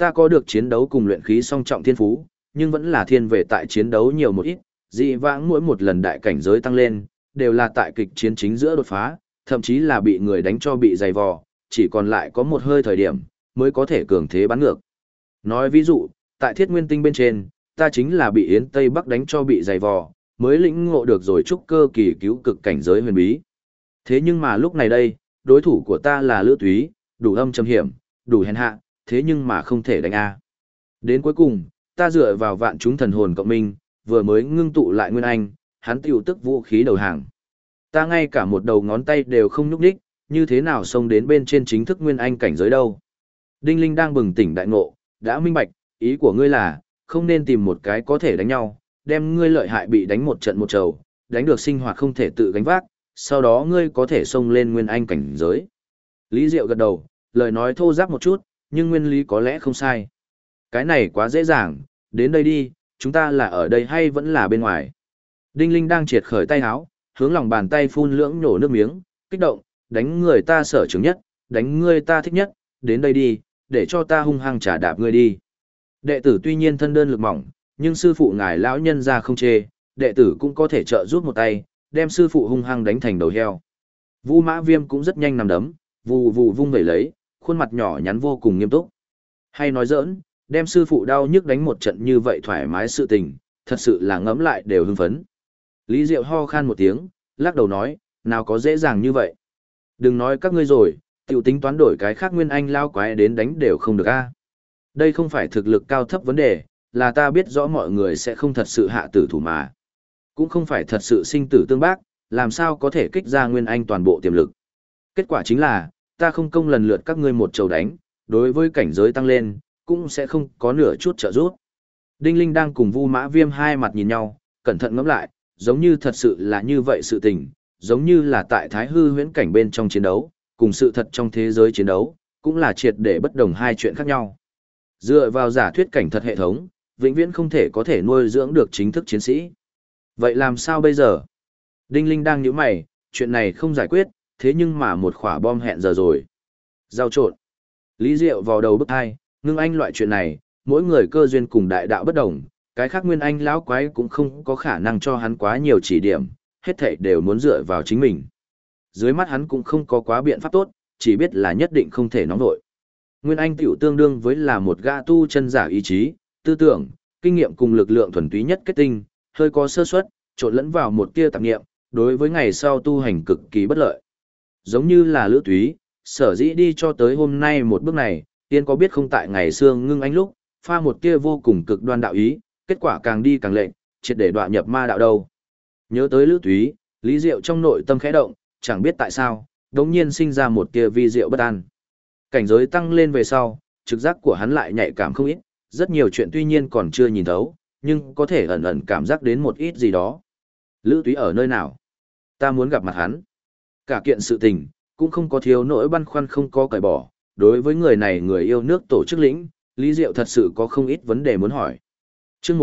Ta có được chiến đấu cùng luyện khí song trọng thiên phú, nhưng vẫn là thiên về tại chiến đấu nhiều một ít, dị vãng mỗi một lần đại cảnh giới tăng lên, đều là tại kịch chiến chính giữa đột phá, thậm chí là bị người đánh cho bị dày vò, chỉ còn lại có một hơi thời điểm, mới có thể cường thế bắn ngược. Nói ví dụ, tại Thiết Nguyên Tinh bên trên, ta chính là bị Yến Tây Bắc đánh cho bị dày vò, mới lĩnh ngộ được rồi trúc cơ kỳ cứu cực cảnh giới huyền bí. Thế nhưng mà lúc này đây, đối thủ của ta là Lữ Túy, đủ âm trầm hiểm, đủ hèn hạ, thế nhưng mà không thể đánh A. Đến cuối cùng, ta dựa vào vạn chúng thần hồn cộng minh, vừa mới ngưng tụ lại Nguyên Anh, hắn tiêu tức vũ khí đầu hàng. Ta ngay cả một đầu ngón tay đều không nhúc nhích, như thế nào xông đến bên trên chính thức Nguyên Anh cảnh giới đâu. Đinh Linh đang bừng tỉnh đại ngộ, đã minh bạch, ý của ngươi là, không nên tìm một cái có thể đánh nhau, đem ngươi lợi hại bị đánh một trận một trầu, đánh được sinh hoạt không thể tự gánh vác, sau đó ngươi có thể xông lên Nguyên Anh cảnh giới. Lý Diệu gật đầu, lời nói thô ráp một chút, nhưng nguyên lý có lẽ không sai. Cái này quá dễ dàng, đến đây đi, chúng ta là ở đây hay vẫn là bên ngoài. Đinh Linh đang triệt khởi tay áo, hướng lòng bàn tay phun lưỡng nhổ nước miếng, kích động, đánh người ta sở trường nhất, đánh người ta thích nhất, đến đây đi, để cho ta hung hăng trả đạp ngươi đi. Đệ tử tuy nhiên thân đơn lực mỏng, nhưng sư phụ ngài lão nhân ra không chê, đệ tử cũng có thể trợ giúp một tay, đem sư phụ hung hăng đánh thành đầu heo. Vu Mã Viêm cũng rất nhanh nằm đấm, vù vù vung vẩy lấy, khuôn mặt nhỏ nhắn vô cùng nghiêm túc. Hay nói giỡn, đem sư phụ đau nhức đánh một trận như vậy thoải mái sự tình, thật sự là ngẫm lại đều hưng phấn. Lý Diệu ho khan một tiếng, lắc đầu nói, nào có dễ dàng như vậy. Đừng nói các ngươi rồi, tiểu tính toán đổi cái khác Nguyên Anh lao quái đến đánh đều không được a. Đây không phải thực lực cao thấp vấn đề, là ta biết rõ mọi người sẽ không thật sự hạ tử thủ mà. Cũng không phải thật sự sinh tử tương bác, làm sao có thể kích ra Nguyên Anh toàn bộ tiềm lực. Kết quả chính là, ta không công lần lượt các ngươi một chầu đánh, đối với cảnh giới tăng lên, cũng sẽ không có nửa chút trợ giúp. Đinh Linh đang cùng Vu Mã Viêm hai mặt nhìn nhau, cẩn thận ngẫm lại, giống như thật sự là như vậy sự tình, giống như là tại Thái Hư huyễn cảnh bên trong chiến đấu, cùng sự thật trong thế giới chiến đấu, cũng là triệt để bất đồng hai chuyện khác nhau. Dựa vào giả thuyết cảnh thật hệ thống, vĩnh viễn không thể có thể nuôi dưỡng được chính thức chiến sĩ. Vậy làm sao bây giờ? Đinh Linh đang nhíu mày, chuyện này không giải quyết, thế nhưng mà một quả bom hẹn giờ rồi. Giao trộn. Lý Diệu vào đầu bức hai, ngưng anh loại chuyện này, mỗi người cơ duyên cùng đại đạo bất đồng, cái khác Nguyên Anh lão quái cũng không có khả năng cho hắn quá nhiều chỉ điểm, hết thảy đều muốn dựa vào chính mình. Dưới mắt hắn cũng không có quá biện pháp tốt, chỉ biết là nhất định không thể nóng nổi. Nguyên Anh tiểu tương đương với là một gã tu chân giả ý chí, tư tưởng, kinh nghiệm cùng lực lượng thuần túy nhất kết tinh, hơi có sơ suất, trộn lẫn vào một tia tạp niệm, đối với ngày sau tu hành cực kỳ bất lợi. Giống như là Lữ Túy, sở dĩ đi cho tới hôm nay một bước này, tiên có biết không tại ngày xưa ngưng anh lúc, pha một tia vô cùng cực đoan đạo ý, kết quả càng đi càng lệnh, triệt để đọa nhập ma đạo đâu. Nhớ tới Lữ Túy, Lý Diệu trong nội tâm khẽ động, chẳng biết tại sao, đống nhiên sinh ra một tia vi diệu bất an. Cảnh giới tăng lên về sau, trực giác của hắn lại nhạy cảm không ít, rất nhiều chuyện tuy nhiên còn chưa nhìn thấu, nhưng có thể ẩn ẩn cảm giác đến một ít gì đó. Lữ Túy ở nơi nào? Ta muốn gặp mặt hắn. Cả kiện sự tình, cũng không có thiếu nỗi băn khoăn không có cởi bỏ. Đối với người này người yêu nước tổ chức lĩnh, Lý Diệu thật sự có không ít vấn đề muốn hỏi. Chương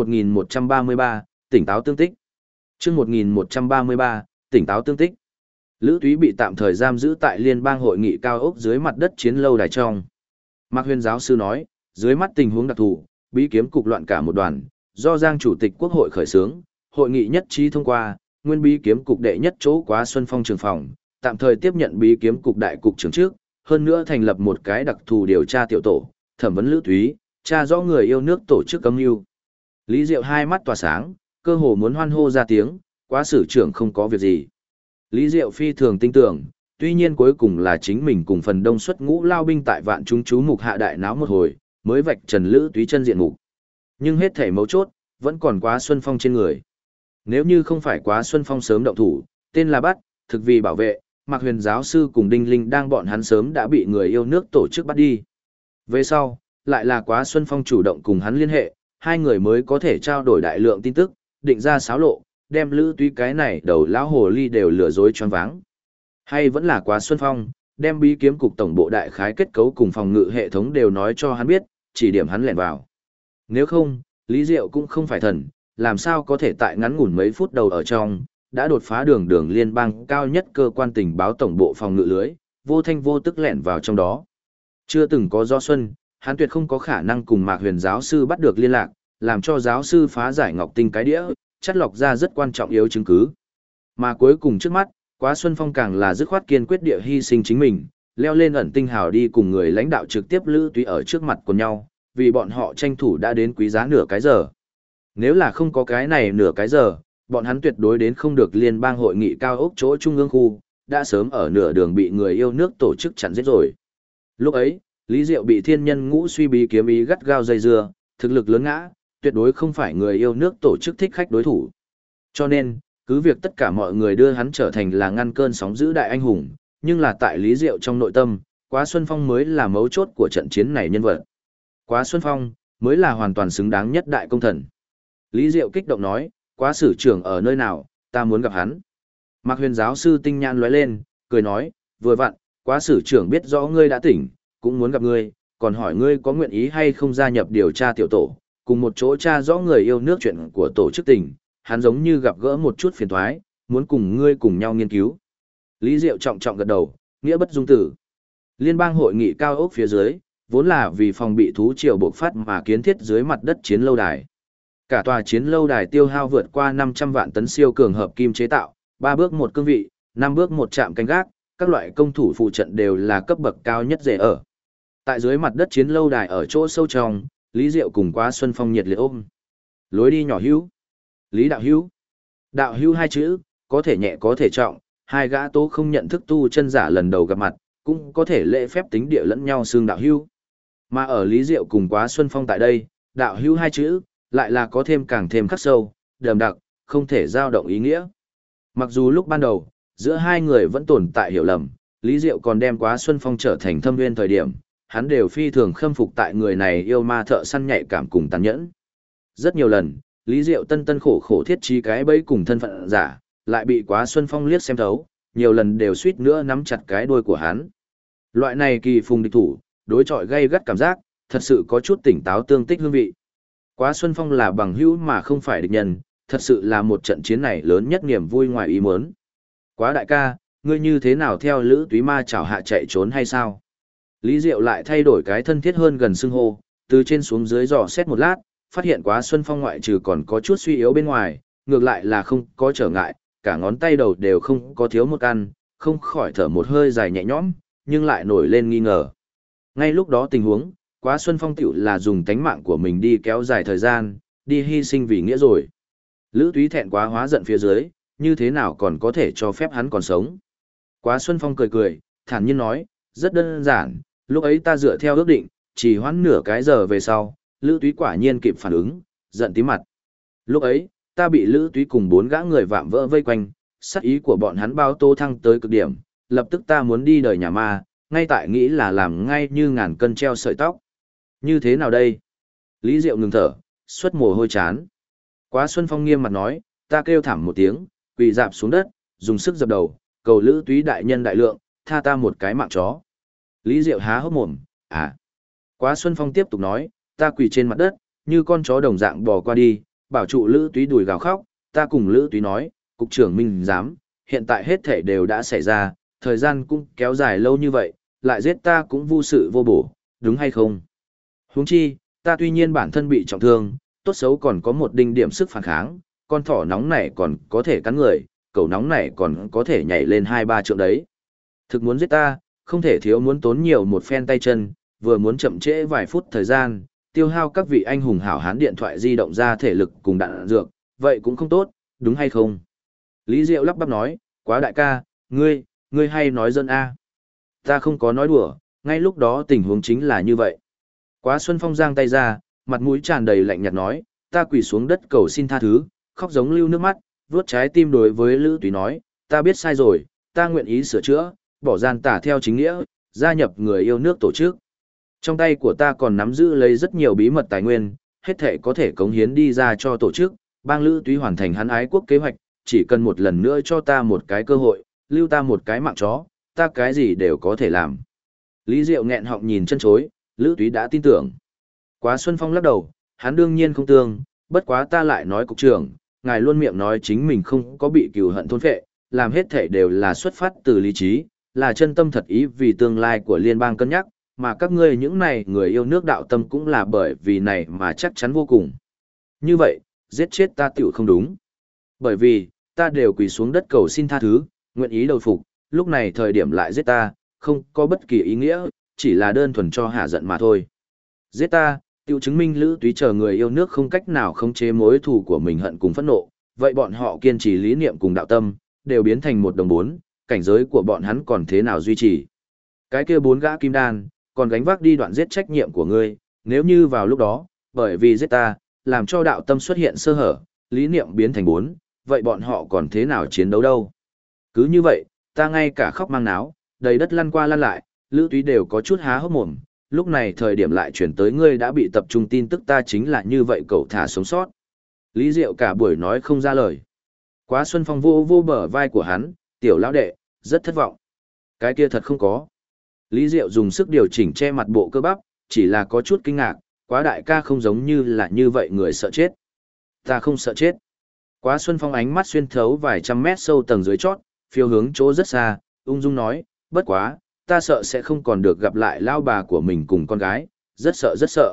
1133, tỉnh táo tương tích. Chương 1133, tỉnh táo tương tích. Lữ Túy bị tạm thời giam giữ tại Liên bang hội nghị cao ốc dưới mặt đất chiến lâu đài trong. Mạc Huyền giáo sư nói, dưới mắt tình huống đặc thù, bí kiếm cục loạn cả một đoàn, do Giang chủ tịch quốc hội khởi xướng, hội nghị nhất trí thông qua, nguyên bí kiếm cục đệ nhất chỗ Quá Xuân Phong trường phòng, tạm thời tiếp nhận bí kiếm cục đại cục trưởng trước, hơn nữa thành lập một cái đặc thù điều tra tiểu tổ, thẩm vấn Lữ Túy, tra rõ người yêu nước tổ chức âm mưu. Lý Diệu hai mắt tỏa sáng, cơ hồ muốn hoan hô ra tiếng, Quá sử trưởng không có việc gì. Lý Diệu phi thường tin tưởng, tuy nhiên cuối cùng là chính mình cùng phần đông xuất ngũ lao binh tại vạn chúng chú mục hạ đại náo một hồi, mới vạch trần Lữ Túy chân diện mục. Nhưng hết thảy mấu chốt, vẫn còn Quá Xuân Phong trên người. Nếu như không phải Quá Xuân Phong sớm động thủ, tên là bắt, thực vì bảo vệ, Mạc Huyền giáo sư cùng Đinh Linh đang bọn hắn sớm đã bị người yêu nước tổ chức bắt đi. Về sau, lại là Quá Xuân Phong chủ động cùng hắn liên hệ, hai người mới có thể trao đổi đại lượng tin tức, định ra xáo lộ, đem Lữ Túy cái này đầu lão hồ ly đều lừa dối choáng váng. Hay vẫn là Quá Xuân Phong, đem bí kiếm cục tổng bộ đại khái kết cấu cùng phòng ngự hệ thống đều nói cho hắn biết, chỉ điểm hắn lẻn vào. Nếu không, Lý Diệu cũng không phải thần, làm sao có thể tại ngắn ngủn mấy phút đầu ở trong, đã đột phá đường liên bang cao nhất cơ quan tình báo tổng bộ phòng ngự lưới, vô thanh vô tức lẻn vào trong đó. Chưa từng có do xuân, hắn tuyệt không có khả năng cùng Mạc Huyền giáo sư bắt được liên lạc, làm cho giáo sư phá giải Ngọc Tinh cái đĩa, chắt lọc ra rất quan trọng yếu chứng cứ. Mà cuối cùng trước mắt, Quá Xuân Phong càng là dứt khoát kiên quyết địa hy sinh chính mình, leo lên ẩn tinh hào đi cùng người lãnh đạo trực tiếp Lữ Túy ở trước mặt của nhau, vì bọn họ tranh thủ đã đến quý giá nửa cái giờ. Nếu là không có cái này nửa cái giờ, bọn hắn tuyệt đối đến không được liên bang hội nghị cao ốc chỗ trung ương khu, đã sớm ở nửa đường bị người yêu nước tổ chức chặn giết rồi. Lúc ấy, Lý Diệu bị thiên nhân ngũ suy bí kiếm ý gắt gao dây dưa, thực lực lớn ngã, tuyệt đối không phải người yêu nước tổ chức thích khách đối thủ. Cho nên, cứ việc tất cả mọi người đưa hắn trở thành là ngăn cơn sóng dữ đại anh hùng, nhưng là tại Lý Diệu trong nội tâm, Quá Xuân Phong mới là mấu chốt của trận chiến này nhân vật. Quá Xuân Phong mới là hoàn toàn xứng đáng nhất đại công thần. Lý Diệu kích động nói, Quá sử trưởng ở nơi nào, ta muốn gặp hắn. Mạc Huyền giáo sư tinh nhãn lóe lên, cười nói, vừa vặn, Quá sử trưởng biết rõ ngươi đã tỉnh, cũng muốn gặp ngươi, còn hỏi ngươi có nguyện ý hay không gia nhập điều tra tiểu tổ, cùng một chỗ tra rõ người yêu nước chuyện của tổ chức tỉnh, hắn giống như gặp gỡ một chút phiền toái, muốn cùng ngươi cùng nhau nghiên cứu. Lý Diệu trọng trọng gật đầu, nghĩa bất dung tử. Liên bang hội nghị cao ốc phía dưới, vốn là vì phòng bị thú triều bộc phát mà kiến thiết dưới mặt đất chiến lâu đài. Cả tòa chiến lâu đài tiêu hao vượt qua 500 vạn tấn siêu cường hợp kim chế tạo, 3 bước một cương vị, 5 bước một trạm canh gác, các loại công thủ phụ trận đều là cấp bậc cao nhất dễ ở. Tại dưới mặt đất chiến lâu đài ở chỗ sâu trong, Lý Diệu cùng Quá Xuân Phong nhiệt liệt ôm. Lối đi nhỏ hữu. Lý đạo hữu. Đạo hữu hai chữ, có thể nhẹ có thể trọng, hai gã tố không nhận thức tu chân giả lần đầu gặp mặt, cũng có thể lễ phép tính địa lẫn nhau xương đạo hữu. Mà ở Lý Diệu cùng Quá Xuân Phong tại đây, đạo hữu hai chữ, lại là có thêm càng thêm khắc sâu, đậm đặc, không thể dao động ý nghĩa. Mặc dù lúc ban đầu, giữa hai người vẫn tồn tại hiểu lầm, Lý Diệu còn đem Quá Xuân Phong trở thành thâm nguyên thời điểm, hắn đều phi thường khâm phục tại người này yêu ma thợ săn nhạy cảm cùng tàn nhẫn. Rất nhiều lần, Lý Diệu tân tân khổ khổ thiết trí cái bẫy cùng thân phận giả, lại bị Quá Xuân Phong liếc xem thấu, nhiều lần đều suýt nữa nắm chặt cái đuôi của hắn. Loại này kỳ phùng địch thủ, đối chọi gay gắt cảm giác, thật sự có chút tỉnh táo tương tích hương vị. Quá Xuân Phong là bằng hữu mà không phải địch nhân, thật sự là một trận chiến này lớn nhất niềm vui ngoài ý muốn. Quá đại ca, ngươi như thế nào theo Lữ Túy ma chảo hạ chạy trốn hay sao? Lý Diệu lại thay đổi cái thân thiết hơn gần xưng hô, từ trên xuống dưới dò xét một lát, phát hiện Quá Xuân Phong ngoại trừ còn có chút suy yếu bên ngoài, ngược lại là không có trở ngại, cả ngón tay đầu đều không có thiếu một căn, không khỏi thở một hơi dài nhẹ nhõm, nhưng lại nổi lên nghi ngờ. Ngay lúc đó tình huống, Quá Xuân Phong tiểu là dùng tánh mạng của mình đi kéo dài thời gian, đi hy sinh vì nghĩa rồi. Lữ Túy thẹn quá hóa giận phía dưới, như thế nào còn có thể cho phép hắn còn sống. Quá Xuân Phong cười cười, thản nhiên nói, rất đơn giản, lúc ấy ta dựa theo ước định, chỉ hoãn nửa cái giờ về sau, Lữ Túy quả nhiên kịp phản ứng, giận tím mặt. Lúc ấy, ta bị Lữ Túy cùng 4 gã người vạm vỡ vây quanh, sát ý của bọn hắn bao tô thăng tới cực điểm, lập tức ta muốn đi đời nhà ma, ngay tại nghĩ là làm ngay như ngàn cân treo sợi tóc. Như thế nào đây? Lý Diệu ngừng thở, xuất mồ hôi chán. Quá Xuân Phong nghiêm mặt nói, ta kêu thảm một tiếng, quỳ dạp xuống đất, dùng sức dập đầu, cầu Lữ Túy đại nhân đại lượng, tha ta một cái mạng chó. Lý Diệu há hốc mồm, à. Quá Xuân Phong tiếp tục nói, ta quỳ trên mặt đất, như con chó đồng dạng bò qua đi, bảo trụ Lữ Túy đùi gào khóc, ta cùng Lữ Túy nói, cục trưởng Minh dám, hiện tại hết thể đều đã xảy ra, thời gian cũng kéo dài lâu như vậy, lại giết ta cũng vô sự vô bổ, đúng hay không? Huống chi, ta tuy nhiên bản thân bị trọng thương, tốt xấu còn có một đinh điểm sức phản kháng, con thỏ nóng này còn có thể cắn người, cẩu nóng này còn có thể nhảy lên 2-3 trượng đấy. Thực muốn giết ta, không thể thiếu muốn tốn nhiều một phen tay chân, vừa muốn chậm trễ vài phút thời gian, tiêu hao các vị anh hùng hảo hán điện thoại di động ra thể lực cùng đạn dược, vậy cũng không tốt, đúng hay không? Lý Diệu lắp bắp nói, Quá đại ca, ngươi hay nói dân a? Ta không có nói đùa, ngay lúc đó tình huống chính là như vậy. Quá Xuân Phong giang tay ra, mặt mũi tràn đầy lạnh nhạt nói, ta quỳ xuống đất cầu xin tha thứ, khóc giống lưu nước mắt, vuốt trái tim đối với Lữ Túy nói, ta biết sai rồi, ta nguyện ý sửa chữa, bỏ gian tà theo chính nghĩa, gia nhập người yêu nước tổ chức. Trong tay của ta còn nắm giữ lấy rất nhiều bí mật tài nguyên, hết thể có thể cống hiến đi ra cho tổ chức, bang Lữ Túy hoàn thành hắn ái quốc kế hoạch, chỉ cần một lần nữa cho ta một cái cơ hội, lưu ta một cái mạng chó, ta cái gì đều có thể làm. Lý Diệu nghẹn họng nhìn chân chối, Lữ Túy đã tin tưởng. Quá Xuân Phong lắc đầu, hắn đương nhiên không tương, bất quá ta lại nói cục trưởng, ngài luôn miệng nói chính mình không có bị cừu hận thôn phệ, làm hết thể đều là xuất phát từ lý trí, là chân tâm thật ý vì tương lai của liên bang cân nhắc, mà các ngươi những này người yêu nước đạo tâm cũng là bởi vì này mà chắc chắn vô cùng. Như vậy, giết chết ta tiểu không đúng. Bởi vì, ta đều quỳ xuống đất cầu xin tha thứ, nguyện ý đầu phục, lúc này thời điểm lại giết ta, không có bất kỳ ý nghĩa, chỉ là đơn thuần cho hạ giận mà thôi. Giết ta, tiêu chứng minh Lữ Túy chờ người yêu nước không cách nào khống chế mối thù của mình hận cùng phẫn nộ, vậy bọn họ kiên trì lý niệm cùng đạo tâm, đều biến thành một đồng bốn, cảnh giới của bọn hắn còn thế nào duy trì. Cái kia 4 gã kim đan, còn gánh vác đi đoạn giết trách nhiệm của ngươi, nếu như vào lúc đó, bởi vì giết ta, làm cho đạo tâm xuất hiện sơ hở, lý niệm biến thành 4, vậy bọn họ còn thế nào chiến đấu đâu. Cứ như vậy, ta ngay cả khóc mang náo, đầy đất lăn qua lăn lại, Lữ Túy đều có chút há hốc mồm, lúc này thời điểm lại chuyển tới ngươi đã bị tập trung tin tức ta chính là như vậy cậu thả sống sót. Lý Diệu cả buổi nói không ra lời. Quá Xuân Phong vô vô bờ vai của hắn, tiểu lão đệ, rất thất vọng. Cái kia thật không có. Lý Diệu dùng sức điều chỉnh che mặt bộ cơ bắp, chỉ là có chút kinh ngạc, Quá đại ca không giống như là như vậy người sợ chết. Ta không sợ chết. Quá Xuân Phong ánh mắt xuyên thấu vài trăm mét sâu tầng dưới chót, phiêu hướng chỗ rất xa, ung dung nói, bất quá, ta sợ sẽ không còn được gặp lại lao bà của mình cùng con gái, rất sợ rất sợ.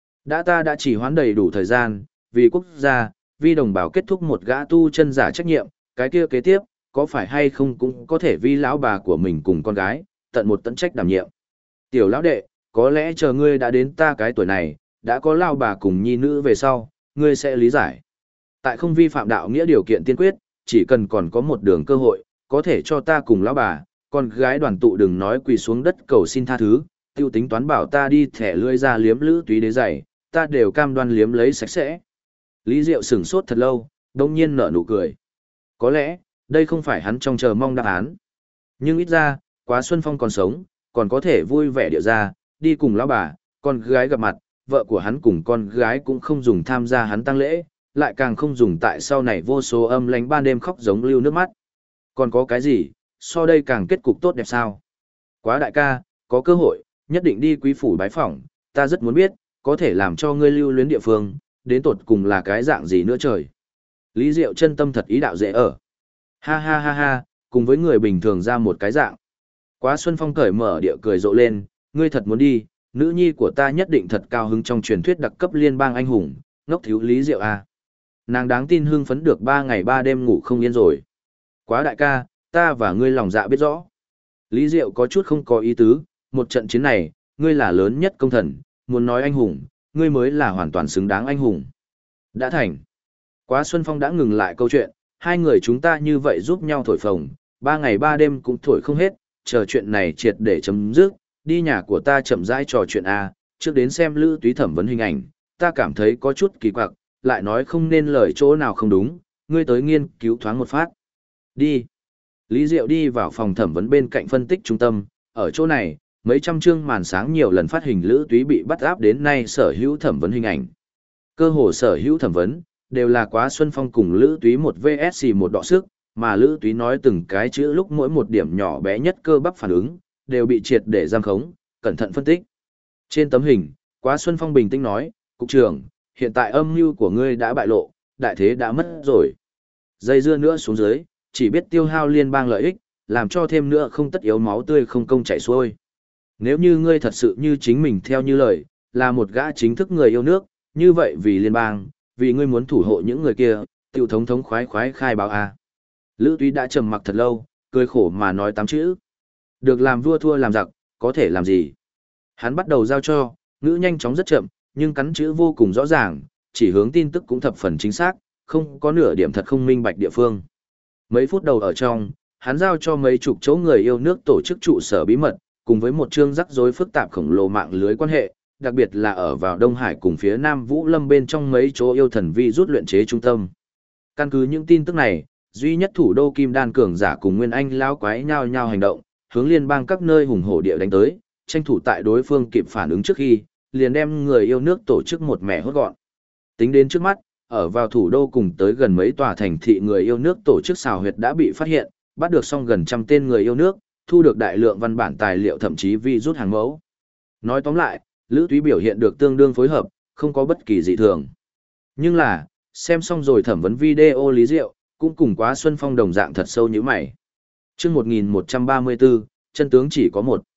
Ta đã chỉ hoãn đầy đủ thời gian, vì quốc gia, vì đồng bào kết thúc một gã tu chân giả trách nhiệm, cái kia kế tiếp, có phải hay không cũng có thể vì lão bà của mình cùng con gái, tận một tận trách đảm nhiệm. Tiểu lão đệ, có lẽ chờ ngươi đã đến ta cái tuổi này, đã có lao bà cùng nhi nữ về sau, ngươi sẽ lý giải. Tại không vi phạm đạo nghĩa điều kiện tiên quyết, chỉ cần còn có một đường cơ hội, có thể cho ta cùng lão bà, con gái đoàn tụ đừng nói quỳ xuống đất cầu xin tha thứ, tiêu tính toán bảo ta đi thẻ lưỡi ra liếm Lữ Túy đế giày, ta đều cam đoan liếm lấy sạch sẽ. Lý Diệu sửng sốt thật lâu, đông nhiên nở nụ cười. Có lẽ, đây không phải hắn trong chờ mong đáp án. Nhưng ít ra, Quá Xuân Phong còn sống, còn có thể vui vẻ điệu ra, đi cùng lão bà, con gái gặp mặt, vợ của hắn cùng con gái cũng không dùng tham gia hắn tang lễ, lại càng không dùng tại sau này vô số âm lánh ban đêm khóc giống lưu nước mắt. Còn có cái gì, so đây càng kết cục tốt đẹp sao? Quá đại ca, có cơ hội, nhất định đi quý phủ bái phỏng, ta rất muốn biết, có thể làm cho ngươi lưu luyến địa phương, đến tột cùng là cái dạng gì nữa trời. Lý Diệu chân tâm thật ý đạo dễ ở. Ha ha ha ha, cùng với người bình thường ra một cái dạng. Quá Xuân Phong cởi mở địa cười rộ lên, ngươi thật muốn đi, nữ nhi của ta nhất định thật cao hứng trong truyền thuyết đặc cấp liên bang anh hùng, ngốc thiếu Lý Diệu à. Nàng đáng tin hưng phấn được 3 ngày 3 đêm ngủ không yên rồi. Quá đại ca, ta và ngươi lòng dạ biết rõ. Lý Diệu có chút không có ý tứ, một trận chiến này, ngươi là lớn nhất công thần, muốn nói anh hùng, ngươi mới là hoàn toàn xứng đáng anh hùng. Đã thành. Quá Xuân Phong đã ngừng lại câu chuyện, hai người chúng ta như vậy giúp nhau thổi phồng, 3 ngày 3 đêm cũng thổi không hết, chờ chuyện này triệt để chấm dứt, đi nhà của ta chậm rãi trò chuyện A, trước đến xem Lữ Túy thẩm vấn hình ảnh, ta cảm thấy có chút kỳ quặc, lại nói không nên lời chỗ nào không đúng, ngươi tới nghiên cứu thoáng một phát. Đi. Lý Diệu đi vào phòng thẩm vấn bên cạnh phân tích trung tâm, ở chỗ này, mấy trăm chương màn sáng nhiều lần phát hình Lữ Túy bị bắt áp đến nay sở hữu thẩm vấn hình ảnh. Cơ hồ sở hữu thẩm vấn, đều là Quá Xuân Phong cùng Lữ Túy một VS một đọ sức, mà Lữ Túy nói từng cái chữ lúc mỗi một điểm nhỏ bé nhất cơ bắp phản ứng, đều bị triệt để giam khống, cẩn thận phân tích. Trên tấm hình, Quá Xuân Phong bình tĩnh nói, cục trưởng, hiện tại âm mưu của ngươi đã bại lộ, đại thế đã mất rồi. Dây dưa nữa xuống dưới, chỉ biết tiêu hao liên bang lợi ích, làm cho thêm nữa không tất yếu máu tươi không công chảy xuôi. Nếu như ngươi thật sự như chính mình theo như lời, là một gã chính thức người yêu nước, như vậy vì liên bang, vì ngươi muốn thủ hộ những người kia, tiểu thống thống khoái khoái khai báo a. Lữ Túy đã trầm mặc thật lâu, cười khổ mà nói 8 chữ. Được làm vua thua làm giặc, có thể làm gì? Hắn bắt đầu giao cho, ngữ nhanh chóng rất chậm, nhưng cắn chữ vô cùng rõ ràng, chỉ hướng tin tức cũng thập phần chính xác, không có nửa điểm thật không minh bạch địa phương. Mấy phút đầu ở trong, hắn giao cho mấy chục chỗ người yêu nước tổ chức trụ sở bí mật, cùng với một chương rắc rối phức tạp khổng lồ mạng lưới quan hệ, đặc biệt là ở vào Đông Hải cùng phía Nam Vũ Lâm bên trong mấy chỗ yêu thần vi rút luyện chế trung tâm. Căn cứ những tin tức này, duy nhất thủ đô Kim Đan cường giả cùng Nguyên Anh lão quái nhao nhao hành động, hướng liên bang các nơi hùng hổ địa đánh tới, tranh thủ tại đối phương kịp phản ứng trước khi, liền đem người yêu nước tổ chức một mẻ hốt gọn. Tính đến trước mắt, ở vào thủ đô cùng tới gần mấy tòa thành thị người yêu nước tổ chức xào huyệt đã bị phát hiện, bắt được xong gần 100 tên người yêu nước, thu được đại lượng văn bản tài liệu thậm chí vi rút hàng mẫu. Nói tóm lại, Lữ Túy biểu hiện được tương đương phối hợp, không có bất kỳ dị thường. Nhưng là, xem xong rồi thẩm vấn video Lý Diệu, cũng cùng Quá Xuân Phong đồng dạng thật sâu như mày. Chương 1134, chân tướng chỉ có một.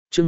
Chương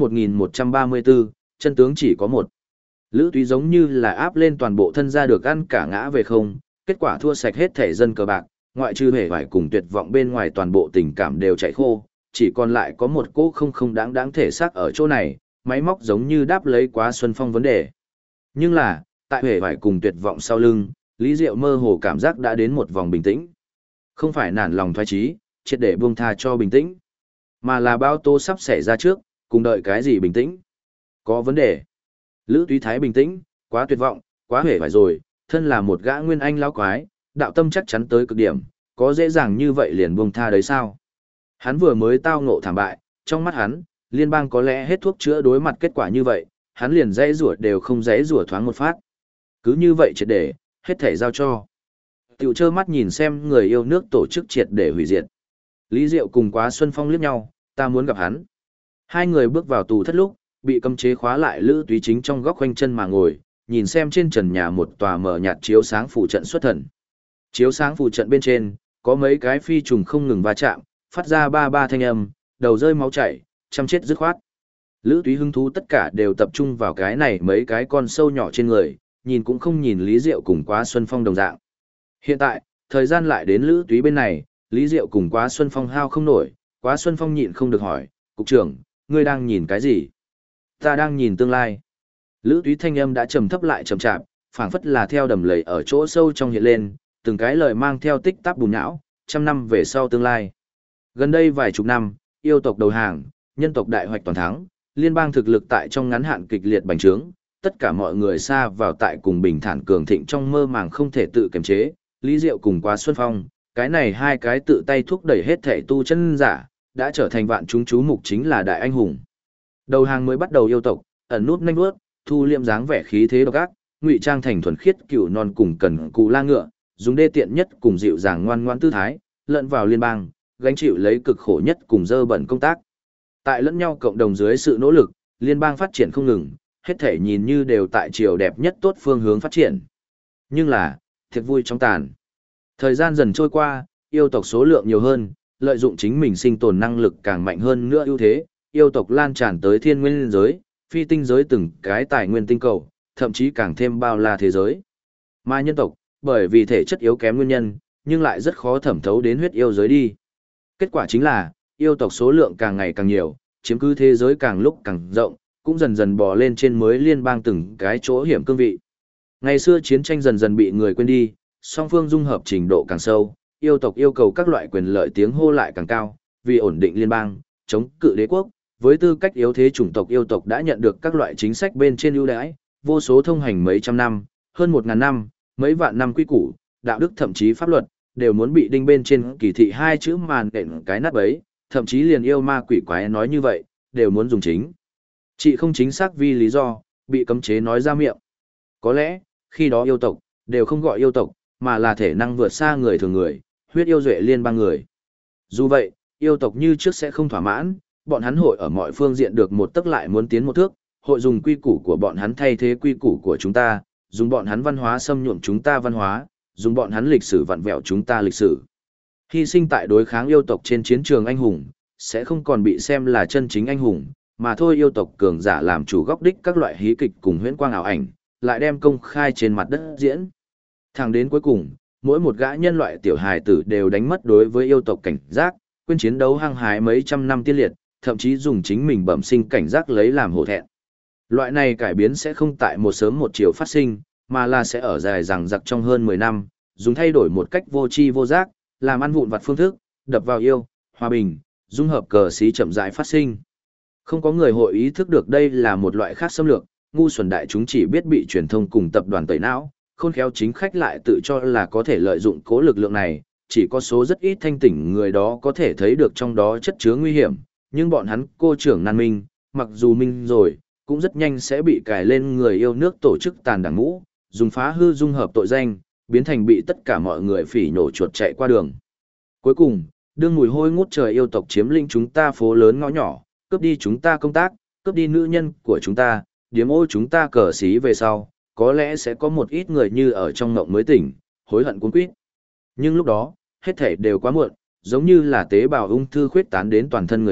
1134, chân tướng chỉ có một. Lữ Túy giống như là áp lên toàn bộ thân ra được ăn cả ngã về không, kết quả thua sạch hết thể dân cờ bạc, ngoại trừ hề vải cùng tuyệt vọng bên ngoài toàn bộ tình cảm đều chảy khô, chỉ còn lại có một cô không đáng thể xác ở chỗ này, máy móc giống như đáp lấy quá Xuân Phong vấn đề. Nhưng là, tại hề vải cùng tuyệt vọng sau lưng, Lý Diệu mơ hồ cảm giác đã đến một vòng bình tĩnh. Không phải nản lòng thoái chí, triệt để buông tha cho bình tĩnh, mà là bao tố sắp xảy ra trước, cùng đợi cái gì bình tĩnh. Có vấn đề. Lữ Túy Thái bình tĩnh, quá tuyệt vọng, quá hề vải rồi, thân là một gã nguyên anh lão quái, đạo tâm chắc chắn tới cực điểm, có dễ dàng như vậy liền buông tha đấy sao? Hắn vừa mới tao ngộ thảm bại, trong mắt hắn, liên bang có lẽ hết thuốc chữa đối mặt kết quả như vậy, hắn liền dãy rủa đều không dãy rủa thoáng một phát. Cứ như vậy triệt để, hết thể giao cho. Tiểu trơ mắt nhìn xem người yêu nước tổ chức triệt để hủy diệt. Lý Diệu cùng Quá Xuân Phong liếc nhau, ta muốn gặp hắn. Hai người bước vào tù thất lúc, bị cấm chế khóa lại Lữ Túy chính trong góc khoanh chân mà ngồi, nhìn xem trên trần nhà một tòa mở nhạt chiếu sáng phù trận xuất thần. Chiếu sáng phù trận bên trên, có mấy cái phi trùng không ngừng va chạm, phát ra ba ba thanh âm, đầu rơi máu chảy, chăm chết dứt khoát. Lữ Túy hứng thú tất cả đều tập trung vào cái này mấy cái con sâu nhỏ trên người, nhìn cũng không nhìn Lý Diệu cùng Quá Xuân Phong đồng dạng. Hiện tại, thời gian lại đến Lữ Túy bên này, Lý Diệu cùng Quá Xuân Phong hao không nổi, Quá Xuân Phong nhịn không được hỏi, cục trưởng, ngươi đang nhìn cái gì? Ta đang nhìn tương lai. Lữ Túy thanh âm đã trầm thấp lại chậm chạp, phảng phất là theo đầm lầy ở chỗ sâu trong hiện lên, từng cái lời mang theo tích tắc bùn não, trăm năm về sau tương lai. Gần đây vài chục năm, yêu tộc đầu hàng, nhân tộc đại hoạch toàn thắng, liên bang thực lực tại trong ngắn hạn kịch liệt bành trướng, tất cả mọi người xa vào tại cùng bình thản cường thịnh trong mơ màng không thể tự kiềm chế, Lý Diệu cùng Quá Xuân Phong, cái này hai cái tự tay thúc đẩy hết thể tu chân giả, đã trở thành vạn chúng chú mục chính là đại anh hùng. Đầu hàng mới bắt đầu yêu tộc, ẩn nút nhanh bước, thu liệm dáng vẻ khí thế độc ác, ngụy trang thành thuần khiết cừu non cùng cần cù la ngựa, dùng đê tiện nhất cùng dịu dàng ngoan ngoãn tư thái, lẫn vào liên bang, gánh chịu lấy cực khổ nhất cùng dơ bẩn công tác. Tại lẫn nhau cộng đồng dưới sự nỗ lực, liên bang phát triển không ngừng, hết thể nhìn như đều tại chiều đẹp nhất tốt phương hướng phát triển. Nhưng là, thiệt vui trong tàn. Thời gian dần trôi qua, yêu tộc số lượng nhiều hơn, lợi dụng chính mình sinh tồn năng lực càng mạnh hơn nữa ưu thế, yêu tộc lan tràn tới thiên nguyên giới, phi tinh giới từng cái tài nguyên tinh cầu, thậm chí càng thêm bao la thế giới. Mà nhân tộc, bởi vì thể chất yếu kém nguyên nhân, nhưng lại rất khó thẩm thấu đến huyết yêu giới đi. Kết quả chính là, yêu tộc số lượng càng ngày càng nhiều, chiếm cứ thế giới càng lúc càng rộng, cũng dần dần bò lên trên mới liên bang từng cái chỗ hiểm cương vị. Ngày xưa chiến tranh dần dần bị người quên đi, song phương dung hợp trình độ càng sâu, yêu tộc yêu cầu các loại quyền lợi tiếng hô lại càng cao, vì ổn định liên bang, chống cự đế quốc, với tư cách yếu thế chủng tộc yêu tộc đã nhận được các loại chính sách bên trên ưu đãi, vô số thông hành mấy trăm năm, hơn 1000 năm, mấy vạn năm quy củ, đạo đức thậm chí pháp luật, đều muốn bị đinh bên trên kỳ thị hai chữ màn đện cái nát bấy, thậm chí liền yêu ma quỷ quái nói như vậy, đều muốn dùng chính. Chị không chính xác vì lý do, bị cấm chế nói ra miệng. Có lẽ, khi đó yêu tộc, đều không gọi yêu tộc, mà là thể năng vượt xa người thường người, huyết yêu duệ liên bang người. Dù vậy, yêu tộc như trước sẽ không thỏa mãn, bọn hắn hội ở mọi phương diện được một tấc lại muốn tiến một thước, hội dùng quy củ của bọn hắn thay thế quy củ của chúng ta, dùng bọn hắn văn hóa xâm nhuộm chúng ta văn hóa, dùng bọn hắn lịch sử vặn vẹo chúng ta lịch sử. Hy sinh tại đối kháng yêu tộc trên chiến trường anh hùng, sẽ không còn bị xem là chân chính anh hùng, mà thôi yêu tộc cường giả làm chủ góc đích các loại hí kịch cùng huyễn quang ảo ảnh, lại đem công khai trên mặt đất diễn. Thẳng đến cuối cùng, mỗi một gã nhân loại tiểu hài tử đều đánh mất đối với yêu tộc cảnh giác, quên chiến đấu hăng hái mấy trăm năm tiên liệt, thậm chí dùng chính mình bẩm sinh cảnh giác lấy làm hổ thẹn. Loại này cải biến sẽ không tại một sớm một chiều phát sinh, mà là sẽ ở dài dằng dặc trong hơn 10 năm, dùng thay đổi một cách vô tri vô giác, làm ăn vụn vặt phương thức, đập vào yêu, hòa bình, dung hợp cờ xí chậm rãi phát sinh. Không có người hội ý thức được đây là một loại khác xâm lược, ngu xuẩn đại chúng chỉ biết bị truyền thông cùng tập đoàn tẩy não, khôn khéo chính khách lại tự cho là có thể lợi dụng cố lực lượng này, chỉ có số rất ít thanh tỉnh người đó có thể thấy được trong đó chất chứa nguy hiểm, nhưng bọn hắn cô trưởng nan minh, mặc dù minh rồi, cũng rất nhanh sẽ bị cài lên người yêu nước tổ chức tàn đảng ngũ, dùng phá hư dung hợp tội danh, biến thành bị tất cả mọi người phỉ nhổ chuột chạy qua đường. Cuối cùng, đương mùi hôi ngút trời yêu tộc chiếm lĩnh chúng ta phố lớn ngõ nhỏ, cướp đi chúng ta công tác, cướp đi nữ nhân của chúng ta, điếm ô chúng ta cờ xí về sau, có lẽ sẽ có một ít người như ở trong ngộng mới tỉnh, hối hận cuống quýt. Nhưng lúc đó, hết thể đều quá muộn, giống như là tế bào ung thư khuyết tán đến toàn thân người bệnh,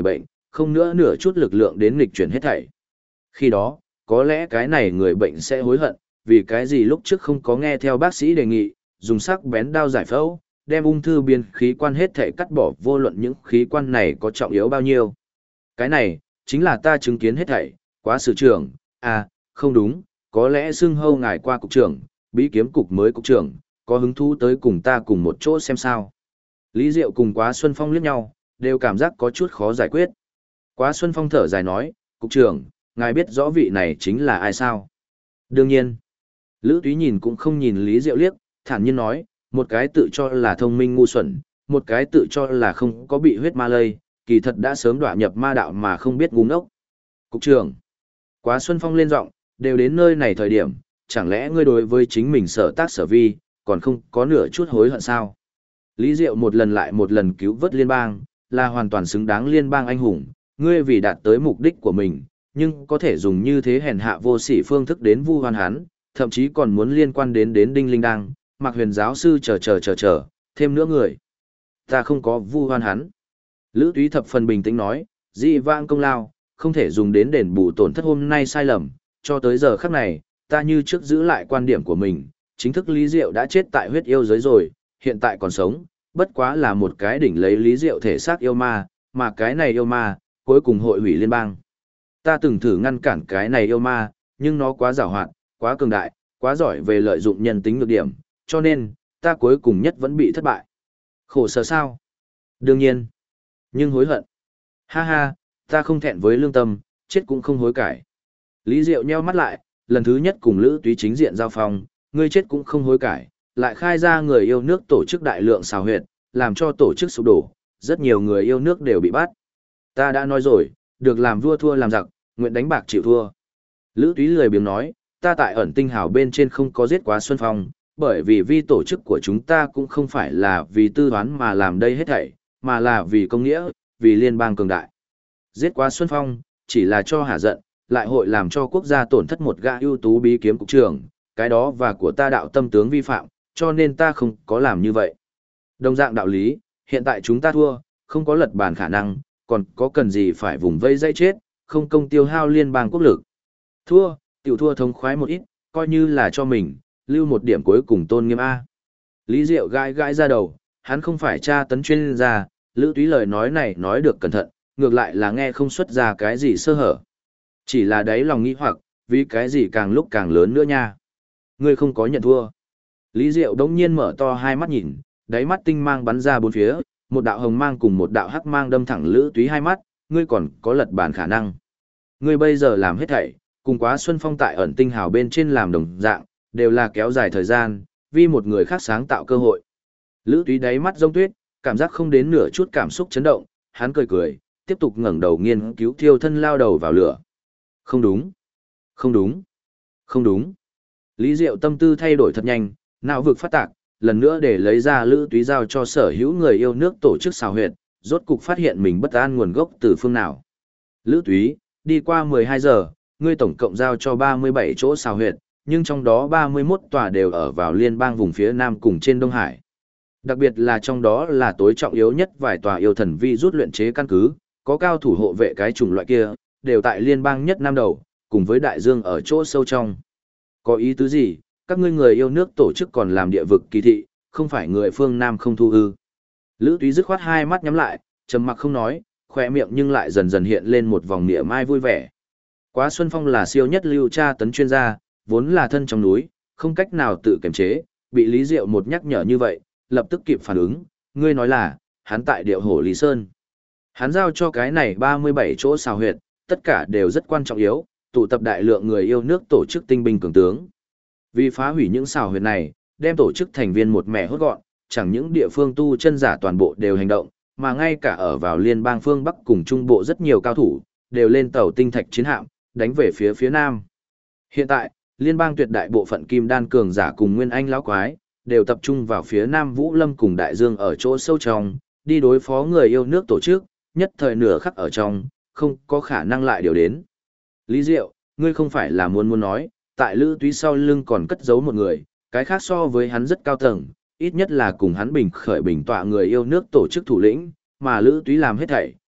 không nữa nửa chút lực lượng đến nghịch chuyển hết thảy. Khi đó, có lẽ cái này người bệnh sẽ hối hận, vì cái gì lúc trước không có nghe theo bác sĩ đề nghị, dùng sắc bén đao giải phẫu, đem ung thư biên khí quan hết thảy cắt bỏ, vô luận những khí quan này có trọng yếu bao nhiêu. Cái này, chính là ta chứng kiến hết thảy, quá sự trưởng, không đúng, có lẽ xưng hâu ngài qua cục trưởng, bí kiếm cục mới cục trưởng, có hứng thú tới cùng ta cùng một chỗ xem sao. Lý Diệu cùng Quá Xuân Phong liếc nhau, đều cảm giác có chút khó giải quyết. Quá Xuân Phong thở dài nói, cục trưởng, ngài biết rõ vị này chính là ai sao? Đương nhiên. Lữ Túy nhìn cũng không nhìn Lý Diệu liếc, thản nhiên nói, một cái tự cho là thông minh ngu xuẩn, một cái tự cho là không có bị huyết ma lây, kỳ thật đã sớm đọa nhập ma đạo mà không biết ngu ngốc. Cục trưởng. Quá Xuân Phong lên giọng, đều đến nơi này thời điểm, chẳng lẽ ngươi đối với chính mình sở tác sở vi, còn không có nửa chút hối hận sao? Lý Diệu một lần lại một lần cứu vớt liên bang, là hoàn toàn xứng đáng liên bang anh hùng, ngươi vì đạt tới mục đích của mình, nhưng có thể dùng như thế hèn hạ vô sỉ phương thức đến vu oan hắn, thậm chí còn muốn liên quan đến Đinh Linh Đăng, Mạc Huyền giáo sư chờ, thêm nữa người. Ta không có vu oan hắn. Lữ Túy thập phần bình tĩnh nói, dị vãng công lao, không thể dùng đến đền bù tổn thất hôm nay sai lầm, cho tới giờ khắc này, ta như trước giữ lại quan điểm của mình, chính thức Lý Diệu đã chết tại huyết yêu giới rồi, hiện tại còn sống, bất quá là một cái đỉnh lấy Lý Diệu thể xác yêu ma, mà cái này yêu ma, cuối cùng hội hủy liên bang. Ta từng thử ngăn cản cái này yêu ma, nhưng nó quá giàu hoạt, quá cường đại, quá giỏi về lợi dụng nhân tính nhược điểm, cho nên, ta cuối cùng nhất vẫn bị thất bại. Khổ sở sao? Đương nhiên. Nhưng hối hận. Ha ha, ta không thẹn với lương tâm, chết cũng không hối cải. Lý Diệu nheo mắt lại, lần thứ nhất cùng Lữ Túy chính diện giao phong, ngươi chết cũng không hối cải, lại khai ra người yêu nước tổ chức đại lượng xào huyệt, làm cho tổ chức sụp đổ, rất nhiều người yêu nước đều bị bắt. Ta đã nói rồi, được làm vua thua làm giặc, nguyện đánh bạc chịu thua. Lữ Túy lười biếng nói, ta tại ẩn tinh hào bên trên không có giết Quá Xuân Phong, bởi vì vi tổ chức của chúng ta cũng không phải là vì tư toán mà làm đây hết thảy, mà là vì công nghĩa, vì liên bang cường đại. Giết Quá Xuân Phong, chỉ là cho hả giận, lại hội làm cho quốc gia tổn thất một gã ưu tú bí kiếm cục trưởng, cái đó và của ta đạo tâm tướng vi phạm, cho nên ta không có làm như vậy. Đồng dạng đạo lý, hiện tại chúng ta thua, không có lật bàn khả năng, còn có cần gì phải vùng vây dây chết, không công tiêu hao liên bang quốc lực. Thua, tiểu thua thống khoái một ít, coi như là cho mình, lưu một điểm cuối cùng tôn nghiêm A. Lý Diệu gãi gãi ra đầu, hắn không phải tra tấn chuyên gia, Lữ Túy lời nói này nói được cẩn thận, ngược lại là nghe không xuất ra cái gì sơ hở. Chỉ là đáy lòng nghĩ hoặc, vì cái gì càng lúc càng lớn nữa nha. Ngươi không có nhận thua. Lý Diệu đống nhiên mở to hai mắt nhìn, đáy mắt tinh mang bắn ra bốn phía, một đạo hồng mang cùng một đạo hắc mang đâm thẳng Lữ Túy hai mắt, ngươi còn có lật bàn khả năng. Ngươi bây giờ làm hết thảy, cùng Quá Xuân Phong tại ẩn tinh hào bên trên làm đồng dạng, đều là kéo dài thời gian, vì một người khác sáng tạo cơ hội. Lữ Túy đáy mắt rông tuyết, cảm giác không đến nửa chút cảm xúc chấn động, hắn cười cười, tiếp tục ngẩng đầu nghiên cứu thiêu thân lao đầu vào lửa. Không đúng, không đúng, không đúng. Lý Diệu tâm tư thay đổi thật nhanh, não vực phát tạc, lần nữa để lấy ra Lữ Túy giao cho sở hữu người yêu nước tổ chức xào huyệt, rốt cục phát hiện mình bất an nguồn gốc từ phương nào. Lữ Túy, đi qua 12 giờ, ngươi tổng cộng giao cho 37 chỗ xào huyệt, nhưng trong đó 31 tòa đều ở vào liên bang vùng phía Nam cùng trên Đông Hải. Đặc biệt là trong đó là tối trọng yếu nhất vài tòa yêu thần vi rút luyện chế căn cứ, có cao thủ hộ vệ cái chủng loại kia, đều tại liên bang nhất Nam đầu, cùng với đại dương ở chỗ sâu trong. Có ý tứ gì, các ngươi người yêu nước tổ chức còn làm địa vực kỳ thị, không phải người phương Nam không thu ư. Lữ Túy dứt khoát hai mắt nhắm lại, trầm mặc không nói, khỏe miệng nhưng lại dần dần hiện lên một vòng mỉa mai vui vẻ. Quá Xuân Phong là siêu nhất lưu tra tấn chuyên gia, vốn là thân trong núi, không cách nào tự kiềm chế, bị Lý Diệu một nhắc nhở như vậy, lập tức kịp phản ứng, ngươi nói là, hắn tại điệu hổ Lý Sơn. Hắn giao cho cái này 37 chỗ xào huyệt, tất cả đều rất quan trọng yếu, tụ tập đại lượng người yêu nước tổ chức tinh binh cường tướng. Vì phá hủy những xào huyệt này, đem tổ chức thành viên một mẻ hốt gọn, chẳng những địa phương tu chân giả toàn bộ đều hành động, mà ngay cả ở vào liên bang phương Bắc cùng Trung Bộ rất nhiều cao thủ, đều lên tàu tinh thạch chiến hạm, đánh về phía Nam. Hiện tại, liên bang tuyệt đại bộ phận kim đan cường giả cùng nguyên anh lão quái, đều tập trung vào phía Nam Vũ Lâm cùng Đại Dương ở chỗ sâu trong, đi đối phó người yêu nước tổ chức, nhất thời nửa khắc ở trong, không có khả năng lại điều đến. Lý Diệu, ngươi không phải là muốn nói, tại Lữ Túy sau lưng còn cất giấu một người, cái khác so với hắn rất cao tầng, ít nhất là cùng hắn bình khởi bình tọa người yêu nước tổ chức thủ lĩnh, mà Lữ Túy làm hết thảy,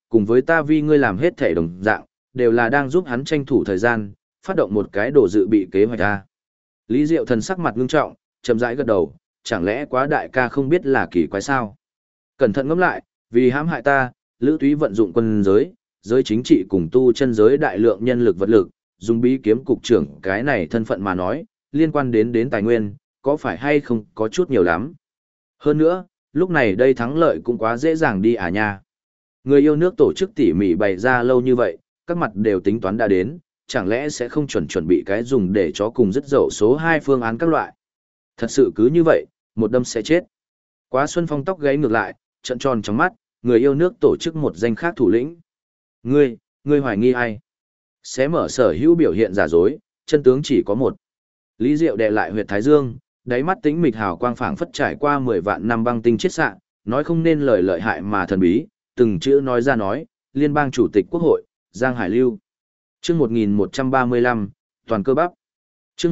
cùng với ta vì ngươi làm hết thể đồng dạng, đều là đang giúp hắn tranh thủ thời gian, phát động một cái đồ dự bị kế hoạch ta. Lý Diệu Thần sắc mặt ngưng trọng, chậm rãi gật đầu, chẳng lẽ quá đại ca không biết là kỳ quái sao? Cẩn thận ngẫm lại, vì hãm hại ta, Lữ Túy vận dụng quân giới, giới chính trị cùng tu chân giới đại lượng nhân lực vật lực, dùng bí kiếm cục trưởng cái này thân phận mà nói, liên quan đến tài nguyên, có phải hay không có chút nhiều lắm. Hơn nữa, lúc này đây thắng lợi cũng quá dễ dàng đi à nha. Người yêu nước tổ chức tỉ mỉ bày ra lâu như vậy, các mặt đều tính toán đã đến, chẳng lẽ sẽ không chuẩn bị cái dùng để chó cùng dứt dậu số 2 phương án các loại. Thật sự cứ như vậy, một đâm sẽ chết. Quá Xuân Phong tóc gáy ngược lại, trợn tròn trong mắt, người yêu nước tổ chức một danh khác thủ lĩnh. Ngươi hoài nghi ai? Sẽ mở sở hữu biểu hiện giả dối, chân tướng chỉ có một. Lý Diệu đè lại huyệt thái dương, đáy mắt tĩnh mịch hào quang phảng phất trải qua 10 vạn năm băng tinh chiết xạ, nói không nên lời lợi hại mà thần bí, từng chữ nói ra nói, Liên bang Chủ tịch Quốc hội, Giang Hải Lưu. Chương 1135, toàn cơ bắp. Chương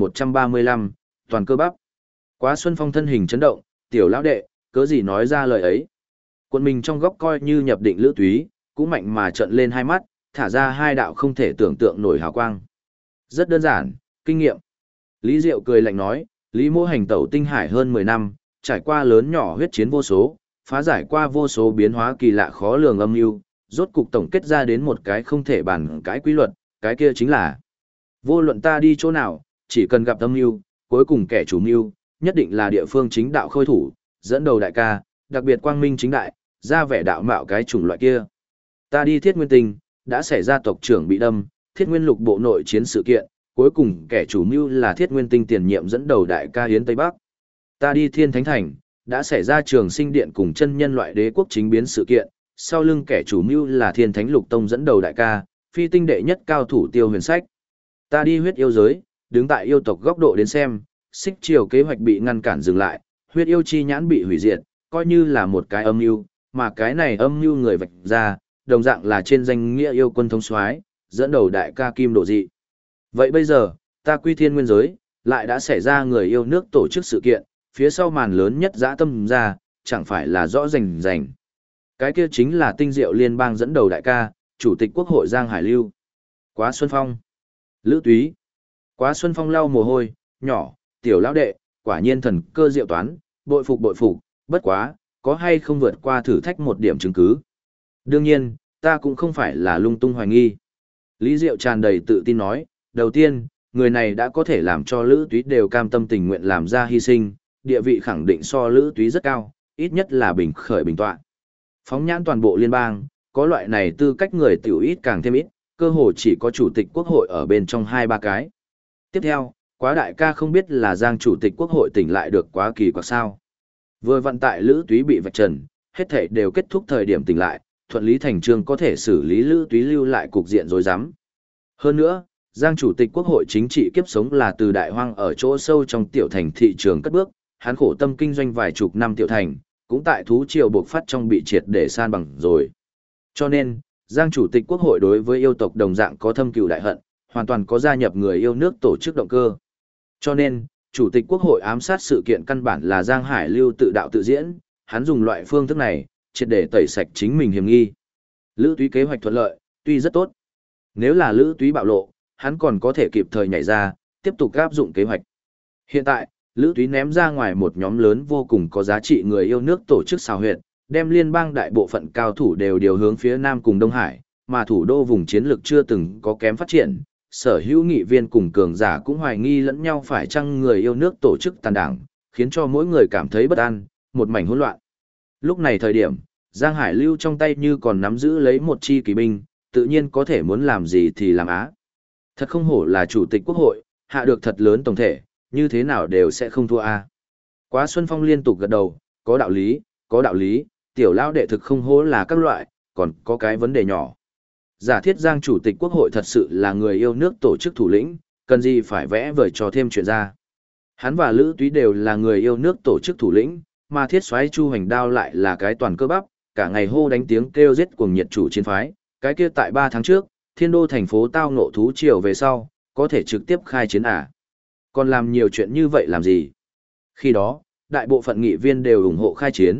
1135, toàn cơ bắp. Quá Xuân Phong thân hình chấn động, tiểu lão đệ, cớ gì nói ra lời ấy. Quân mình trong góc coi như nhập định Lữ Túy, cũng mạnh mà trợn lên hai mắt, thả ra hai đạo không thể tưởng tượng nổi hào quang. Rất đơn giản, kinh nghiệm. Lý Diệu cười lạnh nói, Lý Mỗ hành tẩu tinh hải hơn 10 năm, trải qua lớn nhỏ huyết chiến vô số, phá giải qua vô số biến hóa kỳ lạ khó lường âm mưu, rốt cục tổng kết ra đến một cái không thể bàn cãi quy luật, cái kia chính là vô luận ta đi chỗ nào, chỉ cần gặp âm mưu, cuối cùng kẻ chủ mưu nhất định là địa phương chính đạo khôi thủ, dẫn đầu đại ca, đặc biệt quang minh chính đại, ra vẻ đạo mạo cái chủng loại kia. Ta đi Thiết Nguyên Tinh, đã xảy ra tộc trưởng bị đâm, Thiết Nguyên Lục bộ nội chiến sự kiện, cuối cùng kẻ chủ mưu là Thiết Nguyên Tinh tiền nhiệm dẫn đầu đại ca Yến Tây Bắc. Ta đi Thiên Thánh Thành, đã xảy ra Trường Sinh Điện cùng chân nhân loại đế quốc chính biến sự kiện, sau lưng kẻ chủ mưu là Thiên Thánh Lục Tông dẫn đầu đại ca, phi tinh đệ nhất cao thủ Tiêu Huyền Sách. Ta đi huyết yêu giới, đứng tại yêu tộc góc độ đến xem, xích triều kế hoạch bị ngăn cản dừng lại, huyết yêu chi nhãn bị hủy diệt, coi như là một cái âm mưu, mà cái này âm mưu người vạch ra, đồng dạng là trên danh nghĩa yêu quân thống soái, dẫn đầu đại ca Kim Độ Dị. Vậy bây giờ, ta quy thiên nguyên giới, lại đã xảy ra người yêu nước tổ chức sự kiện, phía sau màn lớn nhất dã tâm ra, chẳng phải là rõ rành rành. Cái kia chính là tinh diệu liên bang dẫn đầu đại ca, Chủ tịch Quốc hội Giang Hải Lưu. Quá Xuân Phong. Lữ Túy. Quá Xuân Phong lau mồ hôi, nhỏ, tiểu lão đệ, quả nhiên thần cơ diệu toán, bội phục, bất quá, có hay không vượt qua thử thách một điểm chứng cứ. Đương nhiên, ta cũng không phải là lung tung hoài nghi. Lý Diệu tràn đầy tự tin nói, đầu tiên, người này đã có thể làm cho Lữ Túy đều cam tâm tình nguyện làm ra hy sinh, địa vị khẳng định so Lữ Túy rất cao, ít nhất là bình khởi bình tọa. Phóng nhãn toàn bộ liên bang, có loại này tư cách người tiểu ít càng thêm ít, cơ hồ chỉ có Chủ tịch Quốc hội ở bên trong 2-3 cái. Tiếp theo, Quá đại ca không biết là Giang Chủ tịch Quốc hội tỉnh lại được quá kỳ quặc sao. Vừa vận tại Lữ Túy bị vạch trần, hết thảy đều kết thúc thời điểm tỉnh lại, thuận lý thành trương có thể xử lý Lữ Túy lưu lại cục diện rối rắm. Hơn nữa, Giang Chủ tịch Quốc hội chính trị kiếp sống là từ đại hoang ở chỗ sâu trong tiểu thành thị trường cất bước, hắn khổ tâm kinh doanh vài chục năm tiểu thành, cũng tại thú triều buộc phát trong bị triệt để san bằng rồi. Cho nên, Giang Chủ tịch Quốc hội đối với yêu tộc đồng dạng có thâm cừu đại hận, hoàn toàn có gia nhập người yêu nước tổ chức động cơ. Cho nên, Chủ tịch Quốc hội ám sát sự kiện căn bản là Giang Hải Lưu tự đạo tự diễn, hắn dùng loại phương thức này, triệt để tẩy sạch chính mình hiểm nghi. Lữ Túy kế hoạch thuận lợi, tuy rất tốt. Nếu là Lữ Túy bạo lộ, hắn còn có thể kịp thời nhảy ra, tiếp tục áp dụng kế hoạch. Hiện tại, Lữ Túy ném ra ngoài một nhóm lớn vô cùng có giá trị người yêu nước tổ chức xào huyệt, đem liên bang đại bộ phận cao thủ đều điều hướng phía Nam cùng Đông Hải, mà thủ đô vùng chiến lược chưa từng có kém phát triển. Sở hữu nghị viên cùng cường giả cũng hoài nghi lẫn nhau phải chăng người yêu nước tổ chức tàn đảng, khiến cho mỗi người cảm thấy bất an, một mảnh hỗn loạn. Lúc này thời điểm, Giang Hải Lưu trong tay như còn nắm giữ lấy một chi kỳ binh, tự nhiên có thể muốn làm gì thì làm á. Thật không hổ là Chủ tịch Quốc hội, hạ được thật lớn tổng thể, như thế nào đều sẽ không thua a. Quá Xuân Phong liên tục gật đầu, có đạo lý, tiểu lão đệ thực không hổ là các loại, còn có cái vấn đề nhỏ. Giả thiết Giang Chủ tịch Quốc hội thật sự là người yêu nước tổ chức thủ lĩnh, cần gì phải vẽ vời cho thêm chuyện ra. Hắn và Lữ Túy đều là người yêu nước tổ chức thủ lĩnh, mà thiết soái Chu Hoành Đao lại là cái toàn cơ bắp, cả ngày hô đánh tiếng kêu giết cuồng nhiệt chủ chiến phái, cái kia tại 3 tháng trước, Thiên Đô thành phố tao ngộ thú triều về sau, có thể trực tiếp khai chiến à. Còn làm nhiều chuyện như vậy làm gì? Khi đó, đại bộ phận nghị viên đều ủng hộ khai chiến,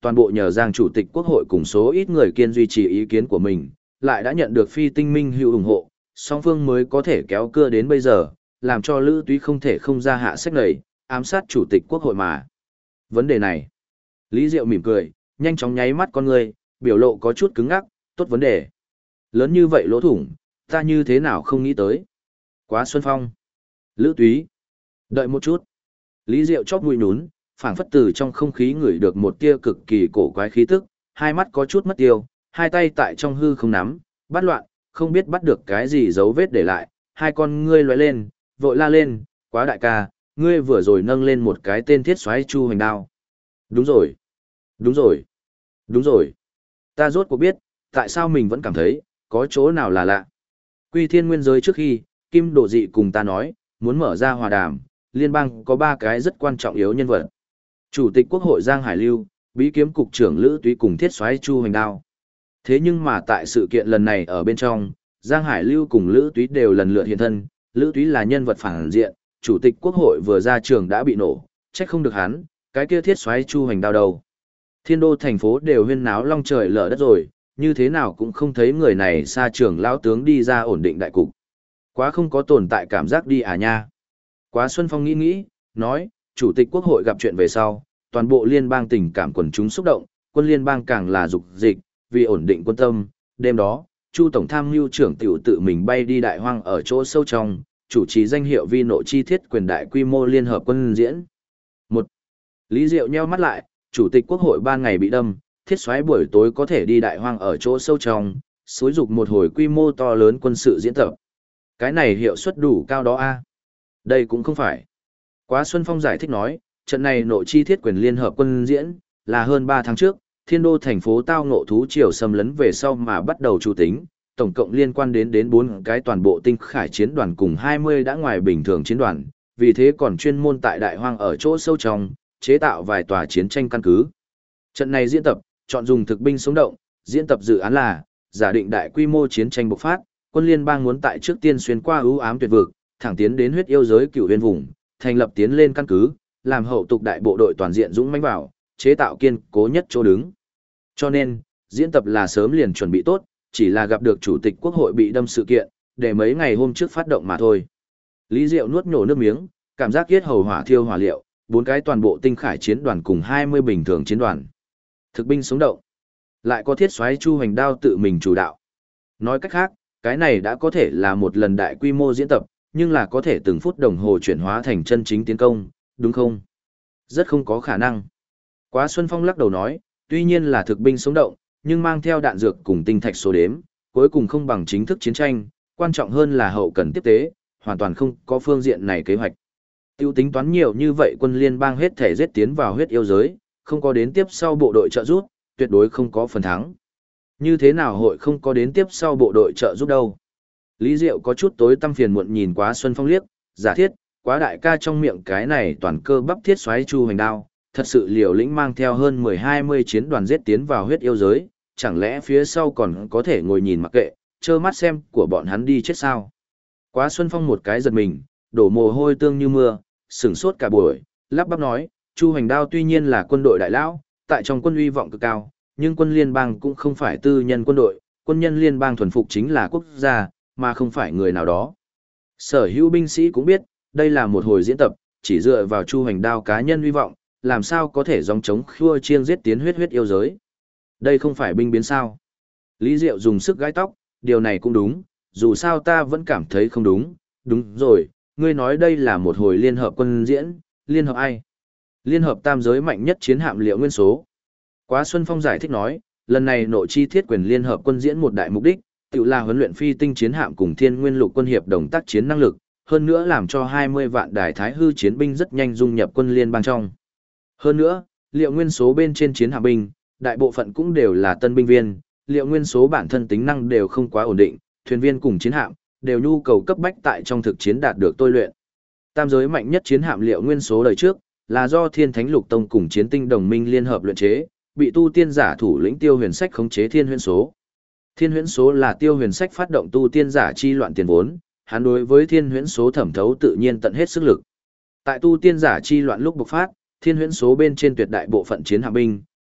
toàn bộ nhờ Giang Chủ tịch Quốc hội cùng số ít người kiên duy trì ý kiến của mình, lại đã nhận được phi tinh minh hữu ủng hộ, song phương mới có thể kéo cưa đến bây giờ, làm cho Lữ Túy không thể không ra hạ sách này, ám sát Chủ tịch Quốc hội mà. Vấn đề này, Lý Diệu mỉm cười, nhanh chóng nháy mắt con người, biểu lộ có chút cứng ngắc, tốt vấn đề. Lớn như vậy lỗ thủng, ta như thế nào không nghĩ tới. Quá Xuân Phong. Lữ Túy. Đợi một chút. Lý Diệu chóp mũi nhún, phảng phất từ trong không khí ngửi được một tia cực kỳ cổ quái khí tức, hai mắt có chút mất tiêu, hai tay tại trong hư không nắm, bắt loạn, không biết bắt được cái gì dấu vết để lại, hai con ngươi lóe lên, vội la lên, Quá đại ca, ngươi vừa rồi nâng lên một cái tên thiết xoáy chu hành đao. Đúng rồi, đúng rồi, đúng rồi. Ta rốt cuộc biết, tại sao mình vẫn cảm thấy, có chỗ nào là lạ. Quy Thiên Nguyên giới trước khi, Kim Độ Dị cùng ta nói, muốn mở ra hòa đàm, liên bang có 3 cái rất quan trọng yếu nhân vật. Chủ tịch Quốc hội Giang Hải Lưu, Bí kiếm cục trưởng Lữ Túy cùng thiết soái Chu Hoành Đao. Thế nhưng mà tại sự kiện lần này ở bên trong, Giang Hải Lưu cùng Lữ Túy đều lần lượt hiện thân, Lữ Túy là nhân vật phản diện, Chủ tịch Quốc hội vừa ra trường đã bị nổ, trách không được hắn, cái kia thiết soái Chu Hoành Đao đầu. Thiên đô thành phố đều huyên náo long trời lở đất rồi, như thế nào cũng không thấy người này xa trường lão tướng đi ra ổn định đại cục. Quá không có tồn tại cảm giác đi à nha. Quá Xuân Phong nghĩ, nói, Chủ tịch Quốc hội gặp chuyện về sau, toàn bộ liên bang tình cảm quần chúng xúc động, quân liên bang càng là dục dịch, vì ổn định quân tâm. Đêm đó, Chu Tổng tham mưu trưởng tiểu tự mình bay đi đại hoang ở chỗ sâu trong, chủ trì danh hiệu vi nội chi thiết quyền đại quy mô liên hợp quân diễn. 1. Lý Diệu nheo mắt lại, Chủ tịch Quốc hội ban ngày bị đâm, thiết soái buổi tối có thể đi đại hoang ở chỗ sâu trong, xúi dục một hồi quy mô to lớn quân sự diễn tập. Cái này hiệu suất đủ cao đó a. Đây cũng không phải. Quá Xuân Phong giải thích nói, trận này nội chi thiết quyền liên hợp quân diễn, là hơn 3 tháng trước, thiên đô thành phố tao ngộ thú triều xâm lấn về sau mà bắt đầu chủ tính, tổng cộng liên quan đến 4 cái toàn bộ tinh khải chiến đoàn cùng 20 đã ngoài bình thường chiến đoàn, vì thế còn chuyên môn tại đại hoang ở chỗ sâu trong, chế tạo vài tòa chiến tranh căn cứ. Trận này diễn tập, chọn dùng thực binh sống động, diễn tập dự án là, giả định đại quy mô chiến tranh bộc phát, quân liên bang muốn tại trước tiên xuyên qua ưu ám tuyệt vực, thẳng tiến đến huyết yêu giới cửu huyền vùng, thành lập tiến lên căn cứ, làm hậu tục đại bộ đội toàn diện dũng mãnh vào, chế tạo kiên cố nhất chỗ đứng. Cho nên, diễn tập là sớm liền chuẩn bị tốt, chỉ là gặp được Chủ tịch Quốc hội bị đâm sự kiện, để mấy ngày hôm trước phát động mà thôi. Lý Diệu nuốt nhổ nước miếng, cảm giác yết hầu hỏa thiêu hỏa liệu, 4 cái toàn bộ tinh khải chiến đoàn cùng 20 bình thường chiến đoàn. Thực binh sống động. Lại có thiết soái Chu Hoành Đao tự mình chủ đạo. Nói cách khác, cái này đã có thể là một lần đại quy mô diễn tập, nhưng là có thể từng phút đồng hồ chuyển hóa thành chân chính tiến công, đúng không? Rất không có khả năng. Quá Xuân Phong lắc đầu nói, tuy nhiên là thực binh sống động, nhưng mang theo đạn dược cùng tinh thạch số đếm, cuối cùng không bằng chính thức chiến tranh, quan trọng hơn là hậu cần tiếp tế, hoàn toàn không có phương diện này kế hoạch. Tiêu tính toán nhiều như vậy quân liên bang hết thể giết tiến vào huyết yêu giới, không có đến tiếp sau bộ đội trợ giúp, tuyệt đối không có phần thắng. Như thế nào hội không có đến tiếp sau bộ đội trợ giúp đâu? Lý Diệu có chút tối tăm phiền muộn nhìn Quá Xuân Phong liếc, giả thiết, Quá đại ca trong miệng cái này toàn cơ bắp thiết xoáy Chu Hoành Đao, thật sự liều lĩnh mang theo hơn 10-20 chiến đoàn giết tiến vào huyết yêu giới, chẳng lẽ phía sau còn có thể ngồi nhìn mặc kệ, trơ mắt xem của bọn hắn đi chết sao? Quá Xuân Phong một cái giật mình, đổ mồ hôi tương như mưa, sửng sốt cả buổi, lắp bắp nói, Chu Hoành Đao tuy nhiên là quân đội đại lão, tại trong quân uy vọng cực cao, nhưng quân liên bang cũng không phải tư nhân quân đội, quân nhân liên bang thuần phục chính là quốc gia, mà không phải người nào đó. Sở hữu binh sĩ cũng biết, đây là một hồi diễn tập, chỉ dựa vào Chu Hoành Đao cá nhân uy vọng, làm sao có thể dòng chống khua chiêng giết tiến huyết yêu giới. Đây không phải binh biến sao. Lý Diệu dùng sức gãi tóc, điều này cũng đúng, dù sao ta vẫn cảm thấy không đúng, đúng rồi, ngươi nói đây là một hồi liên hợp quân diễn, liên hợp ai? Liên hợp tam giới mạnh nhất chiến hạm Liệu Nguyên Số. Quá Xuân Phong giải thích nói, lần này nội chi thiết quyền liên hợp quân diễn một đại mục đích, tự là huấn luyện phi tinh chiến hạm cùng thiên nguyên lục quân hiệp đồng tác chiến năng lực, hơn nữa làm cho 20 vạn đài thái hư chiến binh rất nhanh dung nhập quân liên bang trong. Hơn nữa, Liệu Nguyên Số bên trên chiến hạm binh, đại bộ phận cũng đều là tân binh viên, Liệu Nguyên Số bản thân tính năng đều không quá ổn định, thuyền viên cùng chiến hạm đều nhu cầu cấp bách tại trong thực chiến đạt được tôi luyện. Tam giới mạnh nhất chiến hạm Liệu Nguyên Số đời trước là do Thiên Thánh Lục Tông cùng Chiến Tinh Đồng Minh liên hợp luyện chế, bị tu tiên giả thủ lĩnh Tiêu Huyền Sách khống chế Thiên Huyễn Số. Thiên Huyễn Số là Tiêu Huyền Sách phát động tu tiên giả chi loạn tiền vốn, hắn đối với Thiên Huyễn Số thẩm thấu tự nhiên tận hết sức lực. Tại tu tiên giả chi loạn lúc bộc phát, Thiên Huyễn Số bên trên tuyệt đại bộ phận chiến hạm binh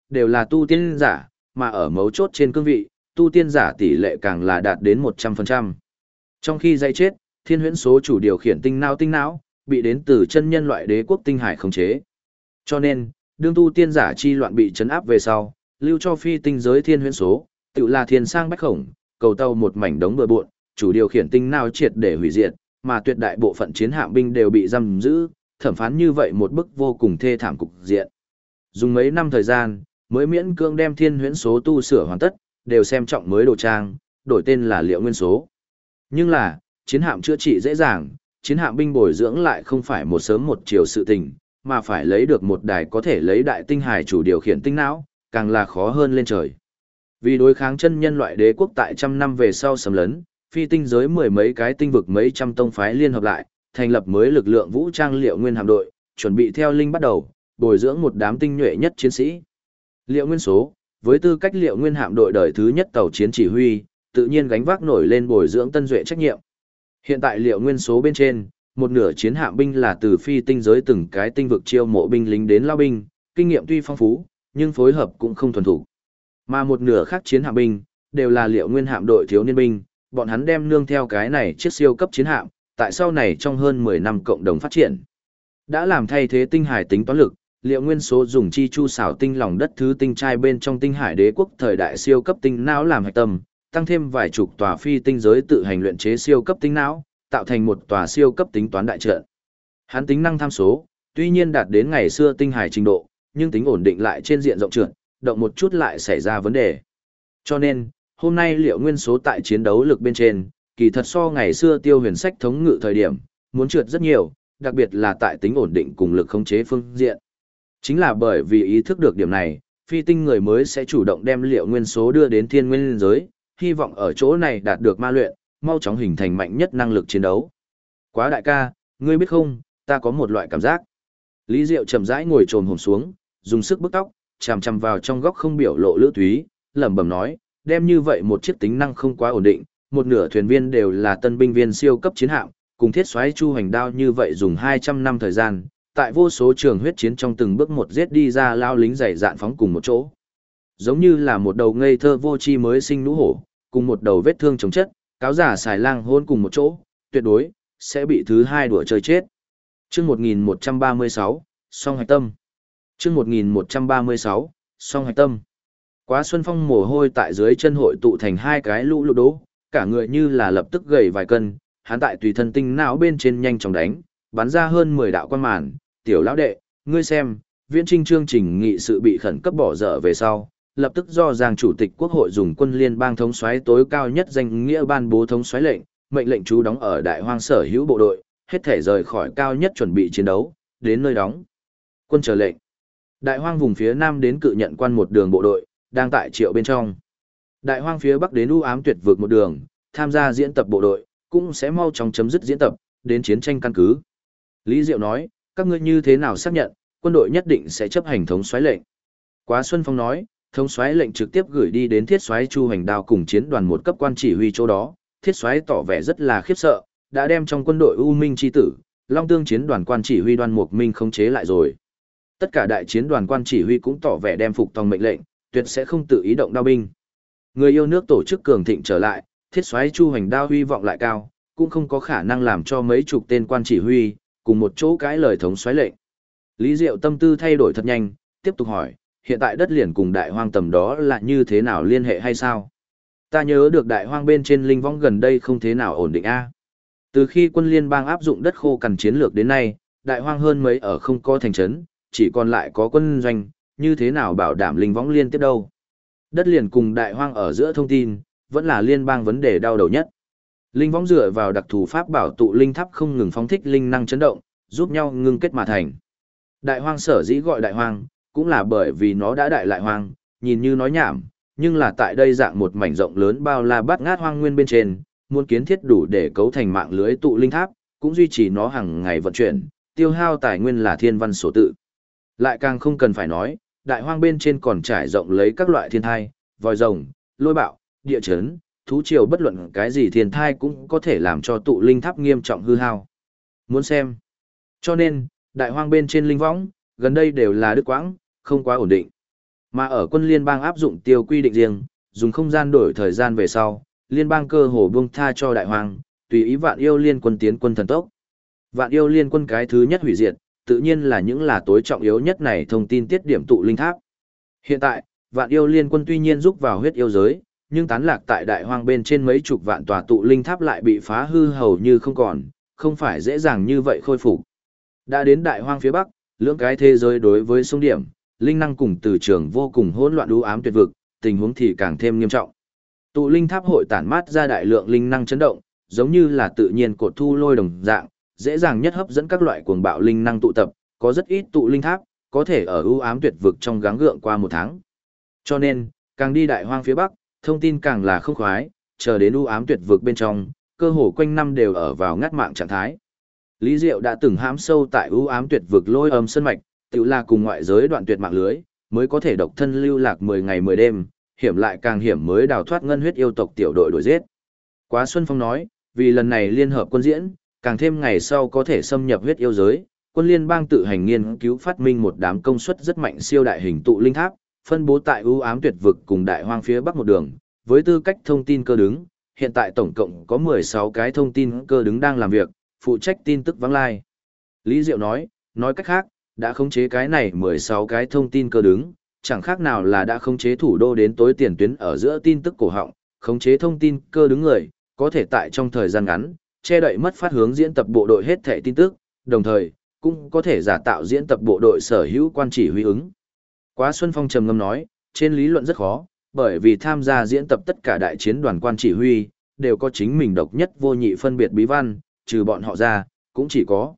đều là tu tiên giả, mà ở mấu chốt trên cương vị, tu tiên giả tỷ lệ càng là đạt đến 100%. Trong khi dây chết, thiên huyễn số chủ điều khiển tinh não, bị đến từ chân nhân loại đế quốc tinh hải khống chế. Cho nên, đương tu tiên giả chi loạn bị chấn áp về sau, lưu cho phi tinh giới thiên huyễn số, tự là thiên sang bách khổng, cầu tàu một mảnh đống bừa bộn, chủ điều khiển tinh não triệt để hủy diệt, mà tuyệt đại bộ phận chiến hạm binh đều bị giam giữ, thẩm phán như vậy một bức vô cùng thê thảm cục diện. Dùng mấy năm thời gian, mới miễn cưỡng đem thiên huyễn số tu sửa hoàn tất, đều xem trọng mới đồ trang, đổi tên là Liệu Nguyên số. Nhưng là, chiến hạm chữa trị dễ dàng, chiến hạm binh bồi dưỡng lại không phải một sớm một chiều sự tình, mà phải lấy được một đài có thể lấy đại tinh hải chủ điều khiển tinh não, càng là khó hơn lên trời. Vì đối kháng chân nhân loại đế quốc tại trăm năm về sau xâm lấn, phi tinh giới mười mấy cái tinh vực mấy trăm tông phái liên hợp lại, thành lập mới lực lượng vũ trang Liệu Nguyên hạm đội, chuẩn bị theo linh bắt đầu, bồi dưỡng một đám tinh nhuệ nhất chiến sĩ. Liệu Nguyên số, với tư cách Liệu Nguyên hạm đội đời thứ nhất tàu chiến chỉ huy, tự nhiên gánh vác nổi lên bồi dưỡng tân duệ trách nhiệm. Hiện tại Liệu Nguyên số bên trên, một nửa chiến hạm binh là từ phi tinh giới từng cái tinh vực chiêu mộ binh lính đến lao binh, kinh nghiệm tuy phong phú, nhưng phối hợp cũng không thuần thủ. Mà một nửa khác chiến hạm binh, đều là Liệu Nguyên hạm đội thiếu niên binh, bọn hắn đem nương theo cái này chiếc siêu cấp chiến hạm, tại sau này trong hơn 10 năm cộng đồng phát triển. Đã làm thay thế tinh hải tính toán lực, Liệu Nguyên số dùng chi chu xảo tinh lòng đất thứ tinh trai bên trong tinh hải đế quốc thời đại siêu cấp tinh não làm hạch tâm, tăng thêm vài chục tòa phi tinh giới tự hành luyện chế siêu cấp tinh não, tạo thành một tòa siêu cấp tính toán đại trận. Hắn tính năng tham số, tuy nhiên đạt đến ngày xưa tinh hải trình độ, nhưng tính ổn định lại trên diện rộng trượt, động một chút lại xảy ra vấn đề. Cho nên, hôm nay Liệu Nguyên số tại chiến đấu lực bên trên, kỳ thật so ngày xưa Tiêu Huyền Sách thống ngự thời điểm, muốn trượt rất nhiều, đặc biệt là tại tính ổn định cùng lực khống chế phương diện. Chính là bởi vì ý thức được điểm này, phi tinh người mới sẽ chủ động đem Liệu Nguyên số đưa đến thiên nguyên giới, hy vọng ở chỗ này đạt được ma luyện, mau chóng hình thành mạnh nhất năng lực chiến đấu. Quá đại ca, ngươi biết không, ta có một loại cảm giác. Lý Diệu chậm rãi ngồi trồm hổm xuống, dùng sức bức tóc, chằm chằm vào trong góc không biểu lộ Lữ Thúy, lẩm bẩm nói, đem như vậy một chiếc tính năng không quá ổn định, một nửa thuyền viên đều là tân binh viên siêu cấp chiến hạm, cùng thiết xoáy chu hành đao như vậy dùng 200 năm thời gian, tại vô số trường huyết chiến trong từng bước một giết đi ra lao lính dày dạn phóng cùng một chỗ. Giống như là một đầu ngây thơ vô tri mới sinh nũ hổ, cùng một đầu vết thương chống chất, cáo giả xài lang hôn cùng một chỗ, tuyệt đối sẽ bị thứ hai đùa chơi chết. Chương 1136, song hạch tâm. Chương 1136, song hạch tâm. Quá Xuân Phong mồ hôi tại dưới chân hội tụ thành hai cái lũ lụt đố, cả người như là lập tức gầy vài cân, hắn tại tùy thân tinh não bên trên nhanh chóng đánh, bắn ra hơn 10 đạo quan màn, "Tiểu lão đệ, ngươi xem, viễn trinh chương trình nghị sự bị khẩn cấp bỏ dở về sau, lập tức do Giang chủ tịch quốc hội dùng quân liên bang thống soái tối cao nhất danh nghĩa ban bố thống soái lệnh, mệnh lệnh trú đóng ở Đại Hoang sở hữu bộ đội, hết thể rời khỏi cao nhất chuẩn bị chiến đấu, đến nơi đóng quân chờ lệnh." Đại Hoang vùng phía nam đến cự nhận quan một đường bộ đội, đang tại Triệu bên trong. Đại Hoang phía bắc đến u ám tuyệt vực một đường, tham gia diễn tập bộ đội, cũng sẽ mau chóng chấm dứt diễn tập, đến chiến tranh căn cứ. Lý Diệu nói, các ngươi như thế nào xác nhận, quân đội nhất định sẽ chấp hành thống soái lệnh. Quá Xuân Phong nói, thống soái lệnh trực tiếp gửi đi đến thiết soái Chu Hành Đao cùng chiến đoàn một cấp quan chỉ huy chỗ đó, thiết soái tỏ vẻ rất là khiếp sợ, đã đem trong quân đội U Minh chi tử, Long Tương chiến đoàn quan chỉ huy Đoan Mục Minh khống chế lại rồi. Tất cả đại chiến đoàn quan chỉ huy cũng tỏ vẻ đem phục tòng mệnh lệnh, tuyệt sẽ không tự ý động đao binh. Người yêu nước tổ chức cường thịnh trở lại, thiết soái Chu Hành Đao huy vọng lại cao, cũng không có khả năng làm cho mấy chục tên quan chỉ huy cùng một chỗ cãi lời thống soái lệnh. Lý Diệu tâm tư thay đổi thật nhanh, tiếp tục hỏi, hiện tại đất liền cùng Đại Hoang tầm đó là như thế nào liên hệ hay sao? Ta nhớ được Đại Hoang bên trên linh võng gần đây không thế nào ổn định a. Từ khi quân liên bang áp dụng đất khô cằn chiến lược đến nay, Đại Hoang hơn mấy ở không có thành trấn, chỉ còn lại có quân doanh, như thế nào bảo đảm linh võng liên tiếp đâu? Đất liền cùng Đại Hoang ở giữa thông tin, vẫn là liên bang vấn đề đau đầu nhất. Linh võng dựa vào đặc thù pháp bảo tụ linh tháp không ngừng phóng thích linh năng chấn động, giúp nhau ngưng kết mà thành. Đại Hoang sở dĩ gọi Đại Hoang, cũng là bởi vì nó đã đại lại hoang, nhìn như nói nhảm, nhưng là tại đây dạng một mảnh rộng lớn bao la bát ngát hoang nguyên bên trên, muốn kiến thiết đủ để cấu thành mạng lưới tụ linh tháp, cũng duy trì nó hàng ngày vận chuyển, tiêu hao tài nguyên là thiên văn sổ tự. Lại càng không cần phải nói, đại hoang bên trên còn trải rộng lấy các loại thiên thai, vòi rồng, lôi bạo, địa chấn, thú triều, bất luận cái gì thiên thai cũng có thể làm cho tụ linh tháp nghiêm trọng hư hao. Muốn xem. Cho nên, đại hoang bên trên linh võng, gần đây đều là đứt quãng, không quá ổn định. Mà ở quân liên bang áp dụng tiêu quy định riêng, dùng không gian đổi thời gian về sau, liên bang cơ hồ buông tha cho đại hoàng, tùy ý vạn yêu liên quân tiến quân thần tốc. Vạn yêu liên quân cái thứ nhất hủy diệt, tự nhiên là những là tối trọng yếu nhất này thông tin tiết điểm tụ linh tháp. Hiện tại, vạn yêu liên quân tuy nhiên rúc vào huyết yêu giới, nhưng tán lạc tại đại hoang bên trên mấy chục vạn tòa tụ linh tháp lại bị phá hư hầu như không còn, không phải dễ dàng như vậy khôi phục. Đã đến đại hoang phía bắc, lưỡng cái thế giới đối với sông điểm, linh năng cùng từ trường vô cùng hỗn loạn u ám tuyệt vực, tình huống thì càng thêm nghiêm trọng. Tụ linh tháp hội tản mát ra đại lượng linh năng chấn động, giống như là tự nhiên cột thu lôi đồng dạng, dễ dàng nhất hấp dẫn các loại cuồng bạo linh năng tụ tập, có rất ít tụ linh tháp có thể ở u ám tuyệt vực trong gắng gượng qua một tháng. Cho nên, càng đi đại hoang phía bắc, thông tin càng là không khoái, chờ đến u ám tuyệt vực bên trong, cơ hồ quanh năm đều ở vào ngắt mạng trạng thái. Lý Diệu đã từng hãm sâu tại u ám tuyệt vực lôi âm sơn mạch, tự là cùng ngoại giới đoạn tuyệt mạng lưới, mới có thể độc thân lưu lạc 10 ngày 10 đêm, hiểm lại càng hiểm mới đào thoát ngân huyết yêu tộc tiểu đội đuổi giết. Quá Xuân Phong nói, vì lần này liên hợp quân diễn, càng thêm ngày sau có thể xâm nhập huyết yêu giới, quân liên bang tự hành nghiên cứu phát minh một đám công suất rất mạnh siêu đại hình tụ linh tháp, phân bố tại ưu ám tuyệt vực cùng đại hoang phía bắc một đường, với tư cách thông tin cơ đứng, hiện tại tổng cộng có 16 cái thông tin cơ đứng đang làm việc, phụ trách tin tức vắng lai. Lý Diệu nói cách khác, đã khống chế cái này 16 cái thông tin cơ đứng, chẳng khác nào là đã khống chế thủ đô đến tối tiền tuyến ở giữa tin tức cổ họng, khống chế thông tin cơ đứng người, có thể tại trong thời gian ngắn, che đậy mất phát hướng diễn tập bộ đội hết thảy tin tức, đồng thời, cũng có thể giả tạo diễn tập bộ đội sở hữu quan chỉ huy ứng. Quá Xuân Phong trầm ngâm nói, trên lý luận rất khó, bởi vì tham gia diễn tập tất cả đại chiến đoàn quan chỉ huy, đều có chính mình độc nhất vô nhị phân biệt bí văn, trừ bọn họ ra, cũng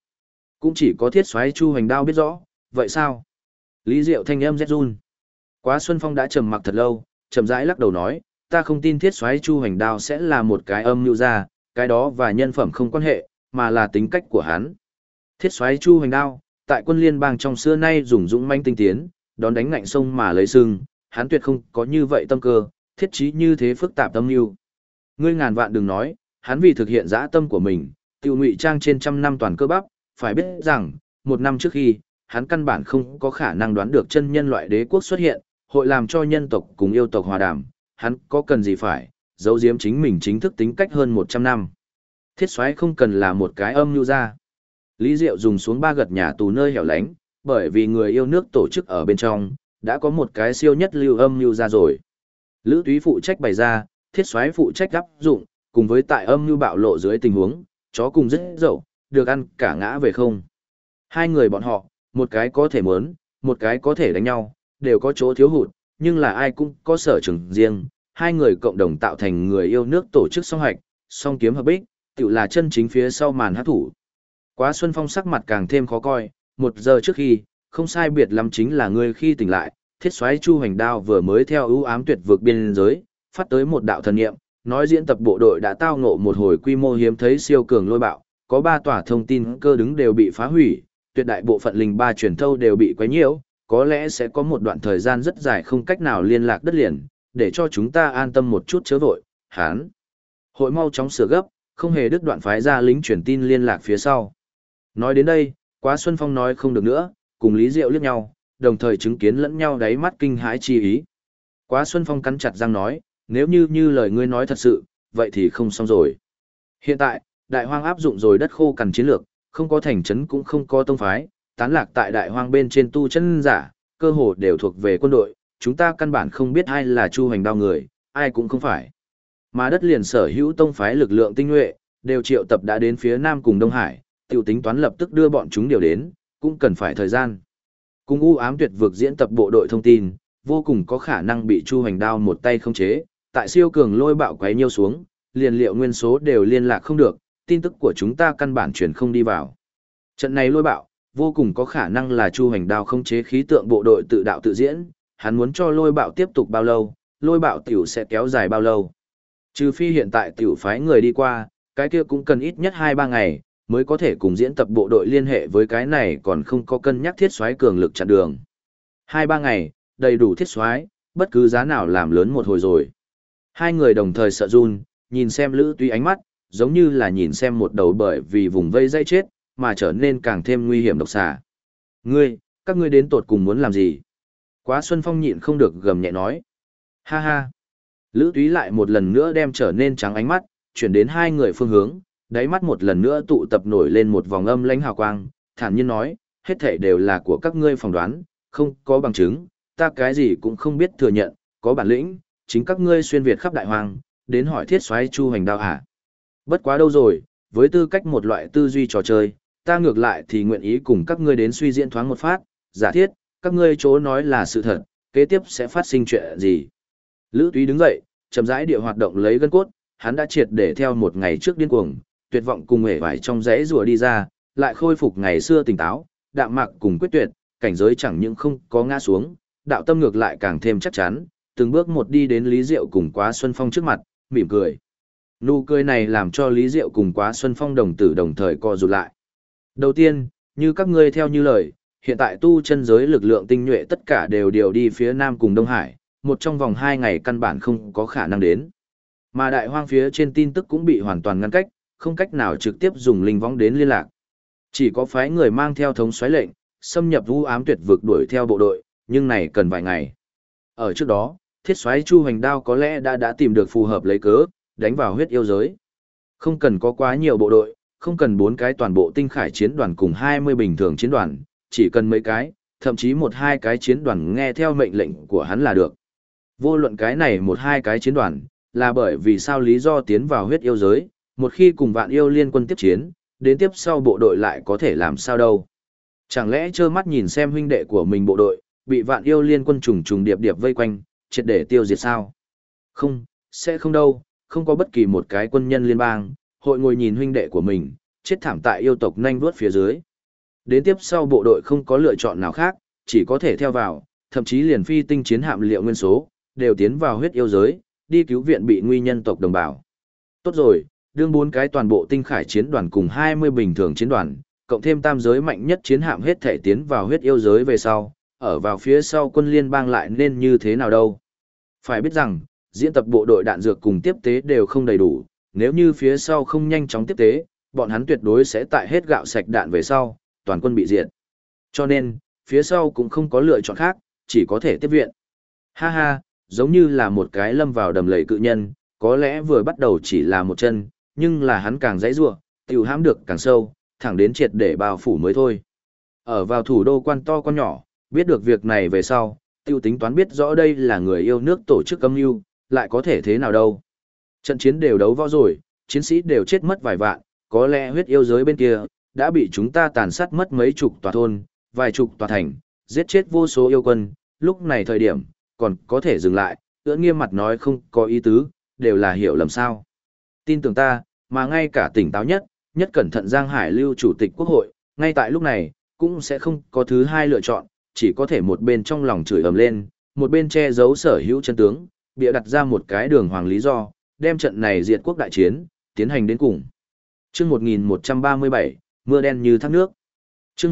chỉ có thiết soái Chu Hoành Đao biết rõ, vậy sao? Lý Diệu thanh âm rét run. Quá Xuân Phong đã trầm mặc thật lâu, chậm rãi lắc đầu nói, ta không tin thiết soái Chu Hoành Đao sẽ là một cái âm mưu ra, cái đó và nhân phẩm không quan hệ, mà là tính cách của hắn. Thiết soái Chu Hoành Đao, tại quân liên bang trong xưa nay dùng dũng manh tinh tiến, đón đánh ngạnh sông mà lấy sừng, hắn tuyệt không có như vậy tâm cơ, thiết trí như thế phức tạp tâm mưu. Ngươi ngàn vạn đừng nói, hắn vì thực hiện dã tâm của mình, tiêu ngụy trang trên trăm năm toàn cơ bắp, phải biết rằng, một năm trước khi, hắn căn bản không có khả năng đoán được chân nhân loại đế quốc xuất hiện, hội làm cho nhân tộc cùng yêu tộc hòa đàm, hắn có cần gì phải, giấu giếm chính mình chính thức tính cách hơn 100 năm. Thiết soái không cần là một cái âm mưu ra. Lý Diệu dùng xuống ba gật nhà tù nơi hẻo lánh, bởi vì người yêu nước tổ chức ở bên trong, đã có một cái siêu nhất lưu âm mưu ra rồi. Lữ Túy phụ trách bày ra, thiết soái phụ trách áp dụng, cùng với tại âm mưu bạo lộ dưới tình huống, chó cùng rất dậu, được ăn cả ngã về không. Hai người bọn họ, một cái có thể mớn, một cái có thể đánh nhau, đều có chỗ thiếu hụt, nhưng là ai cũng có sở trường riêng. Hai người cộng đồng tạo thành người yêu nước tổ chức song hạch, song kiếm hợp bích, tự là chân chính phía sau màn hát thủ. Quá Xuân Phong sắc mặt càng thêm khó coi, 1 giờ trước khi, không sai biệt lắm chính là người khi tỉnh lại, thiết soái Chu Hoành Đao vừa mới theo ưu ám tuyệt vực biên giới, phát tới một đạo thần niệm, nói diễn tập bộ đội đã tao ngộ một hồi quy mô hiếm thấy siêu cường lôi bạo, có 3 tòa thông tin cơ đứng đều bị phá hủy, tuyệt đại bộ phận linh ba truyền thâu đều bị quấy nhiễu, có lẽ sẽ có một đoạn thời gian rất dài không cách nào liên lạc đất liền, để cho chúng ta an tâm một chút chớ vội, hán. Hội mau chóng sửa gấp, không hề đứt đoạn phái ra lính truyền tin liên lạc phía sau. Nói đến đây, Quá Xuân Phong nói không được nữa, cùng Lý Diệu liếc nhau, đồng thời chứng kiến lẫn nhau đáy mắt kinh hãi chi ý. Quá Xuân Phong cắn chặt răng nói, nếu như lời ngươi nói thật sự, vậy thì không xong rồi. Hiện tại, đại hoang áp dụng rồi đất khô cằn chiến lược, không có thành trấn cũng không có tông phái, tán lạc tại đại hoang bên trên tu chân giả, cơ hồ đều thuộc về quân đội, chúng ta căn bản không biết ai là Chu Hoành Đao người, ai cũng không phải. Mà đất liền sở hữu tông phái lực lượng tinh nhuệ, đều triệu tập đã đến phía Nam cùng Đông Hải, tiểu tính toán lập tức đưa bọn chúng điều đến, cũng cần phải thời gian. Cùng u ám tuyệt vực diễn tập bộ đội thông tin, vô cùng có khả năng bị Chu Hoành Đao một tay khống chế, tại siêu cường lôi bạo quấy nhiêu xuống, liền liệu nguyên số đều liên lạc không được, tin tức của chúng ta căn bản truyền không đi vào. Trận này lôi bạo, vô cùng có khả năng là Chu Hoành Đao khống chế khí tượng bộ đội tự đạo tự diễn, hắn muốn cho lôi bạo tiếp tục bao lâu, lôi bạo tiểu sẽ kéo dài bao lâu. Trừ phi hiện tại tiểu phái người đi qua, cái kia cũng cần ít nhất 2-3 ngày, mới có thể cùng diễn tập bộ đội liên hệ với cái này còn không có cân nhắc thiết soái cường lực chặn đường. 2-3 ngày, đầy đủ thiết soái, bất cứ giá nào làm lớn một hồi rồi. Hai người đồng thời sợ run, nhìn xem Lữ Túy ánh mắt, giống như là nhìn xem một đầu bởi vì vùng vây dây chết, mà trở nên càng thêm nguy hiểm độc xà. Các ngươi đến tột cùng muốn làm gì? Quá Xuân Phong nhịn không được gầm nhẹ nói. Ha ha. Lữ Túy lại một lần nữa đem trở nên trắng ánh mắt, chuyển đến hai người phương hướng, đáy mắt một lần nữa tụ tập nổi lên một vòng âm lãnh hào quang, thản nhiên nói, hết thảy đều là của các ngươi phỏng đoán, không có bằng chứng, ta cái gì cũng không biết thừa nhận, có bản lĩnh, chính các ngươi xuyên việt khắp đại hoàng, đến hỏi thiết soái Chu Hoành Đao hả? Bất quá đâu rồi, với tư cách một loại tư duy trò chơi, ta ngược lại thì nguyện ý cùng các ngươi đến suy diễn thoáng một phát, giả thiết, các ngươi chỗ nói là sự thật, kế tiếp sẽ phát sinh chuyện gì? Lữ Túy đứng dậy, chậm rãi địa hoạt động lấy gân cốt, hắn đã triệt để theo một ngày trước điên cuồng, tuyệt vọng cùng hề vải trong rẽ rùa đi ra, lại khôi phục ngày xưa tỉnh táo, đạm mạc cùng quyết tuyệt, cảnh giới chẳng những không có ngã xuống, đạo tâm ngược lại càng thêm chắc chắn, từng bước một đi đến Lý Diệu cùng Quá Xuân Phong trước mặt, mỉm cười. Nụ cười này làm cho Lý Diệu cùng Quá Xuân Phong đồng tử đồng thời co rụt lại. Đầu tiên, như các ngươi theo như lời, hiện tại tu chân giới lực lượng tinh nhuệ tất cả đều điều đi phía Nam cùng Đông Hải, một trong vòng 2 ngày căn bản không có khả năng đến. Mà đại hoang phía trên tin tức cũng bị hoàn toàn ngăn cách, không cách nào trực tiếp dùng linh võng đến liên lạc. Chỉ có phái người mang theo thống soái lệnh, xâm nhập u ám tuyệt vực đuổi theo bộ đội, nhưng này cần vài ngày. Ở trước đó, thiết soái Chu Hoành Đao có lẽ đã tìm được phù hợp lấy cớ, đánh vào huyết yêu giới. Không cần có quá nhiều bộ đội, không cần 4 cái toàn bộ tinh khải chiến đoàn cùng 20 bình thường chiến đoàn, chỉ cần mấy cái, thậm chí 1-2 cái chiến đoàn nghe theo mệnh lệnh của hắn là được. Vô luận cái này 1-2 cái chiến đoàn, là bởi vì sao lý do tiến vào huyết yêu giới, một khi cùng vạn yêu liên quân tiếp chiến, đến tiếp sau bộ đội lại có thể làm sao đâu. Chẳng lẽ trơ mắt nhìn xem huynh đệ của mình bộ đội, bị vạn yêu liên quân trùng trùng điệp điệp vây quanh, triệt để tiêu diệt sao? Không, sẽ không đâu, không có bất kỳ một cái quân nhân liên bang, hội ngồi nhìn huynh đệ của mình, chết thảm tại yêu tộc nhanh vuốt phía dưới. Đến tiếp sau bộ đội không có lựa chọn nào khác, chỉ có thể theo vào, thậm chí liền phi tinh chiến hạm liệu nguyên số, đều tiến vào huyết yêu giới, đi cứu viện bị nguy nhân tộc đồng bào. Tốt rồi, đương 4 cái toàn bộ tinh khải chiến đoàn cùng 20 bình thường chiến đoàn, cộng thêm tam giới mạnh nhất chiến hạm hết thể tiến vào huyết yêu giới về sau, ở vào phía sau quân liên bang lại nên như thế nào đâu. Phải biết rằng, diễn tập bộ đội đạn dược cùng tiếp tế đều không đầy đủ, nếu như phía sau không nhanh chóng tiếp tế, bọn hắn tuyệt đối sẽ tại hết gạo sạch đạn về sau, toàn quân bị diệt. Cho nên, phía sau cũng không có lựa chọn khác, chỉ có thể tiếp viện. Ha ha, giống như là một cái lâm vào đầm lầy cự nhân, có lẽ vừa bắt đầu chỉ là một chân, nhưng là hắn càng dãy rủa, tiểu hãm được càng sâu, thẳng đến triệt để bao phủ mới thôi. Ở vào thủ đô quan to quan nhỏ, biết được việc này về sau, tiêu tính toán biết rõ đây là người yêu nước tổ chức âm mưu, lại có thể thế nào đâu. Trận chiến đều đấu võ rồi, chiến sĩ đều chết mất vài vạn, có lẽ huyết yêu giới bên kia, đã bị chúng ta tàn sát mất mấy chục tòa thôn, vài chục tòa thành, giết chết vô số yêu quân, lúc này thời điểm, còn có thể dừng lại, ưỡn nghiêm mặt nói không có ý tứ, đều là hiểu lầm sao. Tin tưởng ta, mà ngay cả tỉnh táo nhất, nhất cẩn thận Giang Hải Lưu Chủ tịch Quốc hội, ngay tại lúc này, cũng sẽ không có thứ hai lựa chọn, chỉ có thể một bên trong lòng chửi ầm lên, một bên che giấu sở hữu chân tướng, bịa đặt ra một cái đường hoàng lý do, đem trận này diệt quốc đại chiến, tiến hành đến cùng. Chương 1137, mưa đen như thác nước. Chương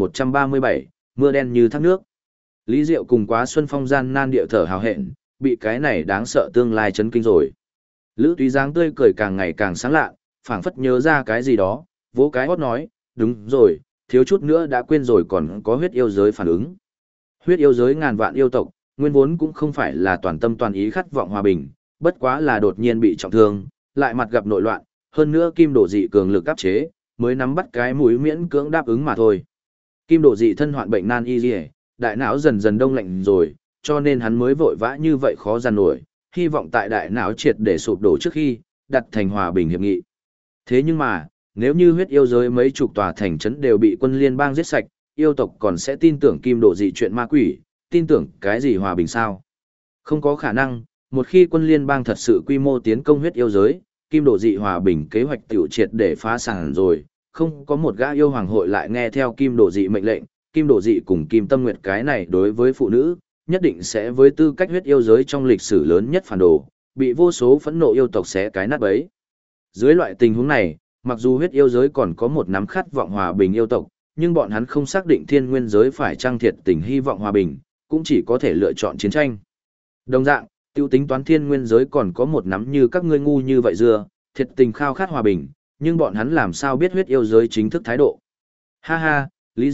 1137, mưa đen như thác nước. Lý Diệu cùng Quá Xuân Phong gian nan địa thở hào hẹn, bị cái này đáng sợ tương lai chấn kinh rồi. Lữ Túy dáng tươi cười càng ngày càng sáng lạ, phảng phất nhớ ra cái gì đó, vỗ cái hót nói, đúng rồi, thiếu chút nữa đã quên rồi còn có huyết yêu giới phản ứng. Huyết yêu giới ngàn vạn yêu tộc, nguyên vốn cũng không phải là toàn tâm toàn ý khát vọng hòa bình, bất quá là đột nhiên bị trọng thương, lại mặt gặp nội loạn, hơn nữa kim đổ dị cường lực áp chế, mới nắm bắt cái mũi miễn cưỡng đáp ứng mà thôi. Kim đổ dị thân hoạn bệnh nan y liễu, đại não dần dần đông lạnh rồi, cho nên hắn mới vội vã như vậy khó giàn nổi, hy vọng tại đại não triệt để sụp đổ trước khi đặt thành hòa bình hiệp nghị. Thế nhưng mà, nếu như huyết yêu giới mấy chục tòa thành trấn đều bị quân liên bang giết sạch, yêu tộc còn sẽ tin tưởng kim đổ dị chuyện ma quỷ, tin tưởng cái gì hòa bình sao? Không có khả năng, một khi quân liên bang thật sự quy mô tiến công huyết yêu giới, kim đổ dị hòa bình kế hoạch tiểu triệt để phá sản rồi, không có một gã yêu hoàng hội lại nghe theo kim đổ dị mệnh lệnh, kim đổ dị cùng kim tâm nguyệt cái này đối với phụ nữ, nhất định sẽ với tư cách huyết yêu giới trong lịch sử lớn nhất phản đồ, bị vô số phẫn nộ yêu tộc xé cái nát bấy. Dưới loại tình huống này, mặc dù huyết yêu giới còn có một nắm khát vọng hòa bình yêu tộc, nhưng bọn hắn không xác định thiên nguyên giới phải trang thiệt tình hy vọng hòa bình, cũng chỉ có thể lựa chọn chiến tranh. Đồng dạng, tiêu tính toán thiên nguyên giới còn có một nắm như các ngươi ngu như vậy dưa, thiệt tình khao khát hòa bình, nhưng bọn hắn làm sao biết huyết yêu giới chính thức thái độ. Ha ha, Lý Diệu,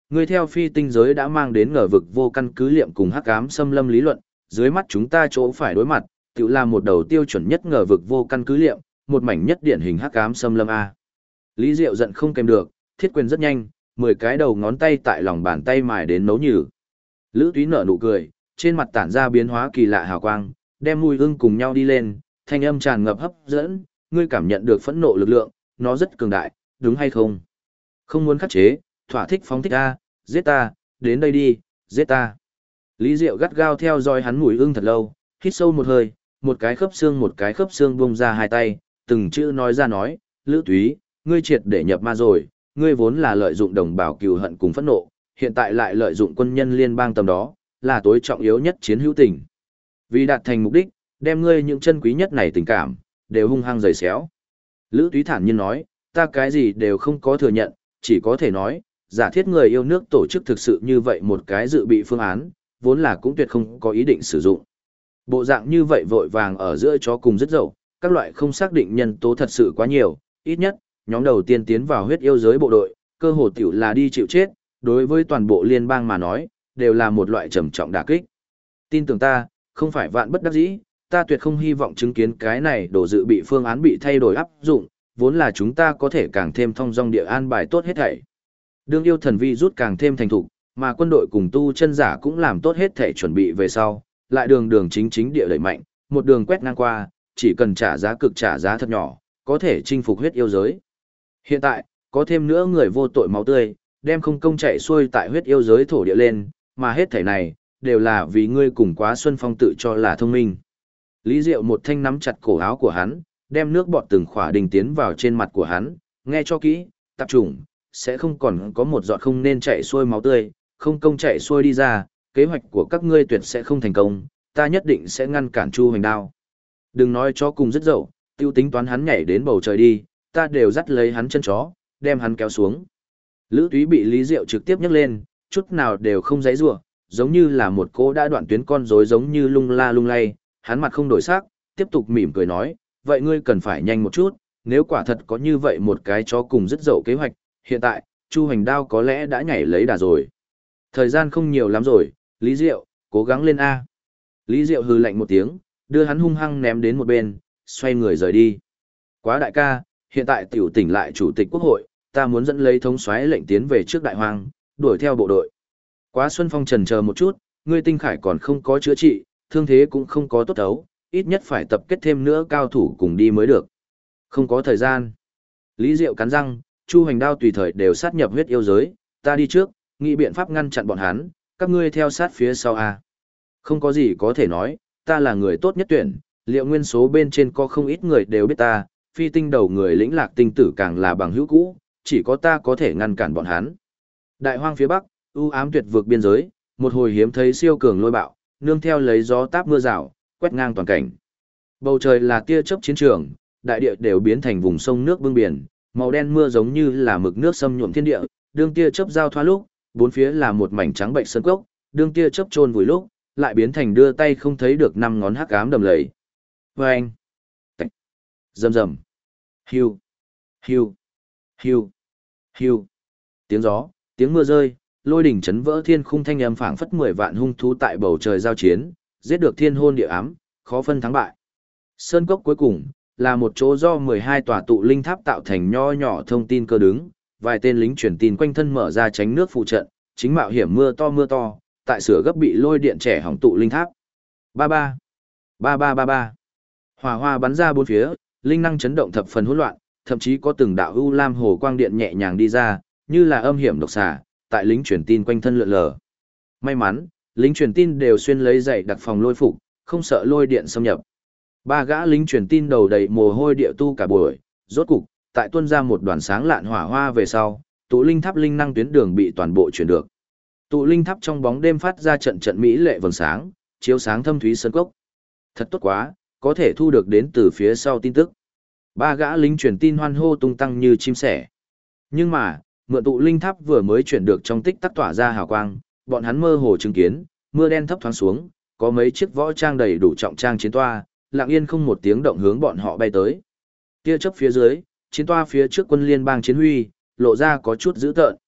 Ngươi theo phi tinh giới đã mang đến ngờ vực vô căn cứ liệm cùng hắc ám xâm lâm lý luận, dưới mắt chúng ta chỗ phải đối mặt, tự là một đầu tiêu chuẩn nhất ngờ vực vô căn cứ liệm, một mảnh nhất điển hình hắc ám xâm lâm A. Lý Diệu giận không kèm được, thiết quyền rất nhanh, 10 cái đầu ngón tay tại lòng bàn tay mài đến nấu nhừ. Lữ Túy nở nụ cười, trên mặt tản ra biến hóa kỳ lạ hào quang, đem mùi hương cùng nhau đi lên, thanh âm tràn ngập hấp dẫn, ngươi cảm nhận được phẫn nộ lực lượng, nó rất cường đại, đúng hay không? Không muốn khắc chế, thỏa thích phóng thích a, giết ta, đến đây đi, giết ta. Lý Diệu gắt gao theo dõi hắn mùi hương thật lâu, hít sâu một hơi, một cái khớp xương bung ra hai tay, từng chữ nói ra nói, Lữ Túy, ngươi triệt để nhập ma rồi, ngươi vốn là lợi dụng đồng bào cừu hận cùng phẫn nộ, hiện tại lại lợi dụng quân nhân liên bang tầm đó, là tối trọng yếu nhất chiến hữu tình. Vì đạt thành mục đích, đem ngươi những chân quý nhất này tình cảm, đều hung hăng giày xéo. Lữ Túy thản nhiên nói, ta cái gì đều không có thừa nhận, chỉ có thể nói, giả thiết người yêu nước tổ chức thực sự như vậy một cái dự bị phương án, vốn là cũng tuyệt không có ý định sử dụng. Bộ dạng như vậy vội vàng ở giữa chó cùng rất dậu, các loại không xác định nhân tố thật sự quá nhiều, ít nhất, nhóm đầu tiên tiến vào huyết yêu giới bộ đội, cơ hồ tiểu là đi chịu chết, đối với toàn bộ liên bang mà nói, đều là một loại trầm trọng đả kích. Tin tưởng ta, không phải vạn bất đắc dĩ, ta tuyệt không hy vọng chứng kiến cái này đổ dự bị phương án bị thay đổi áp dụng, vốn là chúng ta có thể càng thêm thông dong địa an bài tốt hết thảy. Đương yêu thần vi rút càng thêm thành thục, mà quân đội cùng tu chân giả cũng làm tốt hết thảy chuẩn bị về sau, lại đường chính địa đẩy mạnh, một đường quét ngang qua, chỉ cần trả giá cực trả giá thật nhỏ, có thể chinh phục huyết yêu giới. Hiện tại, có thêm nữa người vô tội máu tươi, đem không công chạy xuôi tại huyết yêu giới thổ địa lên, mà hết thảy này, đều là vì ngươi cùng Quá Xuân Phong tự cho là thông minh. Lý Diệu một thanh nắm chặt cổ áo của hắn, đem nước bọt từng khỏa đình tiến vào trên mặt của hắn, nghe cho kỹ, tạp chủng, sẽ không còn có một giọt không nên chạy xuôi máu tươi, không công chạy xuôi đi ra, kế hoạch của các ngươi tuyệt sẽ không thành công, ta nhất định sẽ ngăn cản Chu Hoành Đao. Đừng nói cho cùng rất dậu, tiêu tính toán hắn nhảy đến bầu trời đi, ta đều dắt lấy hắn chân chó, đem hắn kéo xuống. Lữ Túy bị Lý Diệu trực tiếp nhấc lên, chút nào đều không giãy giụa, giống như là một cô đã đoạn tuyến con rối giống như lung la lung lay, hắn mặt không đổi sắc, tiếp tục mỉm cười nói, vậy ngươi cần phải nhanh một chút, nếu quả thật có như vậy một cái chó cùng rất dậu kế hoạch, hiện tại, Chu Hoành Đao có lẽ đã nhảy lấy đà rồi. Thời gian không nhiều lắm rồi, Lý Diệu, cố gắng lên A. Lý Diệu hừ lạnh một tiếng, đưa hắn hung hăng ném đến một bên, xoay người rời đi. Quá đại ca, hiện tại tiểu tỉnh lại chủ tịch quốc hội, ta muốn dẫn lấy thống soái lệnh tiến về trước đại hoang, đuổi theo bộ đội. Quá Xuân Phong trần chờ một chút, ngươi tinh khải còn không có chữa trị, thương thế cũng không có tốt thấu, ít nhất phải tập kết thêm nữa cao thủ cùng đi mới được. Không có thời gian. Lý Diệu cắn răng, Chu Hoành Đao tùy thời đều sát nhập huyết yêu giới, ta đi trước, nghĩ biện pháp ngăn chặn bọn hắn, các ngươi theo sát phía sau a. Không có gì có thể nói, ta là người tốt nhất tuyển, liệu nguyên số bên trên có không ít người đều biết ta, phi tinh đầu người lĩnh lạc tinh tử càng là bằng hữu cũ, chỉ có ta có thể ngăn cản bọn hắn. Đại hoang phía bắc, u ám tuyệt vực biên giới, một hồi hiếm thấy siêu cường lôi bạo, nương theo lấy gió táp mưa rào, quét ngang toàn cảnh. Bầu trời là tia chớp chiến trường, đại địa đều biến thành vùng sông nước bưng biển, màu đen mưa giống như là mực nước xâm nhuộm thiên địa, đương tia chớp giao thoa lúc, bốn phía là một mảnh trắng bệnh sơn cốc, đương tia chớp chôn vùi lúc, lại biến thành đưa tay không thấy được năm ngón hắc ám đầm lầy. Oeng, tạch, rầm rầm, hiu, hiu, hiu, hiu. Tiếng gió, tiếng mưa rơi, lôi đỉnh chấn vỡ thiên khung thanh âm phảng phất 10 vạn hung thú tại bầu trời giao chiến, giết được thiên hôn địa ám, khó phân thắng bại. Sơn cốc cuối cùng là một chỗ do 12 tòa tụ linh tháp tạo thành nho nhỏ thông tin cơ đứng, vài tên lính truyền tin quanh thân mở ra tránh nước phụ trận, chính mạo hiểm mưa to, tại sửa gấp bị lôi điện trẻ hỏng tụ linh tháp. Ba ba, ba ba ba ba. Hỏa hoa bắn ra bốn phía, linh năng chấn động thập phần hỗn loạn, thậm chí có từng đạo u lam hồ quang điện nhẹ nhàng đi ra, như là âm hiểm độc xà, tại lính truyền tin quanh thân lượn lờ. May mắn, lính truyền tin đều xuyên lấy dày đặc phòng lôi phục, không sợ lôi điện xâm nhập. Ba gã lính truyền tin đầu đầy mồ hôi địa tu cả buổi, rốt cục, tại tuôn ra một đoàn sáng lạn hỏa hoa về sau, tụ linh tháp linh năng tuyến đường bị toàn bộ chuyển được. Tụ linh tháp trong bóng đêm phát ra trận trận mỹ lệ vầng sáng, chiếu sáng thâm thúy sơn cốc. Thật tốt quá, có thể thu được đến từ phía sau tin tức. Ba gã lính truyền tin hoan hô tung tăng như chim sẻ. Nhưng mà, mượn tụ linh tháp vừa mới chuyển được trong tích tắc tỏa ra hào quang, bọn hắn mơ hồ chứng kiến, mưa đen thấp thoáng xuống, có mấy chiếc võ trang đầy đủ trọng trang chiến toa, lặng yên không một tiếng động hướng bọn họ bay tới. Tia chớp phía dưới, chiến toa phía trước quân liên bang chiến huy, lộ ra có chút dữ tợn.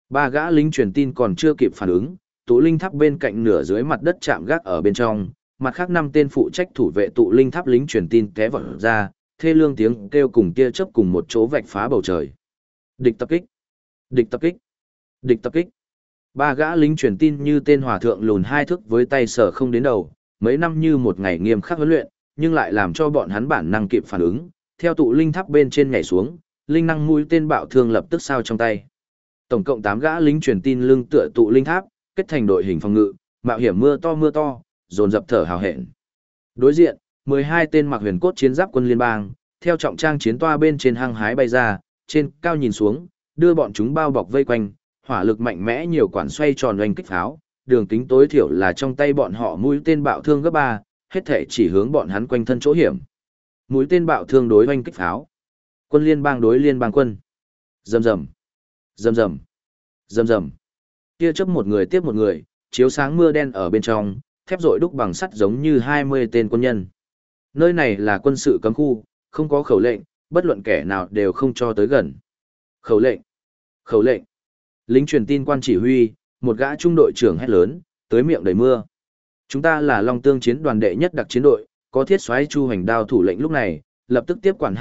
Ba gã lính truyền tin còn chưa kịp phản ứng, tụ linh tháp bên cạnh nửa dưới mặt đất chạm gác ở bên trong, mặt khác 5 tên phụ trách thủ vệ tụ linh tháp lính truyền tin té vọt ra, thê lương tiếng kêu cùng tia chớp cùng một chỗ vạch phá bầu trời. Địch tập kích! Địch tập kích! Địch tập kích! Ba gã lính truyền tin như tên hòa thượng lùn 2 thước với tay sở không đến đầu, mấy năm như một ngày nghiêm khắc huấn luyện, nhưng lại làm cho bọn hắn bản năng kịp phản ứng, theo tụ linh tháp bên trên nhảy xuống, linh năng mũi tên bạo thương lập tức sao trong tay. Tổng cộng 8 gã lính truyền tin lưng tựa tụ linh tháp, kết thành đội hình phòng ngự, mạo hiểm mưa to, dồn dập thở hào hẹn. Đối diện, 12 tên mặc huyền cốt chiến giáp quân liên bang, theo trọng trang chiến toa bên trên hăng hái bay ra, trên cao nhìn xuống, đưa bọn chúng bao bọc vây quanh, hỏa lực mạnh mẽ nhiều quản xoay tròn oanh kích pháo, đường kính tối thiểu là trong tay bọn họ mũi tên bạo thương gấp 3, hết thể chỉ hướng bọn hắn quanh thân chỗ hiểm. Mũi tên bạo thương đối oanh kích pháo. Quân liên bang đối liên bang quân. Rầm rầm, rầm rầm, rầm rầm. Tia chớp một người tiếp một người, chiếu sáng mưa đen ở bên trong, thép rội đúc bằng sắt giống như 20 tên quân nhân. Nơi này là quân sự cấm khu, không có khẩu lệnh, bất luận kẻ nào đều không cho tới gần. Khẩu lệnh, khẩu lệnh. Lính truyền tin quan chỉ huy, một gã trung đội trưởng hét lớn, tới miệng đầy mưa. Chúng ta là Long Tương chiến đoàn đệ nhất đặc chiến đội, có thiết soái Chu Hoành Đao thủ lệnh lúc này, lập tức tiếp quản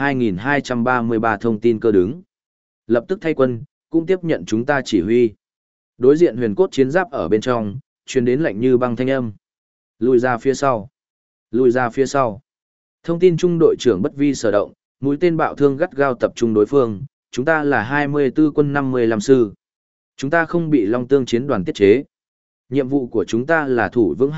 2233 thông tin cơ đứng. Lập tức thay quân, cũng tiếp nhận chúng ta chỉ huy. Đối diện huyền cốt chiến giáp ở bên trong, truyền đến lệnh như băng thanh âm. Lùi ra phía sau. Lùi ra phía sau. Thông tin trung đội trưởng bất vi sở động, mũi tên bạo thương gắt gao tập trung đối phương, chúng ta là 24 quân 55 sư. Chúng ta không bị Long Tương chiến đoàn tiết chế. Nhiệm vụ của chúng ta là thủ vững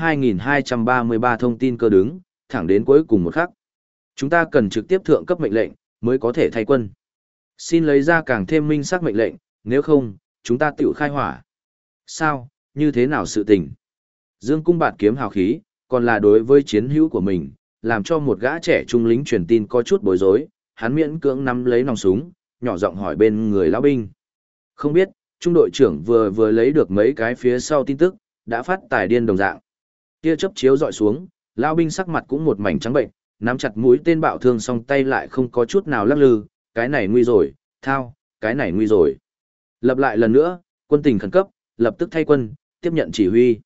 2233 thông tin cơ đứng, thẳng đến cuối cùng một khắc. Chúng ta cần trực tiếp thượng cấp mệnh lệnh, mới có thể thay quân. Xin lấy ra càng thêm minh xác mệnh lệnh, nếu không, chúng ta tự khai hỏa. Sao, như thế nào sự tình? Dương Cung bạt kiếm hào khí, còn là đối với chiến hữu của mình, làm cho một gã trẻ trung lính truyền tin có chút bối rối, hắn miễn cưỡng nắm lấy nòng súng, nhỏ giọng hỏi bên người lão binh. Không biết, trung đội trưởng vừa lấy được mấy cái phía sau tin tức, đã phát tài điên đồng dạng. Tia chớp chiếu dọi xuống, lão binh sắc mặt cũng một mảnh trắng bệnh, nắm chặt mũi tên bạo thương song tay lại không có chút nào lắc lư, cái này nguy rồi, thao, cái này nguy rồi. Lập lại lần nữa, quân tình khẩn cấp, lập tức thay quân, tiếp nhận chỉ huy.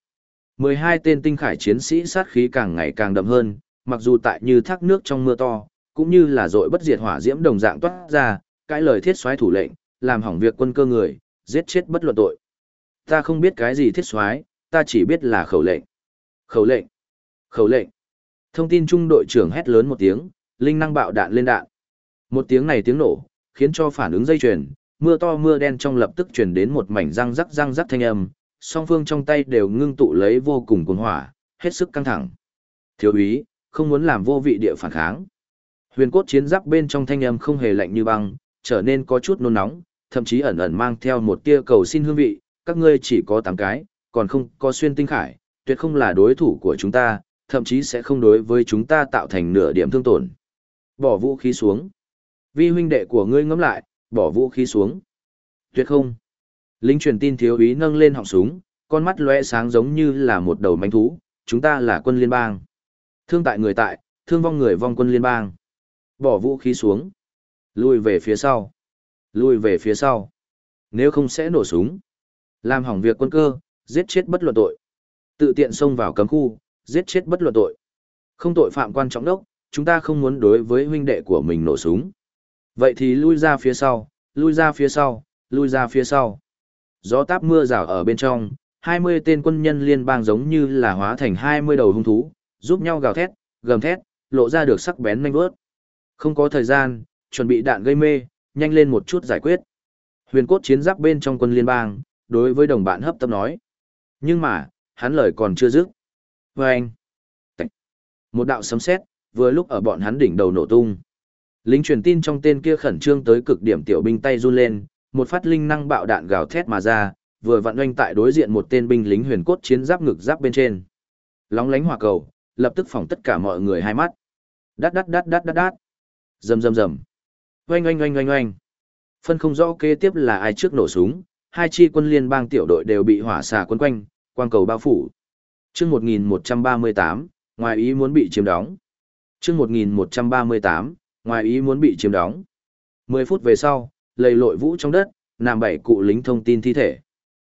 12 tên tinh khải chiến sĩ sát khí càng ngày càng đậm hơn, mặc dù tại như thác nước trong mưa to, cũng như là dội bất diệt hỏa diễm đồng dạng toát ra, cái lời thiết soái thủ lệnh, làm hỏng việc quân cơ người, giết chết bất luận tội. Ta không biết cái gì thiết soái, ta chỉ biết là khẩu lệnh. Khẩu lệnh. Khẩu lệnh. Thông tin trung đội trưởng hét lớn một tiếng, linh năng bạo đạn lên đạn. Một tiếng này tiếng nổ, khiến cho phản ứng dây chuyền, mưa to mưa đen trong lập tức truyền đến một mảnh răng rắc thanh âm, song phương trong tay đều ngưng tụ lấy vô cùng cuồng hỏa, hết sức căng thẳng. Thiếu úy, không muốn làm vô vị địa phản kháng. Huyền cốt chiến giáp bên trong thanh âm không hề lạnh như băng, trở nên có chút nôn nóng, thậm chí ẩn ẩn mang theo một tia cầu xin hương vị, các ngươi chỉ có 8 cái, còn không có xuyên tinh khải, tuyệt không là đối thủ của chúng ta, thậm chí sẽ không đối với chúng ta tạo thành nửa điểm thương tổn. Bỏ vũ khí xuống. Vi huynh đệ của ngươi ngẫm lại, bỏ vũ khí xuống. Tuyệt không. Lính truyền tin thiếu úy nâng lên họng súng, con mắt lóe sáng giống như là một đầu manh thú, chúng ta là quân liên bang. Thương tại người tại, thương vong người vong quân liên bang. Bỏ vũ khí xuống. Lùi về phía sau. Lùi về phía sau. Nếu không sẽ nổ súng. Làm hỏng việc quân cơ, giết chết bất luận tội. Tự tiện xông vào cấm khu, giết chết bất luận tội. Không tội phạm quan trọng đốc, chúng ta không muốn đối với huynh đệ của mình nổ súng. Vậy thì lui ra phía sau, lui ra phía sau, lui ra phía sau. Gió táp mưa rào ở bên trong, 20 tên quân nhân liên bang giống như là hóa thành 20 đầu hung thú, giúp nhau gào thét, gầm thét, lộ ra được sắc bén nhanh vớt. Không có thời gian, chuẩn bị đạn gây mê, nhanh lên một chút giải quyết. Huyền cốt chiến giáp bên trong quân liên bang, đối với đồng bạn hấp tấp nói. Nhưng mà, hắn lời còn chưa dứt. Vâng! Một đạo sấm sét vừa lúc ở bọn hắn đỉnh đầu nổ tung. Lính truyền tin trong tên kia khẩn trương tới cực điểm tiểu binh tay run lên, một phát linh năng bạo đạn gào thét mà ra, vừa vặn oanh tại đối diện một tên binh lính huyền cốt chiến giáp ngực giáp bên trên. Lóng lánh hỏa cầu, lập tức phỏng tất cả mọi người hai mắt. Đát đát đát đát đát đát. Rầm rầm rầm. Oanh oanh oanh oanh oanh. Phân không rõ kế tiếp là ai trước nổ súng, hai chi quân liên bang tiểu đội đều bị hỏa xà quấn quanh, quang cầu bao phủ. Chương 1138, ngoài ý muốn bị chiếm đóng. Chương 1138, ngoài ý muốn bị chiếm đóng. 10 phút về sau, lầy lội vũ trong đất, nằm 7 cụ lính thông tin thi thể.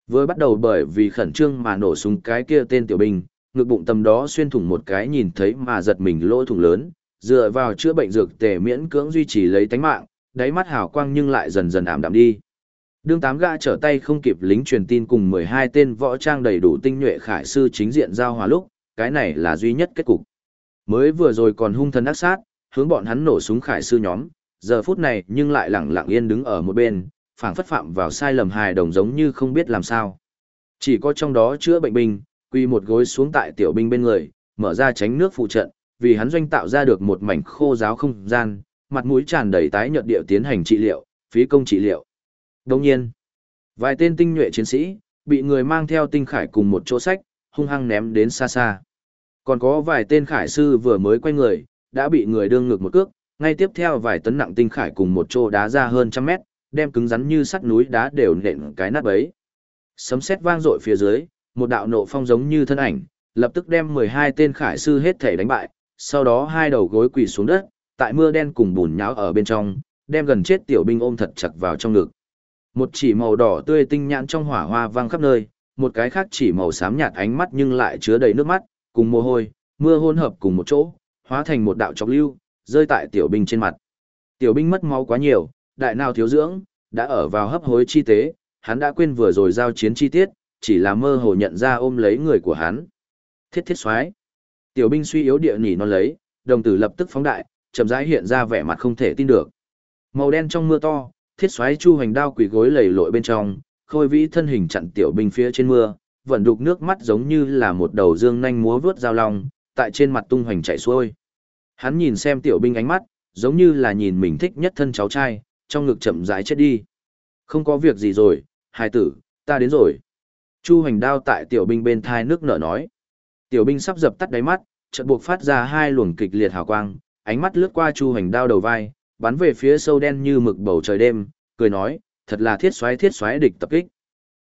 Vừa bắt đầu bởi vì khẩn trương mà nổ súng cái kia tên tiểu binh, ngực bụng tầm đó xuyên thủng một cái nhìn thấy mà giật mình lỗ thủng lớn, dựa vào chữa bệnh dược tề miễn cưỡng duy trì lấy tánh mạng, đáy mắt hào quang nhưng lại dần dần ảm đạm đi. Đương 8 gã trở tay không kịp lính truyền tin cùng 12 tên võ trang đầy đủ tinh nhuệ khải sư chính diện giao hòa lúc, cái này là duy nhất kết cục. Mới vừa rồi còn hung thần ác sát, hướng bọn hắn nổ súng khải sư nhóm, giờ phút này nhưng lại lặng lặng yên đứng ở một bên, phảng phất phạm vào sai lầm hài đồng giống như không biết làm sao. Chỉ có trong đó chữa bệnh binh, quy một gối xuống tại tiểu binh bên người, mở ra tránh nước phụ trận, vì hắn doanh tạo ra được một mảnh khô giáo không gian, mặt mũi tràn đầy tái nhợt điệu tiến hành trị liệu, phí công trị liệu. Đồng nhiên, vài tên tinh nhuệ chiến sĩ, bị người mang theo tinh khải cùng một chỗ sách, hung hăng ném đến xa xa. Còn có vài tên khải sư vừa mới quay người, đã bị người đương ngược một cước, ngay tiếp theo vài tấn nặng tinh khải cùng một chỗ đá ra hơn trăm mét, đem cứng rắn như sắt núi đá đều nện cái nát bấy. Sấm sét vang dội phía dưới, một đạo nộ phong giống như thân ảnh, lập tức đem 12 tên khải sư hết thể đánh bại, sau đó hai đầu gối quỳ xuống đất, tại mưa đen cùng bùn nhão ở bên trong, đem gần chết tiểu binh ôm thật chặt vào trong ngực. Một chỉ màu đỏ tươi tinh nhãn trong hỏa hoa vang khắp nơi, một cái khác chỉ màu xám nhạt ánh mắt nhưng lại chứa đầy nước mắt, cùng mồ hôi, mưa hỗn hợp cùng một chỗ, hóa thành một đạo chọc lưu, rơi tại tiểu binh trên mặt. Tiểu binh mất máu quá nhiều, đại nào thiếu dưỡng, đã ở vào hấp hối chi tế, hắn đã quên vừa rồi giao chiến chi tiết, chỉ là mơ hồ nhận ra ôm lấy người của hắn. Thiết thiết xoái. Tiểu binh suy yếu địa nỉ non lấy, đồng tử lập tức phóng đại, chậm rãi hiện ra vẻ mặt không thể tin được. Màu đen trong mưa to, thiết xoáy chu hành đao quỳ gối lầy lội bên trong, khôi vĩ thân hình chặn tiểu binh phía trên mưa, vận đục nước mắt giống như là một đầu dương nhanh múa vướt dao long, tại trên mặt tung hoành chảy xuôi. Hắn nhìn xem tiểu binh ánh mắt, giống như là nhìn mình thích nhất thân cháu trai, trong ngực chậm rãi chết đi. Không có việc gì rồi, hài tử, ta đến rồi. Chu hành đao tại tiểu binh bên thai nước nở nói. Tiểu binh sắp dập tắt đáy mắt, chợt buộc phát ra hai luồng kịch liệt hào quang, ánh mắt lướt qua chu hành đao đầu vai, bắn về phía sâu đen như mực bầu trời đêm, cười nói, thật là thiết xoáy địch tập kích.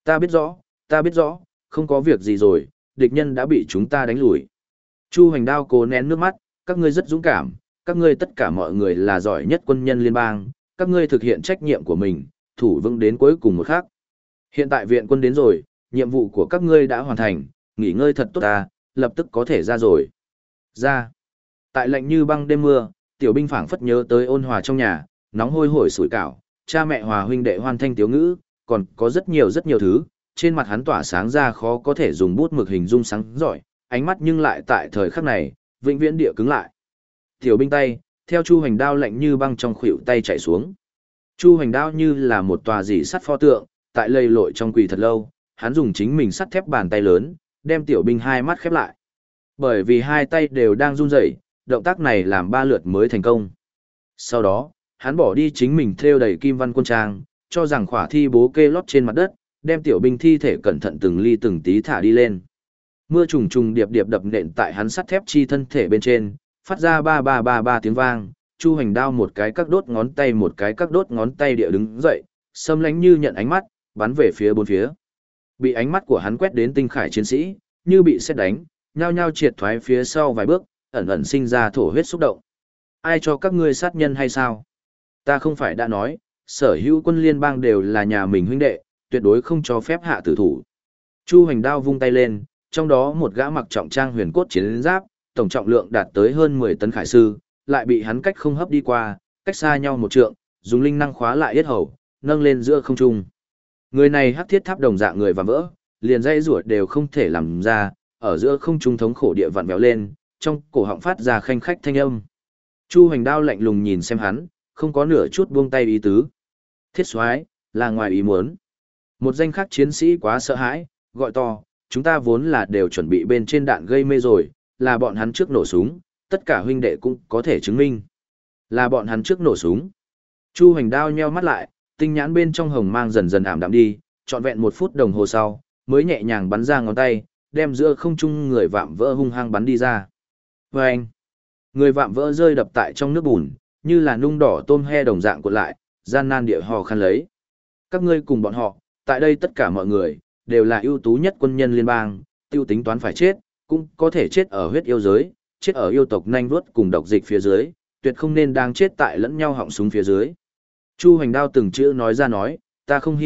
Ta biết rõ, không có việc gì rồi, địch nhân đã bị chúng ta đánh lùi. Chu hành đao cố nén nước mắt, các ngươi rất dũng cảm, các ngươi tất cả mọi người là giỏi nhất quân nhân liên bang, các ngươi thực hiện trách nhiệm của mình, thủ vững đến cuối cùng một khắc. Hiện tại viện quân đến rồi, nhiệm vụ của các ngươi đã hoàn thành, nghỉ ngơi thật tốt ta, lập tức có thể ra rồi. Ra. Tại lạnh như băng đêm mưa, tiểu binh phảng phất nhớ tới ôn hòa trong nhà, nóng hôi hổi sủi cảo, cha mẹ hòa huynh đệ hoan thanh tiếu ngữ, còn có rất nhiều thứ, trên mặt hắn tỏa sáng ra khó có thể dùng bút mực hình dung sáng giỏi, ánh mắt nhưng lại tại thời khắc này, vĩnh viễn địa cứng lại. Tiểu binh tay, theo chu hành đao lạnh như băng trong khuỷu tay chạy xuống. Chu hành đao như là một tòa dỉ sắt pho tượng, tại lầy lội trong quỳ thật lâu, hắn dùng chính mình sắt thép bàn tay lớn, đem tiểu binh hai mắt khép lại. Bởi vì hai tay đều đang run rẩy, động tác này làm 3 lượt mới thành công. Sau đó, hắn bỏ đi chính mình thêu đầy kim văn quân trang, cho rằng khỏa thi bố kê lót trên mặt đất, đem tiểu binh thi thể cẩn thận từng ly từng tí thả đi lên. Mưa trùng trùng điệp điệp đập nện tại hắn sắt thép chi thân thể bên trên, phát ra ba ba ba ba tiếng vang, chu hành đao một cái các đốt ngón tay một cái các đốt ngón tay địa đứng dậy, xâm lánh như nhận ánh mắt, bắn về phía bốn phía. Bị ánh mắt của hắn quét đến tinh khải chiến sĩ, như bị sét đánh, nhao nhao triệt thoái phía sau vài bước, ẩn ẩn sinh ra thổ huyết xúc động. Ai cho các ngươi sát nhân hay sao? Ta không phải đã nói, sở hữu quân liên bang đều là nhà mình huynh đệ, tuyệt đối không cho phép hạ tử thủ. Chu hành đao vung tay lên, trong đó một gã mặc trọng trang huyền cốt chiến giáp, tổng trọng lượng đạt tới hơn 10 tấn khải sư, lại bị hắn cách không hấp đi qua, cách xa nhau một trượng, dùng linh năng khóa lại yết hầu, nâng lên giữa không trung. Người này hắc thiết tháp đồng dạng người và vỡ, liền dây rủa đều không thể làm ra, ở giữa không trung thống khổ địa vặn vẹo lên, trong cổ họng phát ra khanh khách thanh âm. Chu hành đao lạnh lùng nhìn xem hắn, không có nửa chút buông tay ý tứ. Thiết soái là ngoài ý muốn. Một danh khác chiến sĩ quá sợ hãi, gọi to, chúng ta vốn là đều chuẩn bị bên trên đạn gây mê rồi, là bọn hắn trước nổ súng, tất cả huynh đệ cũng có thể chứng minh. Là bọn hắn trước nổ súng. Chu hành đao nheo mắt lại, tinh nhãn bên trong hồng mang dần dần ảm đạm đi, trọn vẹn 1 phút đồng hồ sau, mới nhẹ nhàng bắn ra ngón tay, đem giữa không trung người vạm vỡ hung hăng bắn đi ra. Và anh, người vạm vỡ rơi đập tại trong nước bùn, như là nung đỏ tôm he đồng dạng cuộn lại, gian nan địa hò khăn lấy. Các ngươi cùng bọn họ, tại đây tất cả mọi người, đều là ưu tú nhất quân nhân liên bang, tiêu tính toán phải chết, cũng có thể chết ở huyết yêu giới, chết ở yêu tộc nanh vuốt cùng độc dịch phía dưới, tuyệt không nên đang chết tại lẫn nhau họng súng phía dưới. Chu hành đao từng chữ nói ra nói, ta không hy vọng,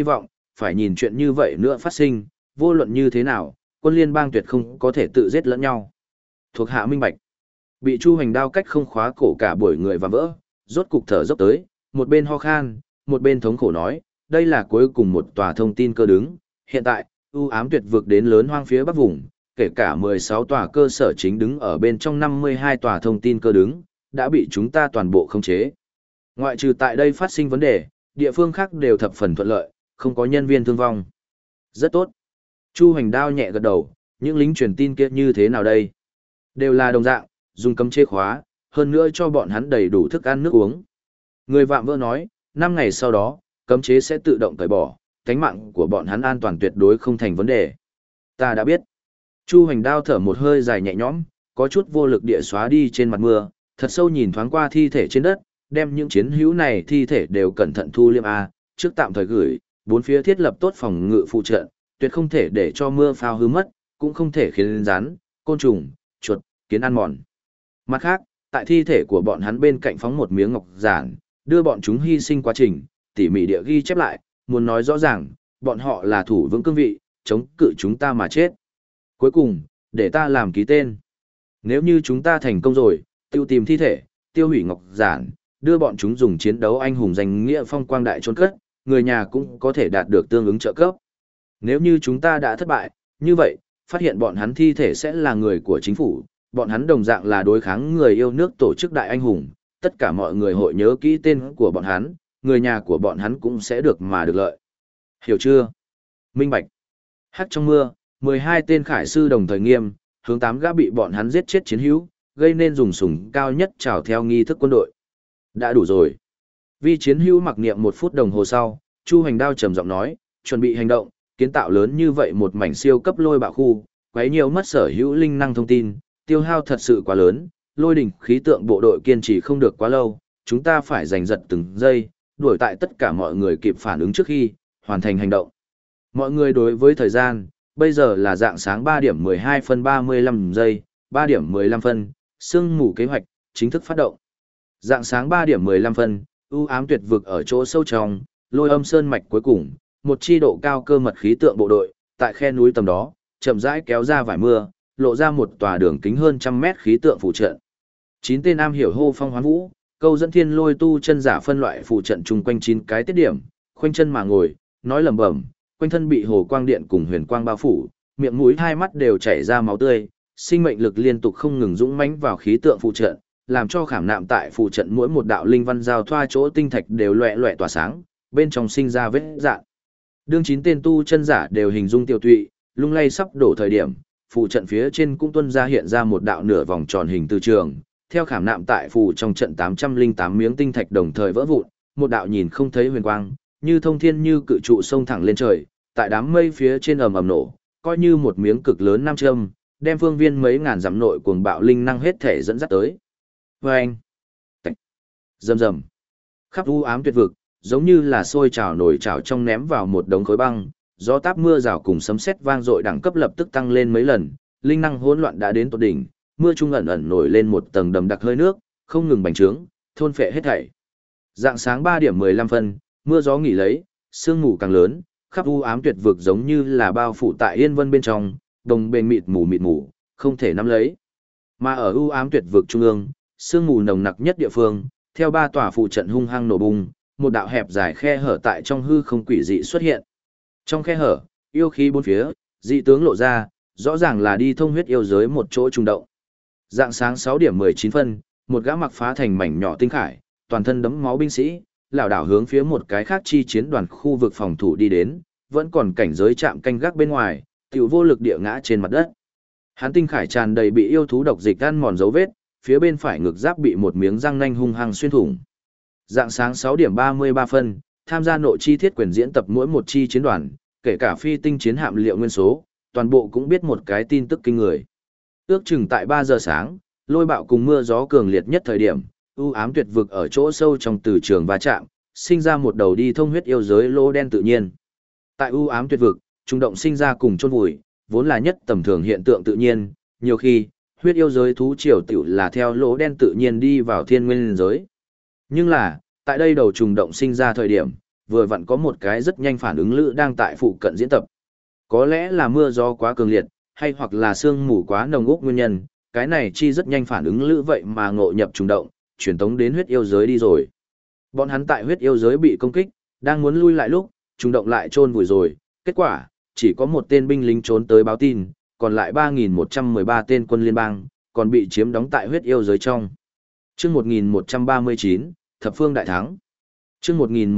phải nhìn chuyện như vậy nữa phát sinh, vô luận như thế nào, quân liên bang tuyệt không có thể tự giết lẫn nhau. Thuộc hạ minh bạch. Bị Chu Hoành đao cách không khóa cổ cả buổi người và vỡ, rốt cục thở dốc tới, một bên ho khan, một bên thống khổ nói, đây là cuối cùng một tòa thông tin cơ đứng, hiện tại, u ám tuyệt vực đến lớn hoang phía bắc vùng, kể cả 16 tòa cơ sở chính đứng ở bên trong 52 tòa thông tin cơ đứng, đã bị chúng ta toàn bộ khống chế. Ngoại trừ tại đây phát sinh vấn đề, địa phương khác đều thập phần thuận lợi, không có nhân viên thương vong. Rất tốt. Chu Hoành đao nhẹ gật đầu, những lính truyền tin kia như thế nào đây? Đều là đồng dạng, dùng cấm chế khóa, hơn nữa cho bọn hắn đầy đủ thức ăn nước uống. Người vạm vỡ nói, 5 ngày sau đó, cấm chế sẽ tự động cởi bỏ, cánh mạng của bọn hắn an toàn tuyệt đối không thành vấn đề. Ta đã biết. Chu Hoành đao thở một hơi dài nhẹ nhõm, có chút vô lực địa xóa đi trên mặt mưa, thật sâu nhìn thoáng qua thi thể trên đất, đem những chiến hữu này thi thể đều cẩn thận thu liêm trước tạm thời gửi, bốn phía thiết lập tốt phòng ngự phụ trợ, tuyệt không thể để cho mưa phao hư mất, cũng không thể khiến rắn, côn trùng, chuột, kiến ăn mòn. Mặt khác, tại thi thể của bọn hắn bên cạnh phóng một miếng ngọc giản, đưa bọn chúng hy sinh quá trình, tỉ mỉ địa ghi chép lại, muốn nói rõ ràng, bọn họ là thủ vững cương vị, chống cự chúng ta mà chết. Cuối cùng, để ta làm ký tên. Nếu như chúng ta thành công rồi, tiêu tìm thi thể, tiêu hủy ngọc giản, đưa bọn chúng dùng chiến đấu anh hùng danh nghĩa phong quang đại chôn cất, người nhà cũng có thể đạt được tương ứng trợ cấp. Nếu như chúng ta đã thất bại, như vậy, phát hiện bọn hắn thi thể sẽ là người của chính phủ, bọn hắn đồng dạng là đối kháng người yêu nước tổ chức đại anh hùng, tất cả mọi người hội nhớ kỹ tên của bọn hắn, người nhà của bọn hắn cũng sẽ được mà được lợi. Hiểu chưa? Minh bạch. Hắc trong mưa, 12 tên khải sư đồng thời nghiêm, hướng 8 gã bị bọn hắn giết chết chiến hữu, gây nên dùng súng cao nhất chào theo nghi thức quân đội. Đã đủ rồi. Vi chiến hữu mặc niệm 1 phút đồng hồ sau, Chu Hoành đao trầm giọng nói, chuẩn bị hành động, kiến tạo lớn như vậy một mảnh siêu cấp lôi bạo khu, quấy nhiều mất sở hữu linh năng thông tin, tiêu hao thật sự quá lớn, lôi đỉnh khí tượng bộ đội kiên trì không được quá lâu, chúng ta phải giành giật từng giây, đuổi tại tất cả mọi người kịp phản ứng trước khi hoàn thành hành động. Mọi người đối với thời gian, bây giờ là dạng sáng 3 điểm 12 phân 35 giây, 3 điểm 15 phân, sương mù kế hoạch, chính thức phát động. Dạng sáng 3 điểm 15 phân, u ám tuyệt vực ở chỗ sâu trong, lôi âm sơn mạch cuối cùng, một chi độ cao cơ mật khí tượng bộ đội, tại khe núi tầm đó, chậm rãi kéo ra vải mưa, lộ ra một tòa đường kính hơn 100 mét khí tượng phụ trận. 9 tên am hiểu hô phong hoán vũ, câu dẫn thiên lôi tu chân giả phân loại phụ trận chung quanh 9 cái tiết điểm, khoanh chân mà ngồi, nói lẩm bẩm, quanh thân bị hồ quang điện cùng huyền quang bao phủ, miệng mũi hai mắt đều chảy ra máu tươi, sinh mệnh lực liên tục không ngừng dũng mãnh vào khí tượng phụ trận, làm cho khảm nạm tại phụ trận mỗi một đạo linh văn giao thoa chỗ tinh thạch đều loẹt loẹt tỏa sáng, bên trong sinh ra vết rạn. Đương 9 tên tu chân giả đều hình dung tiêu tụy, lung lay sắp đổ thời điểm, phụ trận phía trên cũng tuôn ra hiện ra một đạo nửa vòng tròn hình từ trường, theo khảm nạm tại phù trong trận 808 miếng tinh thạch đồng thời vỡ vụn, một đạo nhìn không thấy huyền quang, như thông thiên như cự trụ sông thẳng lên trời, tại đám mây phía trên ầm ầm nổ, coi như một miếng cực lớn nam châm, đem phương viên mấy ngàn dặm nội cuồng bạo linh năng hết thể dẫn dắt tới. Oeng, rầm rầm, khắp u ám tuyệt vực, giống như là sôi trào nổi trào trong ném vào một đống khối băng, gió táp mưa rào cùng sấm sét vang dội đẳng cấp lập tức tăng lên mấy lần, linh năng hỗn loạn đã đến tột đỉnh, mưa trung ẩn ẩn nổi lên một tầng đầm đặc hơi nước, không ngừng bành trướng, thôn phệ hết thảy. Dạng sáng 3 điểm 15 phân, mưa gió nghỉ lấy, sương mù càng lớn, khắp u ám tuyệt vực giống như là bao phủ tại yên vân bên trong, đồng bền mịt mù, không thể nắm lấy. Mà ở u ám tuyệt vực trung ương, sương mù nồng nặc nhất địa phương, theo 3 tòa phụ trận hung hăng nổ bung, một đạo hẹp dài khe hở tại trong hư không quỷ dị xuất hiện. Trong khe hở, yêu khí bốn phía, dị tướng lộ ra, rõ ràng là đi thông huyết yêu giới một chỗ trùng động. Dạng sáng 6 điểm 19 phân, một gã mặc phá thành mảnh nhỏ tinh khải, toàn thân đấm máu binh sĩ, lảo đảo hướng phía một cái khác chi chiến đoàn khu vực phòng thủ đi đến, vẫn còn cảnh giới chạm canh gác bên ngoài, tiểu vô lực địa ngã trên mặt đất. Hắn tinh khải tràn đầy bị yêu thú độc dịch ăn mòn dấu vết, phía bên phải ngực giáp bị một miếng răng nanh hung hăng xuyên thủng. Dạng sáng 6 điểm 33 phân, tham gia nội chi thiết quyền diễn tập mỗi một chi chiến đoàn, kể cả phi tinh chiến hạm liệu nguyên số, toàn bộ cũng biết một cái tin tức kinh người. Ước chừng tại 3 giờ sáng, lôi bạo cùng mưa gió cường liệt nhất thời điểm, u ám tuyệt vực ở chỗ sâu trong từ trường va chạm, sinh ra một đầu đi thông huyết yêu giới lỗ đen tự nhiên. Tại u ám tuyệt vực, trung động sinh ra cùng chôn vùi, vốn là nhất tầm thường hiện tượng tự nhiên, nhiều khi, huyết yêu giới thú triều tiểu là theo lỗ đen tự nhiên đi vào thiên nguyên giới. Nhưng là, tại đây đầu trùng động sinh ra thời điểm, vừa vặn có một cái rất nhanh phản ứng lữ đang tại phụ cận diễn tập. Có lẽ là mưa gió quá cường liệt, hay hoặc là sương mù quá nồng úc nguyên nhân, cái này chi rất nhanh phản ứng lữ vậy mà ngộ nhập trùng động, truyền tống đến huyết yêu giới đi rồi. Bọn hắn tại huyết yêu giới bị công kích, đang muốn lui lại lúc, trùng động lại chôn vùi rồi, kết quả, chỉ có một tên binh lính trốn tới báo tin, còn lại 3.113 tên quân liên bang, còn bị chiếm đóng tại huyết yêu giới trong. Chương 1139, Thập Phương Đại Thắng. Chương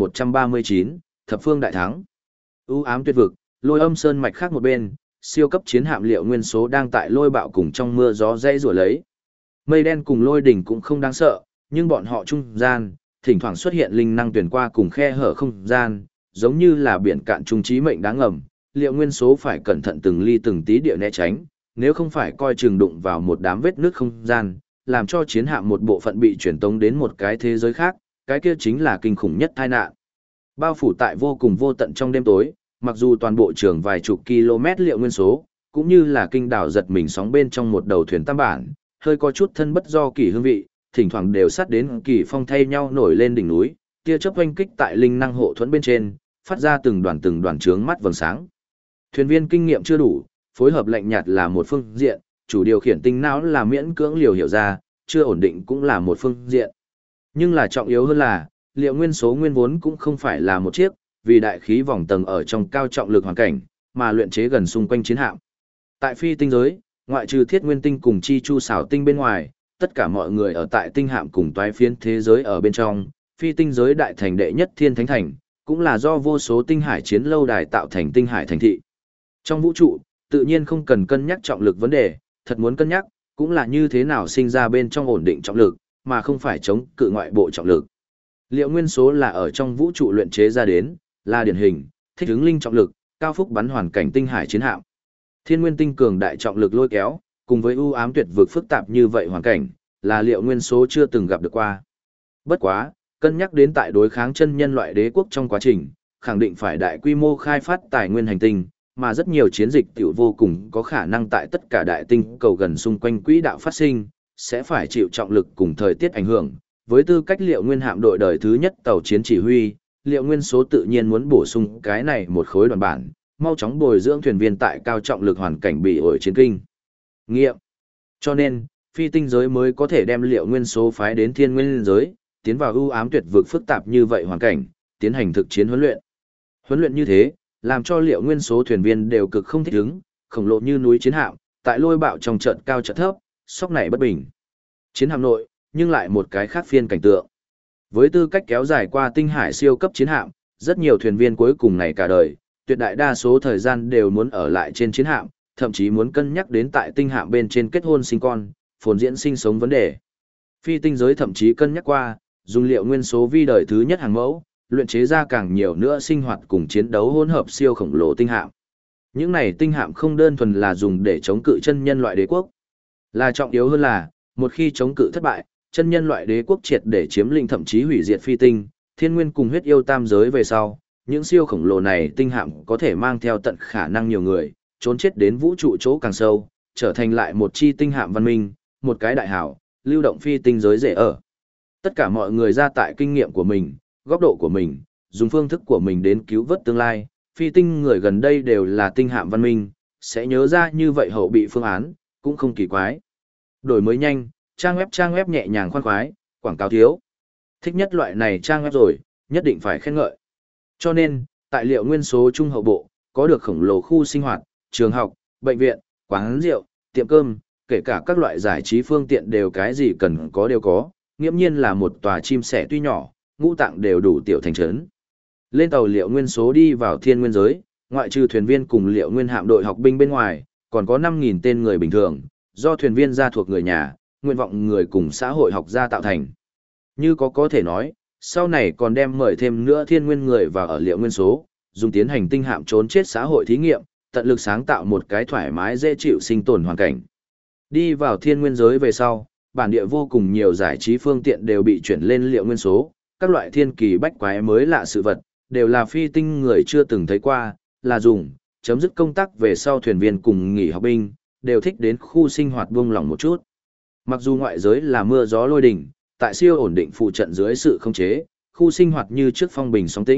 1139, Thập Phương Đại Thắng. U ám tuyệt vực, Lôi Âm Sơn mạch khác một bên, siêu cấp chiến hạm Liệu Nguyên Số đang tại lôi bạo cùng trong mưa gió dãy rủa lấy. Mây đen cùng lôi đỉnh cũng không đáng sợ, nhưng bọn họ trung gian, thỉnh thoảng xuất hiện linh năng tuyển qua cùng khe hở không gian, giống như là biển cạn trung trí mệnh đáng ngầm. Liệu Nguyên Số phải cẩn thận từng ly từng tí địa né tránh, nếu không phải coi chừng đụng vào một đám vết nước không gian, làm cho chiến hạm một bộ phận bị chuyển tống đến một cái thế giới khác, cái kia chính là kinh khủng nhất tai nạn. Bao phủ tại vô cùng vô tận trong đêm tối, mặc dù toàn bộ trường vài chục km Liệu Nguyên Số, cũng như là kinh đảo giật mình sóng bên trong một đầu thuyền tam bản, hơi có chút thân bất do kỳ hương vị, thỉnh thoảng đều sát đến kỳ phong thay nhau nổi lên đỉnh núi, tia chớp oanh kích tại linh năng hộ thuẫn bên trên, phát ra từng đoàn chướng mắt vầng sáng. Thuyền viên kinh nghiệm chưa đủ, phối hợp lạnh nhạt là một phương diện, chủ điều khiển tinh não là miễn cưỡng liều hiểu ra, chưa ổn định cũng là một phương diện. Nhưng là trọng yếu hơn là, Liệu Nguyên Số nguyên vốn cũng không phải là một chiếc, vì đại khí vòng tầng ở trong cao trọng lực hoàn cảnh, mà luyện chế gần xung quanh chiến hạm. Tại phi tinh giới, ngoại trừ Thiết Nguyên tinh cùng Chi Chu xảo tinh bên ngoài, tất cả mọi người ở tại tinh hạm cùng toái phiến thế giới ở bên trong, phi tinh giới đại thành đệ nhất thiên thánh thành, cũng là do vô số tinh hải chiến lâu đài tạo thành tinh hải thành thị. Trong vũ trụ, tự nhiên không cần cân nhắc trọng lực vấn đề, thật muốn cân nhắc, cũng là như thế nào sinh ra bên trong ổn định trọng lực, mà không phải chống cự ngoại bộ trọng lực. Liệu Nguyên Số là ở trong vũ trụ luyện chế ra đến, là điển hình, thích ứng linh trọng lực, cao phúc bắn hoàn cảnh tinh hải chiến hạm. Thiên Nguyên tinh cường đại trọng lực lôi kéo, cùng với u ám tuyệt vực phức tạp như vậy hoàn cảnh, là Liệu Nguyên Số chưa từng gặp được qua. Bất quá, cân nhắc đến tại đối kháng chân nhân loại đế quốc trong quá trình, khẳng định phải đại quy mô khai phát tài nguyên hành tinh, mà rất nhiều chiến dịch tiểu vô cùng có khả năng tại tất cả đại tinh cầu gần xung quanh quỹ đạo phát sinh, sẽ phải chịu trọng lực cùng thời tiết ảnh hưởng. Với tư cách Liệu Nguyên hạm đội đời thứ nhất tàu chiến chỉ huy, Liệu Nguyên Số tự nhiên muốn bổ sung cái này một khối đoàn bản, mau chóng bồi dưỡng thuyền viên tại cao trọng lực hoàn cảnh bị ổi chiến kinh nghiệm. Cho nên, phi tinh giới mới có thể đem Liệu Nguyên Số phái đến Thiên Nguyên giới, tiến vào ưu ám tuyệt vực phức tạp như vậy hoàn cảnh, tiến hành thực chiến huấn luyện. Huấn luyện như thế, làm cho Liệu Nguyên Số thuyền viên đều cực không thích ứng, khổng lồ như núi chiến hạm, tại lôi bạo trong trận cao trận thấp, sóc này bất bình. Chiến hạm nội, nhưng lại một cái khác phiên cảnh tượng. Với tư cách kéo dài qua tinh hải siêu cấp chiến hạm, rất nhiều thuyền viên cuối cùng này cả đời, tuyệt đại đa số thời gian đều muốn ở lại trên chiến hạm, thậm chí muốn cân nhắc đến tại tinh hạm bên trên kết hôn sinh con, phồn diễn sinh sống vấn đề. Phi tinh giới thậm chí cân nhắc qua, dùng Liệu Nguyên Số vi đời thứ nhất hàng mẫu, luyện chế ra càng nhiều nữa sinh hoạt cùng chiến đấu hỗn hợp siêu khổng lồ tinh hạm. Những này tinh hạm không đơn thuần là dùng để chống cự chân nhân loại đế quốc, là trọng yếu hơn là, một khi chống cự thất bại, chân nhân loại đế quốc triệt để chiếm lĩnh thậm chí hủy diệt phi tinh, thiên nguyên cùng huyết yêu tam giới về sau, những siêu khổng lồ này tinh hạm có thể mang theo tận khả năng nhiều người, trốn chết đến vũ trụ chỗ càng sâu, trở thành lại một chi tinh hạm văn minh, một cái đại hảo, lưu động phi tinh giới dễ ở. Tất cả mọi người ra tại kinh nghiệm của mình, góc độ của mình, dùng phương thức của mình đến cứu vớt tương lai, phi tinh người gần đây đều là tinh hạm văn minh, sẽ nhớ ra như vậy hậu bị phương án, cũng không kỳ quái. Đổi mới nhanh, trang web nhẹ nhàng khoan khoái, quảng cáo thiếu. Thích nhất loại này trang web rồi, nhất định phải khen ngợi. Cho nên, tại Liệu Nguyên Số trung hậu bộ, có được khổng lồ khu sinh hoạt, trường học, bệnh viện, quán rượu, tiệm cơm, kể cả các loại giải trí phương tiện đều cái gì cần có đều có, nghiễm nhiên là một tòa chim sẻ tuy nhỏ, ngũ tạng đều đủ tiểu thành trấn. Lên tàu Liệu Nguyên Số đi vào Thiên Nguyên giới, ngoại trừ thuyền viên cùng Liệu Nguyên hạm đội học binh bên ngoài, còn có 5.000 tên người bình thường, do thuyền viên gia thuộc người nhà, nguyện vọng người cùng xã hội học gia tạo thành. Như có thể nói, sau này còn đem mời thêm nữa Thiên Nguyên người vào ở Liệu Nguyên Số, dùng tiến hành tinh hạm trốn chết xã hội thí nghiệm, tận lực sáng tạo một cái thoải mái dễ chịu sinh tồn hoàn cảnh. Đi vào Thiên Nguyên giới về sau, bản địa vô cùng nhiều giải trí phương tiện đều bị chuyển lên Liệu Nguyên Số, các loại thiên kỳ bách quái mới lạ sự vật, đều là phi tinh người chưa từng thấy qua, là dùng, chấm dứt công tác về sau thuyền viên cùng nghỉ học binh, đều thích đến khu sinh hoạt buông lỏng một chút. Mặc dù ngoại giới là mưa gió lôi đình, tại siêu ổn định phụ trận dưới sự khống chế, khu sinh hoạt như trước phong bình sóng tĩnh,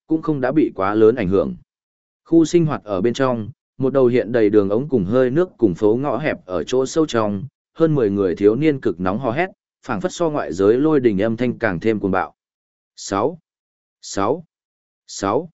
cũng không đã bị quá lớn ảnh hưởng. Khu sinh hoạt ở bên trong, một đầu hiện đầy đường ống cùng hơi nước cùng phố ngõ hẹp ở chỗ sâu trong, hơn 10 người thiếu niên cực nóng hò hét, phảng phất so ngoại giới lôi đình âm thanh càng thêm cuồng bạo. 6, 6, 6,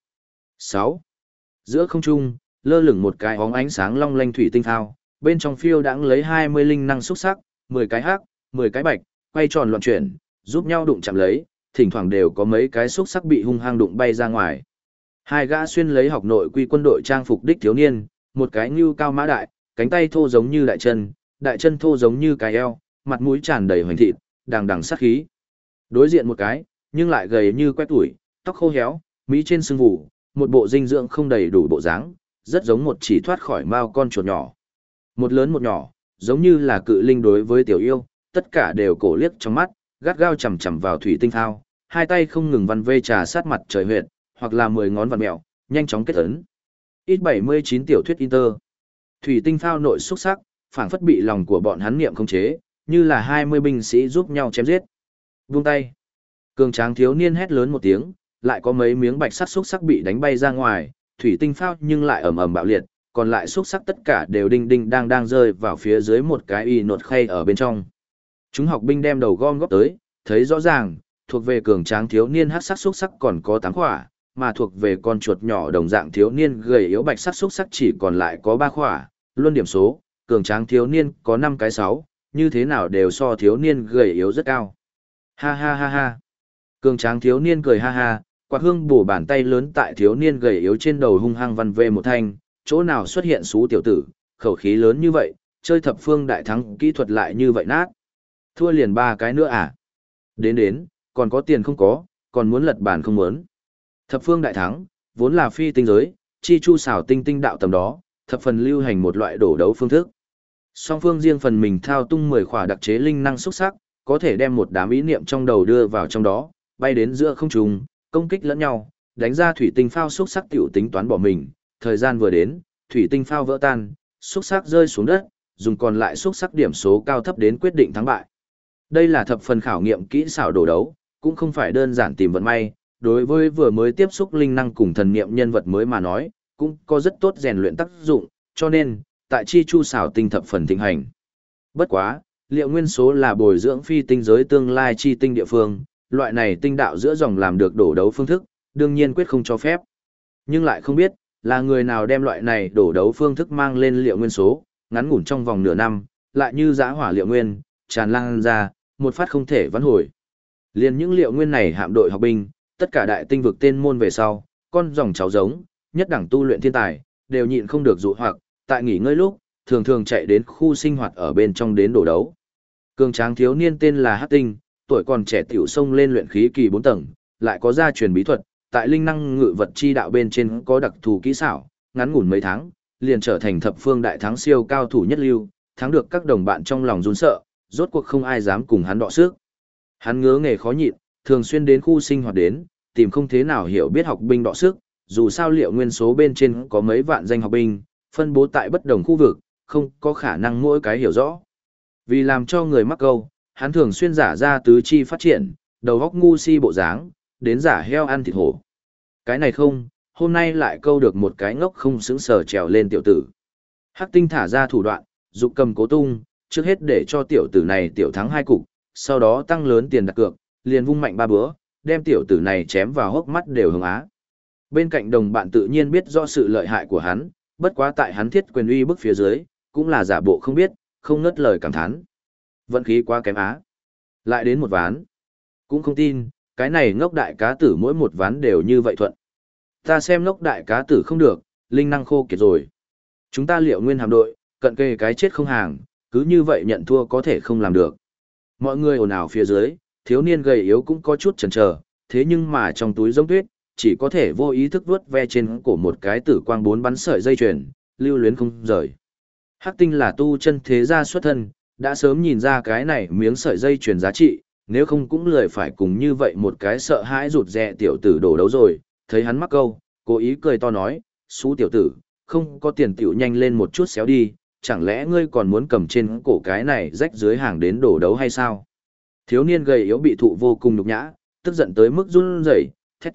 6. Giữa không trung, lơ lửng một cái óng ánh sáng long lanh thủy tinh phao, bên trong phiêu đãng lấy 20 linh năng xúc sắc, 10 cái hắc, 10 cái bạch, quay tròn loạn chuyển, giúp nhau đụng chạm lấy, thỉnh thoảng đều có mấy cái xúc sắc bị hung hăng đụng bay ra ngoài. Hai gã xuyên lấy học nội quy quân đội trang phục đích thiếu niên, một cái nhưu cao mã đại, cánh tay thô giống như đại chân thô giống như cái eo, mặt mũi tràn đầy hoành thịt, đằng đằng sát khí. Đối diện một cái, nhưng lại gầy như quét tuổi, tóc khô héo, mỹ trên sưng vụ, một bộ dinh dưỡng không đầy đủ bộ dáng, rất giống một chỉ thoát khỏi mao con chuột nhỏ. Một lớn một nhỏ, giống như là cự linh đối với tiểu yêu, tất cả đều cổ liếc trong mắt, gắt gao chằm chằm vào thủy tinh thao, hai tay không ngừng văn vê trà sát mặt trời huyệt, hoặc là 10 ngón vặn mèo, nhanh chóng kết ấn. Ít 79 tiểu thuyết Inter. Thủy tinh phao nội xuất sắc, phảng phất bị lòng của bọn hắn niệm khống chế, như là 20 binh sĩ giúp nhau chém giết. Buông tay. Cường tráng thiếu niên hét lớn một tiếng, lại có mấy miếng bạch sắt xúc sắc bị đánh bay ra ngoài, thủy tinh phao nhưng lại ầm ầm bạo liệt, còn lại xúc sắc tất cả đều đinh đinh đang rơi vào phía dưới một cái y nột khay ở bên trong. Chúng học binh đem đầu gom góp tới, thấy rõ ràng, thuộc về cường tráng thiếu niên hắc sắc xúc sắc còn có 8 khỏa, mà thuộc về con chuột nhỏ đồng dạng thiếu niên gầy yếu bạch sắc xúc sắc chỉ còn lại có 3 khỏa, luôn điểm số, cường tráng thiếu niên có 5 cái 6, như thế nào đều so thiếu niên gầy yếu rất cao. Ha ha ha ha. Cường tráng thiếu niên cười ha ha, quạt hương bổ bàn tay lớn tại thiếu niên gầy yếu trên đầu hung hăng văn về một thanh, chỗ nào xuất hiện xú tiểu tử, khẩu khí lớn như vậy, chơi thập phương đại thắng kỹ thuật lại như vậy nát. Thua liền 3 cái nữa à? Đến, còn có tiền không có, còn muốn lật bàn không muốn. Thập phương đại thắng, vốn là phi tinh giới, chi chu xảo tinh tinh đạo tầm đó, thập phần lưu hành một loại đổ đấu phương thức. Song phương riêng phần mình thao tung 10 khỏa đặc chế linh năng xúc sắc, có thể đem một đám ý niệm trong đầu đưa vào trong đó, bay đến giữa không trung, công kích lẫn nhau, đánh ra thủy tinh phao xúc sắc tiểu tính toán bỏ mình, thời gian vừa đến, thủy tinh phao vỡ tan, xúc sắc rơi xuống đất, dùng còn lại xúc sắc điểm số cao thấp đến quyết định thắng bại. Đây là thập phần khảo nghiệm kỹ xảo đổ đấu, cũng không phải đơn giản tìm vận may, đối với vừa mới tiếp xúc linh năng cùng thần niệm nhân vật mới mà nói, cũng có rất tốt rèn luyện tác dụng, cho nên, tại chi chu xảo tinh thập phần thịnh hành. Bất quá, liệu nguyên số là bồi dưỡng phi tinh giới tương lai chi tinh địa phương, loại này tinh đạo giữa dòng làm được đổ đấu phương thức, đương nhiên quyết không cho phép. Nhưng lại không biết, là người nào đem loại này đổ đấu phương thức mang lên liệu nguyên số, ngắn ngủn trong vòng nửa năm, lại như dã hỏa liệu nguyên, tràn lan ra, một phát không thể vãn hồi. Liên những liệu nguyên này hạm đội học binh, tất cả đại tinh vực tên môn về sau, con dòng cháu giống, nhất đẳng tu luyện thiên tài, đều nhịn không được dụ hoặc, tại nghỉ ngơi lúc, thường thường chạy đến khu sinh hoạt ở bên trong đến đổ đấu. Cường tráng thiếu niên tên là Hắc Tinh, tuổi còn trẻ tiểu xông lên luyện khí kỳ 4 tầng, lại có gia truyền bí thuật, tại linh năng ngự vật chi đạo bên trên có đặc thù kỹ xảo, ngắn ngủn mấy tháng, liền trở thành thập phương đại thắng siêu cao thủ nhất lưu, thắng được các đồng bạn trong lòng run sợ, rốt cuộc không ai dám cùng hắn đọ sức. Hắn ngứa nghề khó nhịn, thường xuyên đến khu sinh hoạt đến, tìm không thế nào hiểu biết học binh đọ sức, dù sao liệu nguyên số bên trên có mấy vạn danh học binh, phân bố tại bất đồng khu vực, không có khả năng mỗi cái hiểu rõ. Vì làm cho người mắc câu, hắn thường xuyên giả ra tứ chi phát triển, đầu óc ngu si bộ dáng, đến giả heo ăn thịt hổ. Cái này không, hôm nay lại câu được một cái ngốc không xứng sờ trèo lên tiểu tử. Hắc Tinh thả ra thủ đoạn, dục cầm cố tung, trước hết để cho tiểu tử này tiểu thắng 2 cục, sau đó tăng lớn tiền đặt cược, liền vung mạnh 3 bữa, đem tiểu tử này chém vào hốc mắt đều hưởng á. Bên cạnh đồng bạn tự nhiên biết rõ sự lợi hại của hắn, bất quá tại hắn thiết quyền uy bức phía dưới, cũng là giả bộ không biết, không ngớt lời cảm thán. Vận khí quá kém á. Lại đến một ván. Cũng không tin, cái này ngốc đại cá tử mỗi một ván đều như vậy thuận. Ta xem ngốc đại cá tử không được, linh năng khô kiệt rồi. Chúng ta liệu nguyên hạm đội, cận kề cái chết không hàng, cứ như vậy nhận thua có thể không làm được. Mọi người ồn ào phía dưới, thiếu niên gầy yếu cũng có chút chần chờ, thế nhưng mà trong túi giống tuyết, chỉ có thể vô ý thức vuốt ve trên cổ một cái tử quang 4 bắn sợi dây chuyền, lưu luyến không rời. Hắc Tinh là tu chân thế gia xuất thân, đã sớm nhìn ra cái này miếng sợi dây chuyền giá trị, nếu không cũng lười phải cùng như vậy một cái sợ hãi rụt rè tiểu tử đổ đấu rồi, thấy hắn mắc câu, cố ý cười to nói, xú tiểu tử, không có tiền tiểu nhanh lên một chút xéo đi, chẳng lẽ ngươi còn muốn cầm trên cổ cái này rách dưới hàng đến đổ đấu hay sao? Thiếu niên gầy yếu bị thụ vô cùng nhục nhã, tức giận tới mức run rẩy, thét to,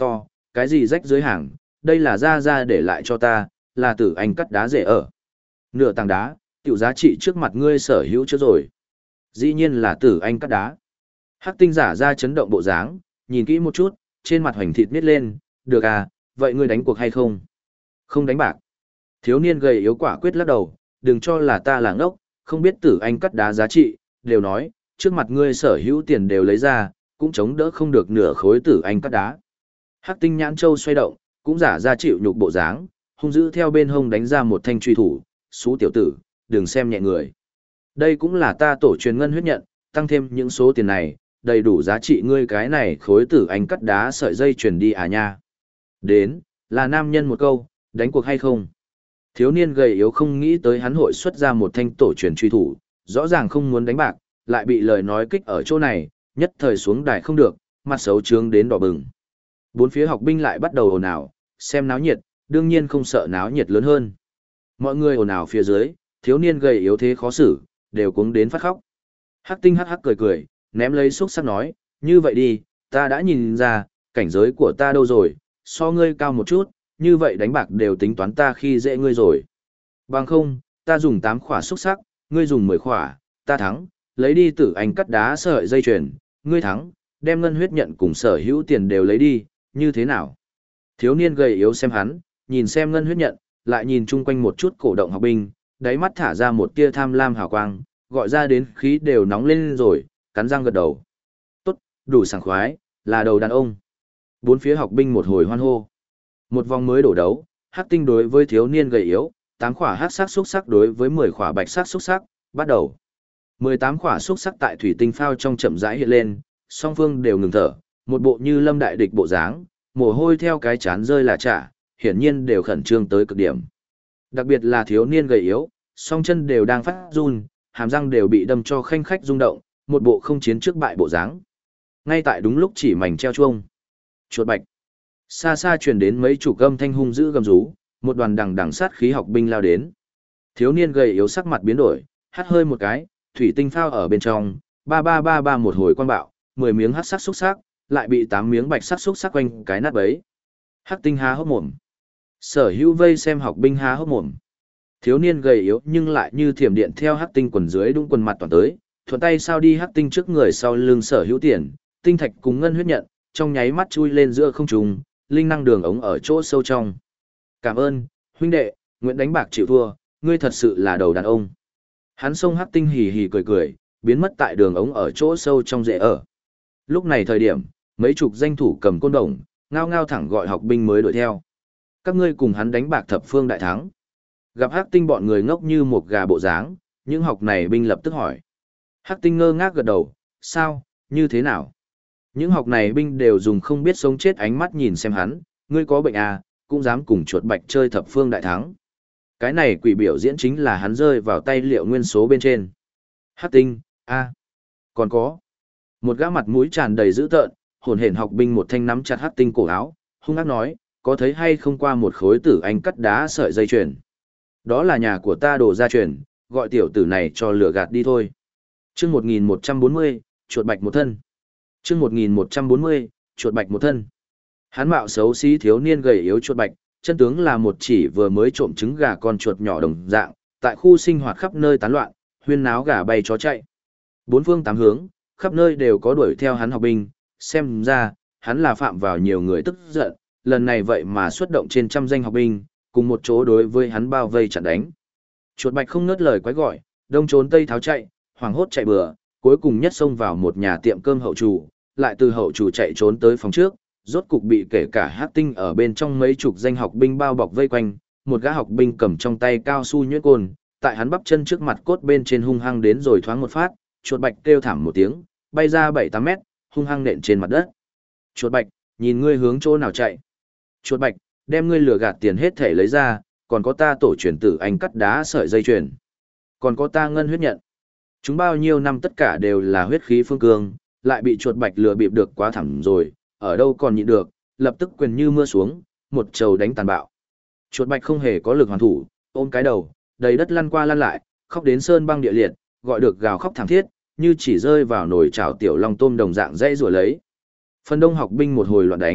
cái gì rách dưới hàng, đây là ra để lại cho ta, là Tử Anh cắt đá rẻ ở. Nửa tảng đá, tiểu giá trị trước mặt ngươi sở hữu chưa rồi. Dĩ nhiên là Tử Anh cắt đá. Hắc tinh giả ra chấn động bộ dáng, nhìn kỹ một chút, trên mặt hoành thịt nít lên, được à, vậy ngươi đánh cuộc hay không? Không đánh bạc. Thiếu niên gầy yếu quả quyết lắc đầu, đừng cho là ta là ngốc, không biết Tử Anh cắt đá giá trị, đều nói, trước mặt ngươi sở hữu tiền đều lấy ra, cũng chống đỡ không được nửa khối Tử Anh cắt đá. Hắc tinh nhãn châu xoay động, cũng giả ra chịu nhục bộ dáng, hung dữ theo bên hông đánh ra một thanh truy thủ, xú tiểu tử, đừng xem nhẹ người. Đây cũng là ta tổ truyền ngân huyết nhận, tăng thêm những số tiền này, đầy đủ giá trị ngươi cái này khối Tử Anh cắt đá sợi dây truyền đi à nha. Đến, là nam nhân một câu, đánh cuộc hay không? Thiếu niên gầy yếu không nghĩ tới hắn hội xuất ra một thanh tổ truyền truy thủ, rõ ràng không muốn đánh bạc, lại bị lời nói kích ở chỗ này, nhất thời xuống đài không được, mặt xấu trướng đến đỏ bừng. Bốn phía học binh lại bắt đầu ồn ào, xem náo nhiệt, đương nhiên không sợ náo nhiệt lớn hơn. Mọi người ồn ào phía dưới, thiếu niên gầy yếu thế khó xử, đều cuống đến phát khóc. Hắc tinh hắc hắc cười cười, ném lấy xúc sắc nói, như vậy đi, ta đã nhìn ra, cảnh giới của ta đâu rồi, so ngươi cao một chút, như vậy đánh bạc đều tính toán ta khi dễ ngươi rồi. Bằng không, ta dùng 8 khỏa xúc sắc, ngươi dùng 10 khỏa, ta thắng, lấy đi Tử Anh cắt đá sợi dây chuyền, ngươi thắng, đem ngân huyết nhận cùng sở hữu tiền đều lấy đi, như thế nào? Thiếu niên gầy yếu xem hắn, nhìn xem ngân huyết nhận, lại nhìn chung quanh một chút cổ động học binh, đáy mắt thả ra một tia tham lam hào quang, gọi ra đến khí đều nóng lên rồi, cắn răng gật đầu. Tốt, đủ sảng khoái, là đầu đàn ông. Bốn phía học binh một hồi hoan hô. Một vòng mới đổ đấu, hắc tinh đối với thiếu niên gầy yếu, 8 khỏa hắc sắc xúc sắc đối với 10 khỏa bạch sắc xúc sắc, bắt đầu. 18 khỏa xúc sắc tại thủy tinh phao trong chậm rãi hiện lên, song phương đều ngừng thở, một bộ như lâm đại địch bộ dáng, mồ hôi theo cái chán rơi là trả, hiển nhiên đều khẩn trương tới cực điểm. Đặc biệt là thiếu niên gầy yếu, song chân đều đang phát run, hàm răng đều bị đâm cho khanh khách rung động, một bộ không chiến trước bại bộ dáng. Ngay tại đúng lúc chỉ mảnh treo chuông. Chuột bạch. Xa xa truyền đến mấy chục âm thanh hung dữ gầm rú, một đoàn đằng đằng sát khí học binh lao đến. Thiếu niên gầy yếu sắc mặt biến đổi, hắt hơi một cái, thủy tinh phao ở bên trong, ba ba ba ba một hồi quang bạo, 10 miếng hắc sắc xúc sắc, lại bị 8 miếng bạch sắc xúc sắc quanh cái nát bấy. Hắc tinh há hốc mồm. Sở hữu vây xem học binh há hốc mồm. Thiếu niên gầy yếu nhưng lại như thiểm điện theo hắc tinh quần dưới đúng quần mặt toàn tới, thuận tay sao đi hắc tinh trước người sau lưng sở hữu tiền, tinh thạch cùng ngân huyết nhận, trong nháy mắt chui lên giữa không trung, linh năng đường ống ở chỗ sâu trong. Cảm ơn, huynh đệ, nguyện đánh bạc chịu thua, ngươi thật sự là đầu đàn ông. Hắn xông hắc tinh hì hì cười cười, biến mất tại đường ống ở chỗ sâu trong rễ ở. Lúc này thời điểm, mấy chục danh thủ cầm côn đồng, ngao ngao thẳng gọi học binh mới đuổi theo. Các ngươi cùng hắn đánh bạc thập phương đại thắng. Gặp hắc tinh bọn người ngốc như một gà bộ dáng, những học này binh lập tức hỏi. Hắc tinh ngơ ngác gật đầu, sao, như thế nào? Những học này binh đều dùng không biết sống chết ánh mắt nhìn xem hắn, ngươi có bệnh à, cũng dám cùng chuột bạch chơi thập phương đại thắng. Cái này quỷ biểu diễn chính là hắn rơi vào tay liệu nguyên số bên trên. Hắc tinh, a, còn có. Một gã mặt mũi tràn đầy dữ tợn, hồn hển học binh một thanh nắm chặt hắc tinh cổ áo, hung ác nói, có thấy hay không qua một khối Tử Anh cắt đá sợi dây chuyền. Đó là nhà của ta đổ ra truyền, gọi tiểu tử này cho lừa gạt đi thôi. Chương 1140, chuột bạch một thân. Chương 1140, chuột bạch một thân. Hắn mạo xấu xí thiếu niên gầy yếu chuột bạch, chân tướng là một chỉ vừa mới trộm trứng gà con chuột nhỏ đồng dạng, tại khu sinh hoạt khắp nơi tán loạn, huyên náo gà bay chó chạy. Bốn phương tám hướng, khắp nơi đều có đuổi theo hắn học binh, xem ra, hắn là phạm vào nhiều người tức giận, lần này vậy mà xuất động trên trăm danh học binh, cùng một chỗ đối với hắn bao vây chặn đánh. Chuột bạch không ngớt lời quái gọi, đông trốn tây tháo chạy, hoảng hốt chạy bừa, cuối cùng nhất xông vào một nhà tiệm cơm hậu chủ, lại từ hậu chủ chạy trốn tới phòng trước, rốt cục bị kể cả hắc tinh ở bên trong mấy chục danh học binh bao bọc vây quanh, một gã học binh cầm trong tay cao su nhuyễn côn, tại hắn bắp chân trước mặt cốt bên trên hung hăng đến rồi thoáng một phát, chuột bạch kêu thảm một tiếng, bay ra 7-8 mét, hung hăng nện trên mặt đất. Chuột bạch, nhìn ngươi hướng chỗ nào chạy. Chuột bạch, đem ngươi lừa gạt tiền hết thể lấy ra, còn có ta tổ truyền Tử Anh cắt đá sợi dây chuyền, còn có ta ngân huyết nhận. Chúng bao nhiêu năm tất cả đều là huyết khí phương cương, lại bị chuột bạch lừa bịp được quá thẳm rồi, ở đâu còn nhịn được, lập tức quyền như mưa xuống, một trầu đánh tàn bạo. Chuột bạch không hề có lực hoàn thủ, ôm cái đầu, đầy đất lăn qua lăn lại, khóc đến sơn băng địa liệt, gọi được gào khóc thảm thiết, như chỉ rơi vào nồi chảo tiểu long tôm đồng dạng dây rủa lấy. Phần đông học binh một hồi loạn đánh,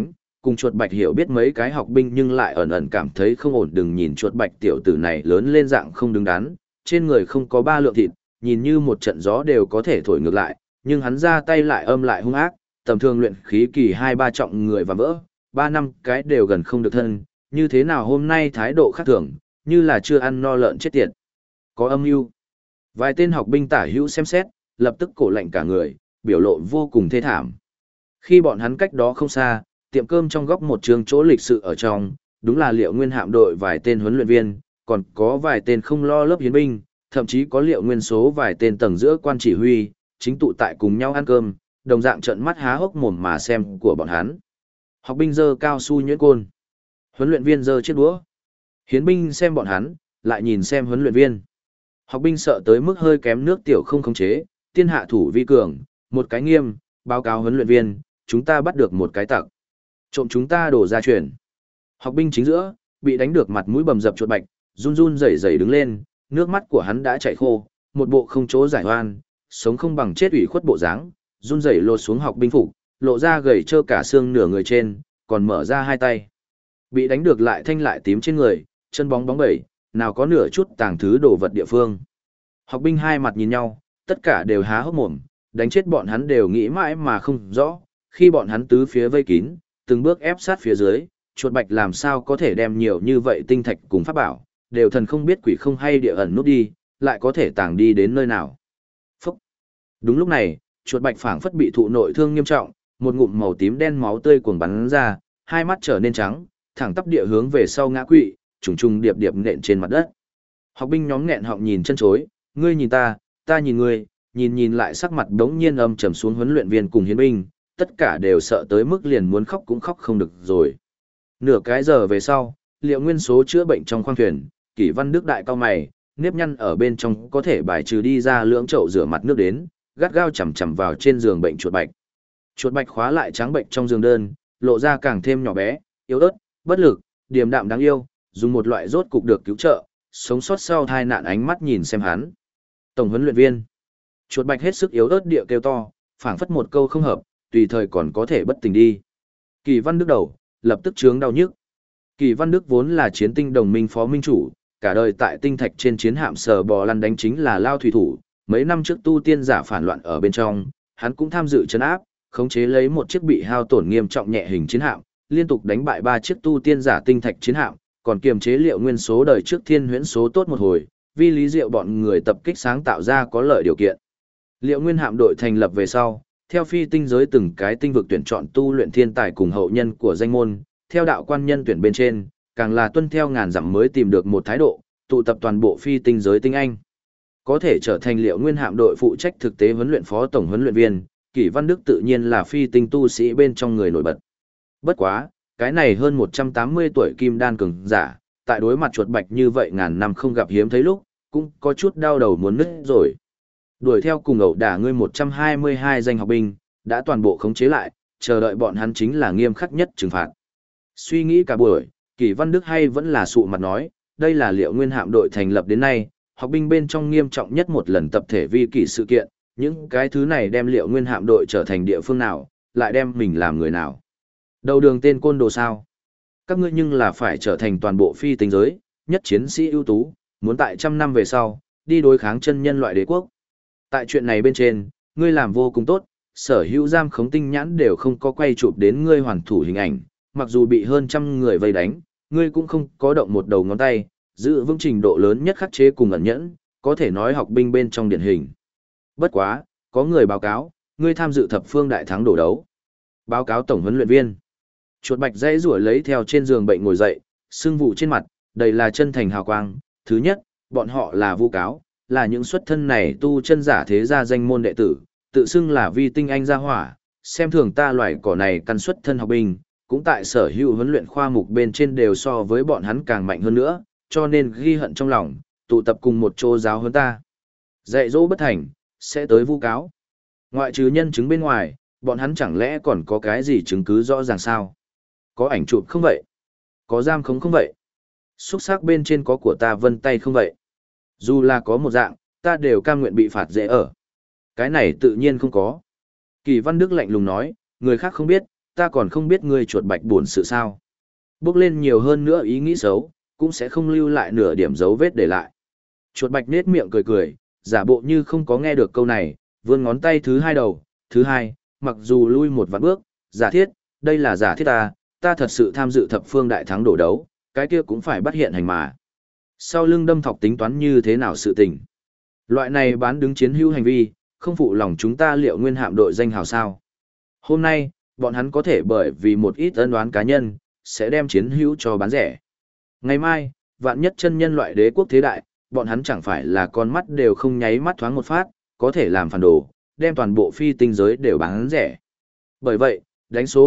cùng chuột bạch hiểu biết mấy cái học binh nhưng lại ẩn ẩn cảm thấy không ổn. Đừng nhìn chuột bạch tiểu tử này lớn lên dạng không đứng đắn, trên người không có 3 lượng thịt, nhìn như một trận gió đều có thể thổi ngược lại, nhưng hắn ra tay lại âm lại hung ác, tầm thường luyện khí kỳ 2-3 trọng người và vỡ, 3 năm cái đều gần không được thân, như thế nào hôm nay thái độ khác thường, như là chưa ăn no lợn chết tiệt. Có âm mưu. Vài tên học binh tả hữu xem xét, lập tức cổ lạnh cả người, biểu lộ vô cùng thê thảm. Khi bọn hắn cách đó không xa, tiệm cơm trong góc một trường chỗ lịch sự ở trong, đúng là Liệu Nguyên hạm đội vài tên huấn luyện viên, còn có vài tên không lo lớp hiến binh, thậm chí có Liệu Nguyên số vài tên tầng giữa quan chỉ huy, chính tụ tại cùng nhau ăn cơm, đồng dạng trợn mắt há hốc mồm mà xem của bọn hắn. Học binh giơ cao su nhuyễn côn, huấn luyện viên giơ chiếc đũa. Hiến binh xem bọn hắn, lại nhìn xem huấn luyện viên. Học binh sợ tới mức hơi kém nước tiểu không khống chế, tiên hạ thủ vi cường, một cái nghiêm, báo cáo huấn luyện viên, chúng ta bắt được một cái tặc. Trộm chúng ta đổ ra chuyển. Học binh chính giữa, bị đánh được mặt mũi bầm dập chuột bạch, run run rẩy rẩy đứng lên, nước mắt của hắn đã chảy khô, một bộ không chỗ giải oan, sống không bằng chết ủy khuất bộ dáng, run rẩy lột xuống học binh phục, lộ ra gầy trơ cả xương nửa người trên, còn mở ra hai tay. Bị đánh được lại thanh lại tím trên người, chân bóng bóng bẩy, nào có nửa chút tàng thứ đồ vật địa phương. Học binh hai mặt nhìn nhau, tất cả đều há hốc mồm, đánh chết bọn hắn đều nghĩ mãi mà không rõ, khi bọn hắn tứ phía vây kín, từng bước ép sát phía dưới, chuột bạch làm sao có thể đem nhiều như vậy tinh thạch cùng pháp bảo, đều thần không biết quỷ không hay địa ẩn nút đi, lại có thể tàng đi đến nơi nào. Phúc! Đúng lúc này, chuột bạch phảng phất bị thụ nội thương nghiêm trọng, một ngụm màu tím đen máu tươi cuồng bắn ra, hai mắt trở nên trắng, thẳng tắp địa hướng về sau ngã quỵ, trùng trùng điệp điệp nện trên mặt đất. Học binh nhóm nghẹn họng nhìn chân chối, ngươi nhìn ta nhìn ngươi, nhìn lại sắc mặt đống nhiên âm trầm xuống huấn luyện viên cùng hiến binh, tất cả đều sợ tới mức liền muốn khóc cũng khóc không được rồi. Nửa cái giờ về sau, Liệu Nguyên số chữa bệnh trong khoang thuyền, Kỷ Văn Đức đại cao mày, nếp nhăn ở bên trong có thể bài trừ đi ra lưỡng chậu rửa mặt nước đến, gắt gao chầm chầm vào trên giường bệnh chuột bạch. Chuột bạch khóa lại trắng bệnh trong giường đơn, lộ ra càng thêm nhỏ bé, yếu ớt, bất lực, điềm đạm đáng yêu, dùng một loại rốt cục được cứu trợ, sống sót sau tai nạn ánh mắt nhìn xem hắn. Tổng huấn luyện viên. Chuột bạch hết sức yếu ớt địa kêu to, phảng phất một câu không hợp, tùy thời còn có thể bất tỉnh đi. Kỳ Văn Đức đầu, lập tức chướng đau nhức. Kỳ Văn Đức vốn là chiến tinh đồng minh phó minh chủ, cả đời tại tinh thạch trên chiến hạm sờ bò lăn đánh chính là lao thủy thủ, mấy năm trước tu tiên giả phản loạn ở bên trong, hắn cũng tham dự trấn áp, khống chế lấy một chiếc bị hao tổn nghiêm trọng nhẹ hình chiến hạm, liên tục đánh bại 3 chiếc tu tiên giả tinh thạch chiến hạm, còn kiềm chế Liệu Nguyên số đời trước thiên huyễn số tốt một hồi, vì lý diệu bọn người tập kích sáng tạo ra có lợi điều kiện. Liệu Nguyên hạm đội thành lập về sau, theo phi tinh giới từng cái tinh vực tuyển chọn tu luyện thiên tài cùng hậu nhân của danh môn, theo đạo quan nhân tuyển bên trên, càng là tuân theo ngàn dặm mới tìm được một thái độ, tụ tập toàn bộ phi tinh giới tinh anh. Có thể trở thành Liệu Nguyên hạm đội phụ trách thực tế huấn luyện phó tổng huấn luyện viên, Kỷ Văn Đức tự nhiên là phi tinh tu sĩ bên trong người nổi bật. Bất quá, cái này hơn 180 tuổi kim đan cường giả, tại đối mặt chuột bạch như vậy ngàn năm không gặp hiếm thấy lúc, cũng có chút đau đầu muốn nứt rồi. Đuổi theo cùng ẩu đả ngươi 122 danh học binh, đã toàn bộ khống chế lại, chờ đợi bọn hắn chính là nghiêm khắc nhất trừng phạt. Suy nghĩ cả buổi, Kỷ Văn Đức hay vẫn là sụ mặt nói, đây là Liệu Nguyên hạm đội thành lập đến nay, học binh bên trong nghiêm trọng nhất một lần tập thể vi kỷ sự kiện, những cái thứ này đem Liệu Nguyên hạm đội trở thành địa phương nào, lại đem mình làm người nào. Đầu đường tên côn đồ sao? Các ngươi nhưng là phải trở thành toàn bộ phi tinh giới, nhất chiến sĩ ưu tú, muốn tại 100 năm về sau, đi đối kháng chân nhân loại đế quốc. Tại chuyện này bên trên, ngươi làm vô cùng tốt, sở hữu giam khống tinh nhãn đều không có quay chụp đến ngươi hoàn thủ hình ảnh, mặc dù bị hơn 100 người vây đánh, ngươi cũng không có động một đầu ngón tay, giữ vững trình độ lớn nhất khắc chế cùng ẩn nhẫn, có thể nói học binh bên trong điển hình. Bất quá, có người báo cáo, ngươi tham dự thập phương đại thắng đổ đấu. Báo cáo tổng huấn luyện viên. Chuột bạch dãy rủa lấy theo trên giường bệnh ngồi dậy, sưng vụ trên mặt, đầy là chân thành hào quang. Thứ nhất, bọn họ là vu cáo, là những xuất thân này tu chân giả thế gia danh môn đệ tử, tự xưng là vi tinh anh gia hỏa, xem thường ta loài cỏ này căn xuất thân học binh, cũng tại sở hữu huấn luyện khoa mục bên trên đều so với bọn hắn càng mạnh hơn nữa, cho nên ghi hận trong lòng, tụ tập cùng một chỗ giáo hơn ta. Dạy dỗ bất thành, sẽ tới vu cáo. Ngoại trừ nhân chứng bên ngoài, bọn hắn chẳng lẽ còn có cái gì chứng cứ rõ ràng sao? Có ảnh chụp không vậy? Có giam khống không vậy? Xúc sắc bên trên có của ta vân tay không vậy? Dù là có một dạng, ta đều cam nguyện bị phạt dễ ở. Cái này tự nhiên không có. Kỳ Văn Đức lạnh lùng nói, người khác không biết, ta còn không biết ngươi chuột bạch buồn sự sao. Bước lên nhiều hơn nữa ý nghĩ xấu, cũng sẽ không lưu lại nửa điểm dấu vết để lại. Chuột bạch nết miệng cười cười, giả bộ như không có nghe được câu này, vươn ngón tay thứ hai đầu, thứ hai, mặc dù lui một vạn bước, giả thiết, đây là giả thiết ta thật sự tham dự thập phương đại thắng đổ đấu, cái kia cũng phải bắt hiện hành mà. Sau lưng đâm thọc tính toán như thế nào sự tình. Loại này bán đứng chiến hữu hành vi, không phụ lòng chúng ta Liệu Nguyên hạm đội danh hào sao. Hôm nay, bọn hắn có thể bởi vì một ít ân oán cá nhân, sẽ đem chiến hữu cho bán rẻ. Ngày mai, vạn nhất chân nhân loại đế quốc thế đại, bọn hắn chẳng phải là con mắt đều không nháy mắt thoáng một phát, có thể làm phản đồ, đem toàn bộ phi tinh giới đều bán rẻ. Bởi vậy, đánh số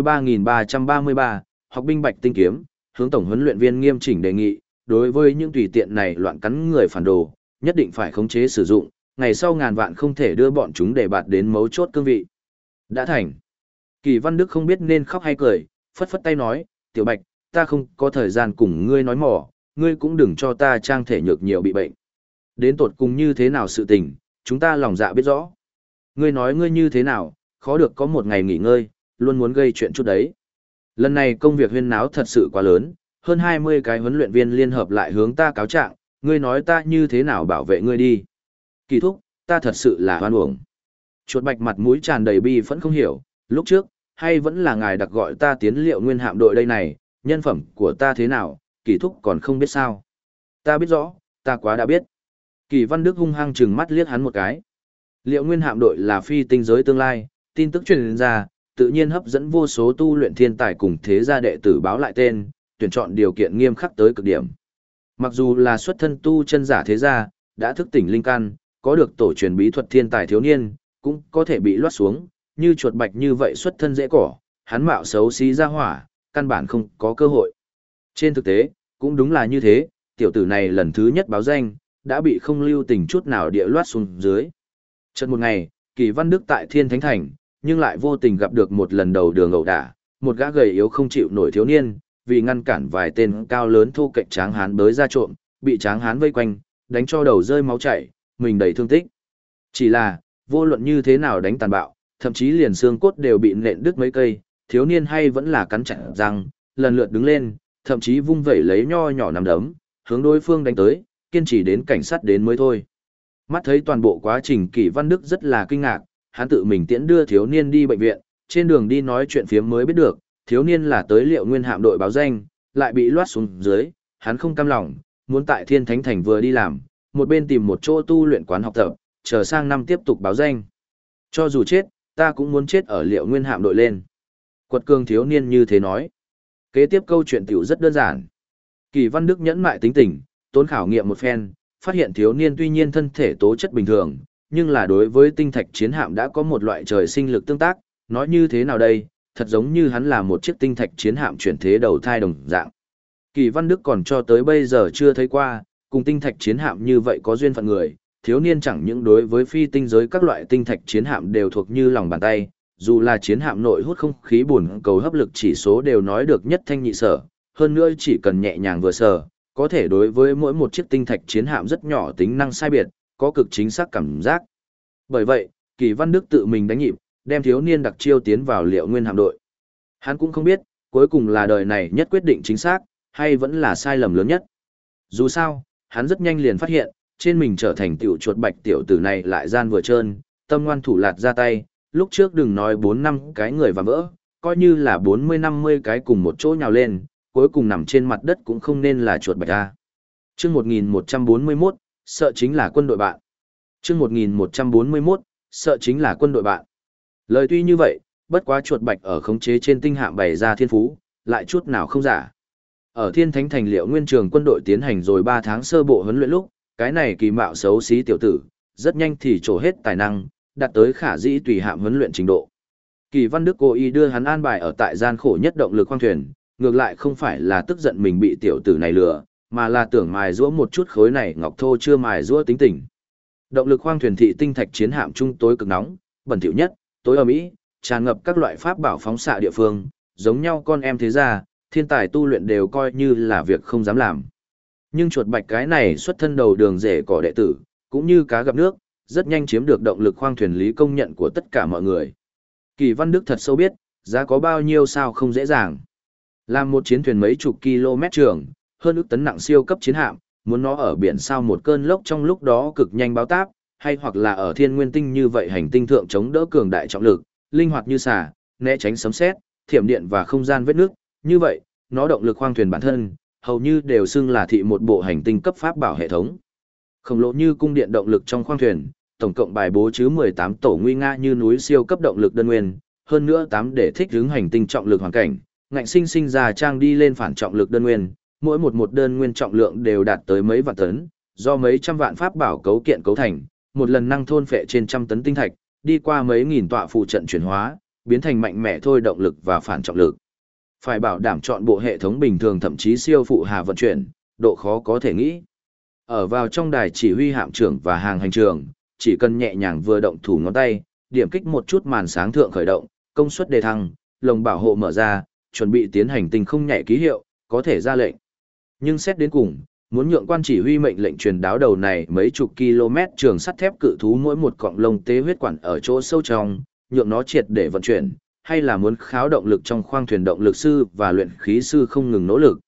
23.333, học binh bạch tinh kiếm, hướng tổng huấn luyện viên nghiêm chỉnh đề nghị, đối với những tùy tiện này loạn cắn người phản đồ, nhất định phải khống chế sử dụng, ngày sau ngàn vạn không thể đưa bọn chúng để bạt đến mấu chốt cương vị. Đã thành. Kỳ Văn Đức không biết nên khóc hay cười, phất phất tay nói, Tiểu Bạch, ta không có thời gian cùng ngươi nói mỏ, ngươi cũng đừng cho ta trang thể nhược nhiều bị bệnh. Đến tột cùng như thế nào sự tình, chúng ta lòng dạ biết rõ. Ngươi nói ngươi như thế nào, khó được có một ngày nghỉ ngơi, luôn muốn gây chuyện chút đấy. Lần này công việc huyên náo thật sự quá lớn, hơn 20 cái huấn luyện viên liên hợp lại hướng ta cáo trạng, ngươi nói ta như thế nào bảo vệ ngươi đi. Kỳ thúc, ta thật sự là hoan uổng. Chuột bạch mặt mũi tràn đầy bi vẫn không hiểu, lúc trước, hay vẫn là ngài đặc gọi ta tiến Liệu Nguyên hạm đội đây này, nhân phẩm của ta thế nào, kỳ thúc còn không biết sao. Ta biết rõ, ta quá đã biết. Kỳ Văn Đức hung hăng trừng mắt liếc hắn một cái. Liệu Nguyên hạm đội là phi tinh giới tương lai, tin tức truyền ra, tự nhiên hấp dẫn vô số tu luyện thiên tài cùng thế gia đệ tử báo lại tên, tuyển chọn điều kiện nghiêm khắc tới cực điểm. Mặc dù là xuất thân tu chân giả thế gia, đã thức tỉnh linh căn, có được tổ truyền bí thuật thiên tài thiếu niên, cũng có thể bị loát xuống, như chuột bạch như vậy xuất thân dễ cỏ, hắn mạo xấu xí ra hỏa, căn bản không có cơ hội. Trên thực tế, cũng đúng là như thế, tiểu tử này lần thứ nhất báo danh, đã bị không lưu tình chút nào địa loát xuống dưới. Chợt một ngày, Kỳ Văn Đức tại Thiên Thánh Thành, nhưng lại vô tình gặp được một lần đầu đường ẩu đả, một gã gầy yếu không chịu nổi thiếu niên, vì ngăn cản vài tên cao lớn thô kệch tráng hán bới ra trộm, bị tráng hán vây quanh, đánh cho đầu rơi máu chảy, mình đầy thương tích. Chỉ là, vô luận như thế nào đánh tàn bạo, thậm chí liền xương cốt đều bị nện đứt mấy cây, thiếu niên hay vẫn là cắn chặt răng, lần lượt đứng lên, thậm chí vung vẩy lấy nho nhỏ nắm đấm, hướng đối phương đánh tới, kiên trì đến cảnh sát đến mới thôi. Mắt thấy toàn bộ quá trình, Kỷ Văn Đức rất là kinh ngạc, hắn tự mình tiễn đưa thiếu niên đi bệnh viện, trên đường đi nói chuyện phiếm mới biết được, thiếu niên là tới Liệu Nguyên hạm đội báo danh, lại bị loát xuống dưới, hắn không cam lòng, muốn tại Thiên Thánh Thành vừa đi làm, một bên tìm một chỗ tu luyện quán học tập, chờ sang năm tiếp tục báo danh. Cho dù chết, ta cũng muốn chết ở Liệu Nguyên hạm đội lên. Quật cường thiếu niên như thế nói. Kế tiếp câu chuyện tiểu rất đơn giản. Kỳ Văn Đức nhẫn mại tính tình, tốn khảo nghiệm một phen, phát hiện thiếu niên tuy nhiên thân thể tố chất bình thường, nhưng là đối với tinh thạch chiến hạm đã có một loại trời sinh lực tương tác, nói như thế nào đây, thật giống như hắn là một chiếc tinh thạch chiến hạm chuyển thế đầu thai đồng dạng. Kỳ Văn Đức còn cho tới bây giờ chưa thấy qua, cùng tinh thạch chiến hạm như vậy có duyên phận người, thiếu niên chẳng những đối với phi tinh giới các loại tinh thạch chiến hạm đều thuộc như lòng bàn tay, dù là chiến hạm nội hút không khí bùn cầu hấp lực chỉ số đều nói được nhất thanh nhị sở, hơn nữa chỉ cần nhẹ nhàng vừa sờ, có thể đối với mỗi một chiếc tinh thạch chiến hạm rất nhỏ tính năng sai biệt, có cực chính xác cảm giác. Bởi vậy, Kỳ Văn Đức tự mình đánh nhịp, đem thiếu niên đặc chiêu tiến vào Liệu Nguyên hạm đội. Hắn cũng không biết, cuối cùng là đời này nhất quyết định chính xác, hay vẫn là sai lầm lớn nhất. Dù sao, hắn rất nhanh liền phát hiện, trên mình trở thành tiểu chuột bạch tiểu tử này lại gian vừa trơn, tâm ngoan thủ lạt ra tay, lúc trước đừng nói 4-5 cái người và vỡ, coi như là 40-50 cái cùng một chỗ nhào lên, cuối cùng nằm trên mặt đất cũng không nên là chuột bạch a. Chương 1141, sợ chính là quân đội bạn. Chương 1141, sợ chính là quân đội bạn. Lời tuy như vậy, bất quá chuột bạch ở khống chế trên tinh hạm bày ra thiên phú, lại chút nào không giả. Ở Thiên Thánh Thành Liệu Nguyên trường quân đội tiến hành rồi 3 tháng sơ bộ huấn luyện lúc, cái này kỳ mạo xấu xí tiểu tử, rất nhanh thì trổ hết tài năng, đạt tới khả dĩ tùy hạm huấn luyện trình độ. Kỳ Văn Đức cố ý đưa hắn an bài ở tại gian khổ nhất động lực khoang thuyền, ngược lại không phải là tức giận mình bị tiểu tử này lừa, mà là tưởng mài giũa một chút khối này ngọc thô chưa mài giũa tính tình. Động lực khoang thuyền thị tinh thạch chiến hạm trung tối cực nóng, bẩn thỉu nhất, tối ầm ĩ, tràn ngập các loại pháp bảo phóng xạ địa phương, giống nhau con em thế gia, thiên tài tu luyện đều coi như là việc không dám làm. Nhưng chuột bạch cái này xuất thân đầu đường rể cỏ đệ tử, cũng như cá gặp nước, rất nhanh chiếm được động lực khoang thuyền lý công nhận của tất cả mọi người. Kỳ Văn Đức thật sâu biết, Giá có bao nhiêu sao không dễ dàng. Làm một chiến thuyền mấy chục km trường, hơn ức tấn nặng siêu cấp chiến hạm, muốn nó ở biển sao một cơn lốc trong lúc đó cực nhanh báo táp, hay hoặc là ở thiên nguyên tinh như vậy hành tinh thượng chống đỡ cường đại trọng lực, linh hoạt như xà, né tránh sấm sét, thiểm điện và không gian vết nước, như vậy, nó động lực khoang thuyền bản thân, hầu như đều xưng là thị một bộ hành tinh cấp pháp bảo hệ thống. Khổng lồ như cung điện động lực trong khoang thuyền, tổng cộng bài bố chứ 18 tổ nguy nga như núi siêu cấp động lực đơn nguyên, hơn nữa 8 để thích ứng hành tinh trọng lực hoàn cảnh, ngạnh sinh sinh ra trang đi lên phản trọng lực đơn nguyên, mỗi một đơn nguyên trọng lượng đều đạt tới mấy vạn tấn, do mấy trăm vạn pháp bảo cấu kiện cấu thành, một lần năng thôn phệ trên trăm tấn tinh thạch, đi qua mấy nghìn tọa phụ trận chuyển hóa, biến thành mạnh mẽ thôi động lực và phản trọng lực. Phải bảo đảm chọn bộ hệ thống bình thường thậm chí siêu phụ hà vận chuyển, độ khó có thể nghĩ. Ở vào trong đài chỉ huy hạm trưởng và hàng hành trường, chỉ cần nhẹ nhàng vừa động thủ ngón tay, điểm kích một chút màn sáng thượng khởi động, công suất đề thăng, lồng bảo hộ mở ra, chuẩn bị tiến hành tinh không nhảy ký hiệu, có thể ra lệnh. Nhưng xét đến cùng, muốn nhượng quan chỉ huy mệnh lệnh truyền đáo đầu này mấy chục km trường sắt thép cự thú mỗi một cọng lông tế huyết quản ở chỗ sâu trong, nhượng nó triệt để vận chuyển, hay là muốn kháo động lực trong khoang thuyền động lực sư và luyện khí sư không ngừng nỗ lực,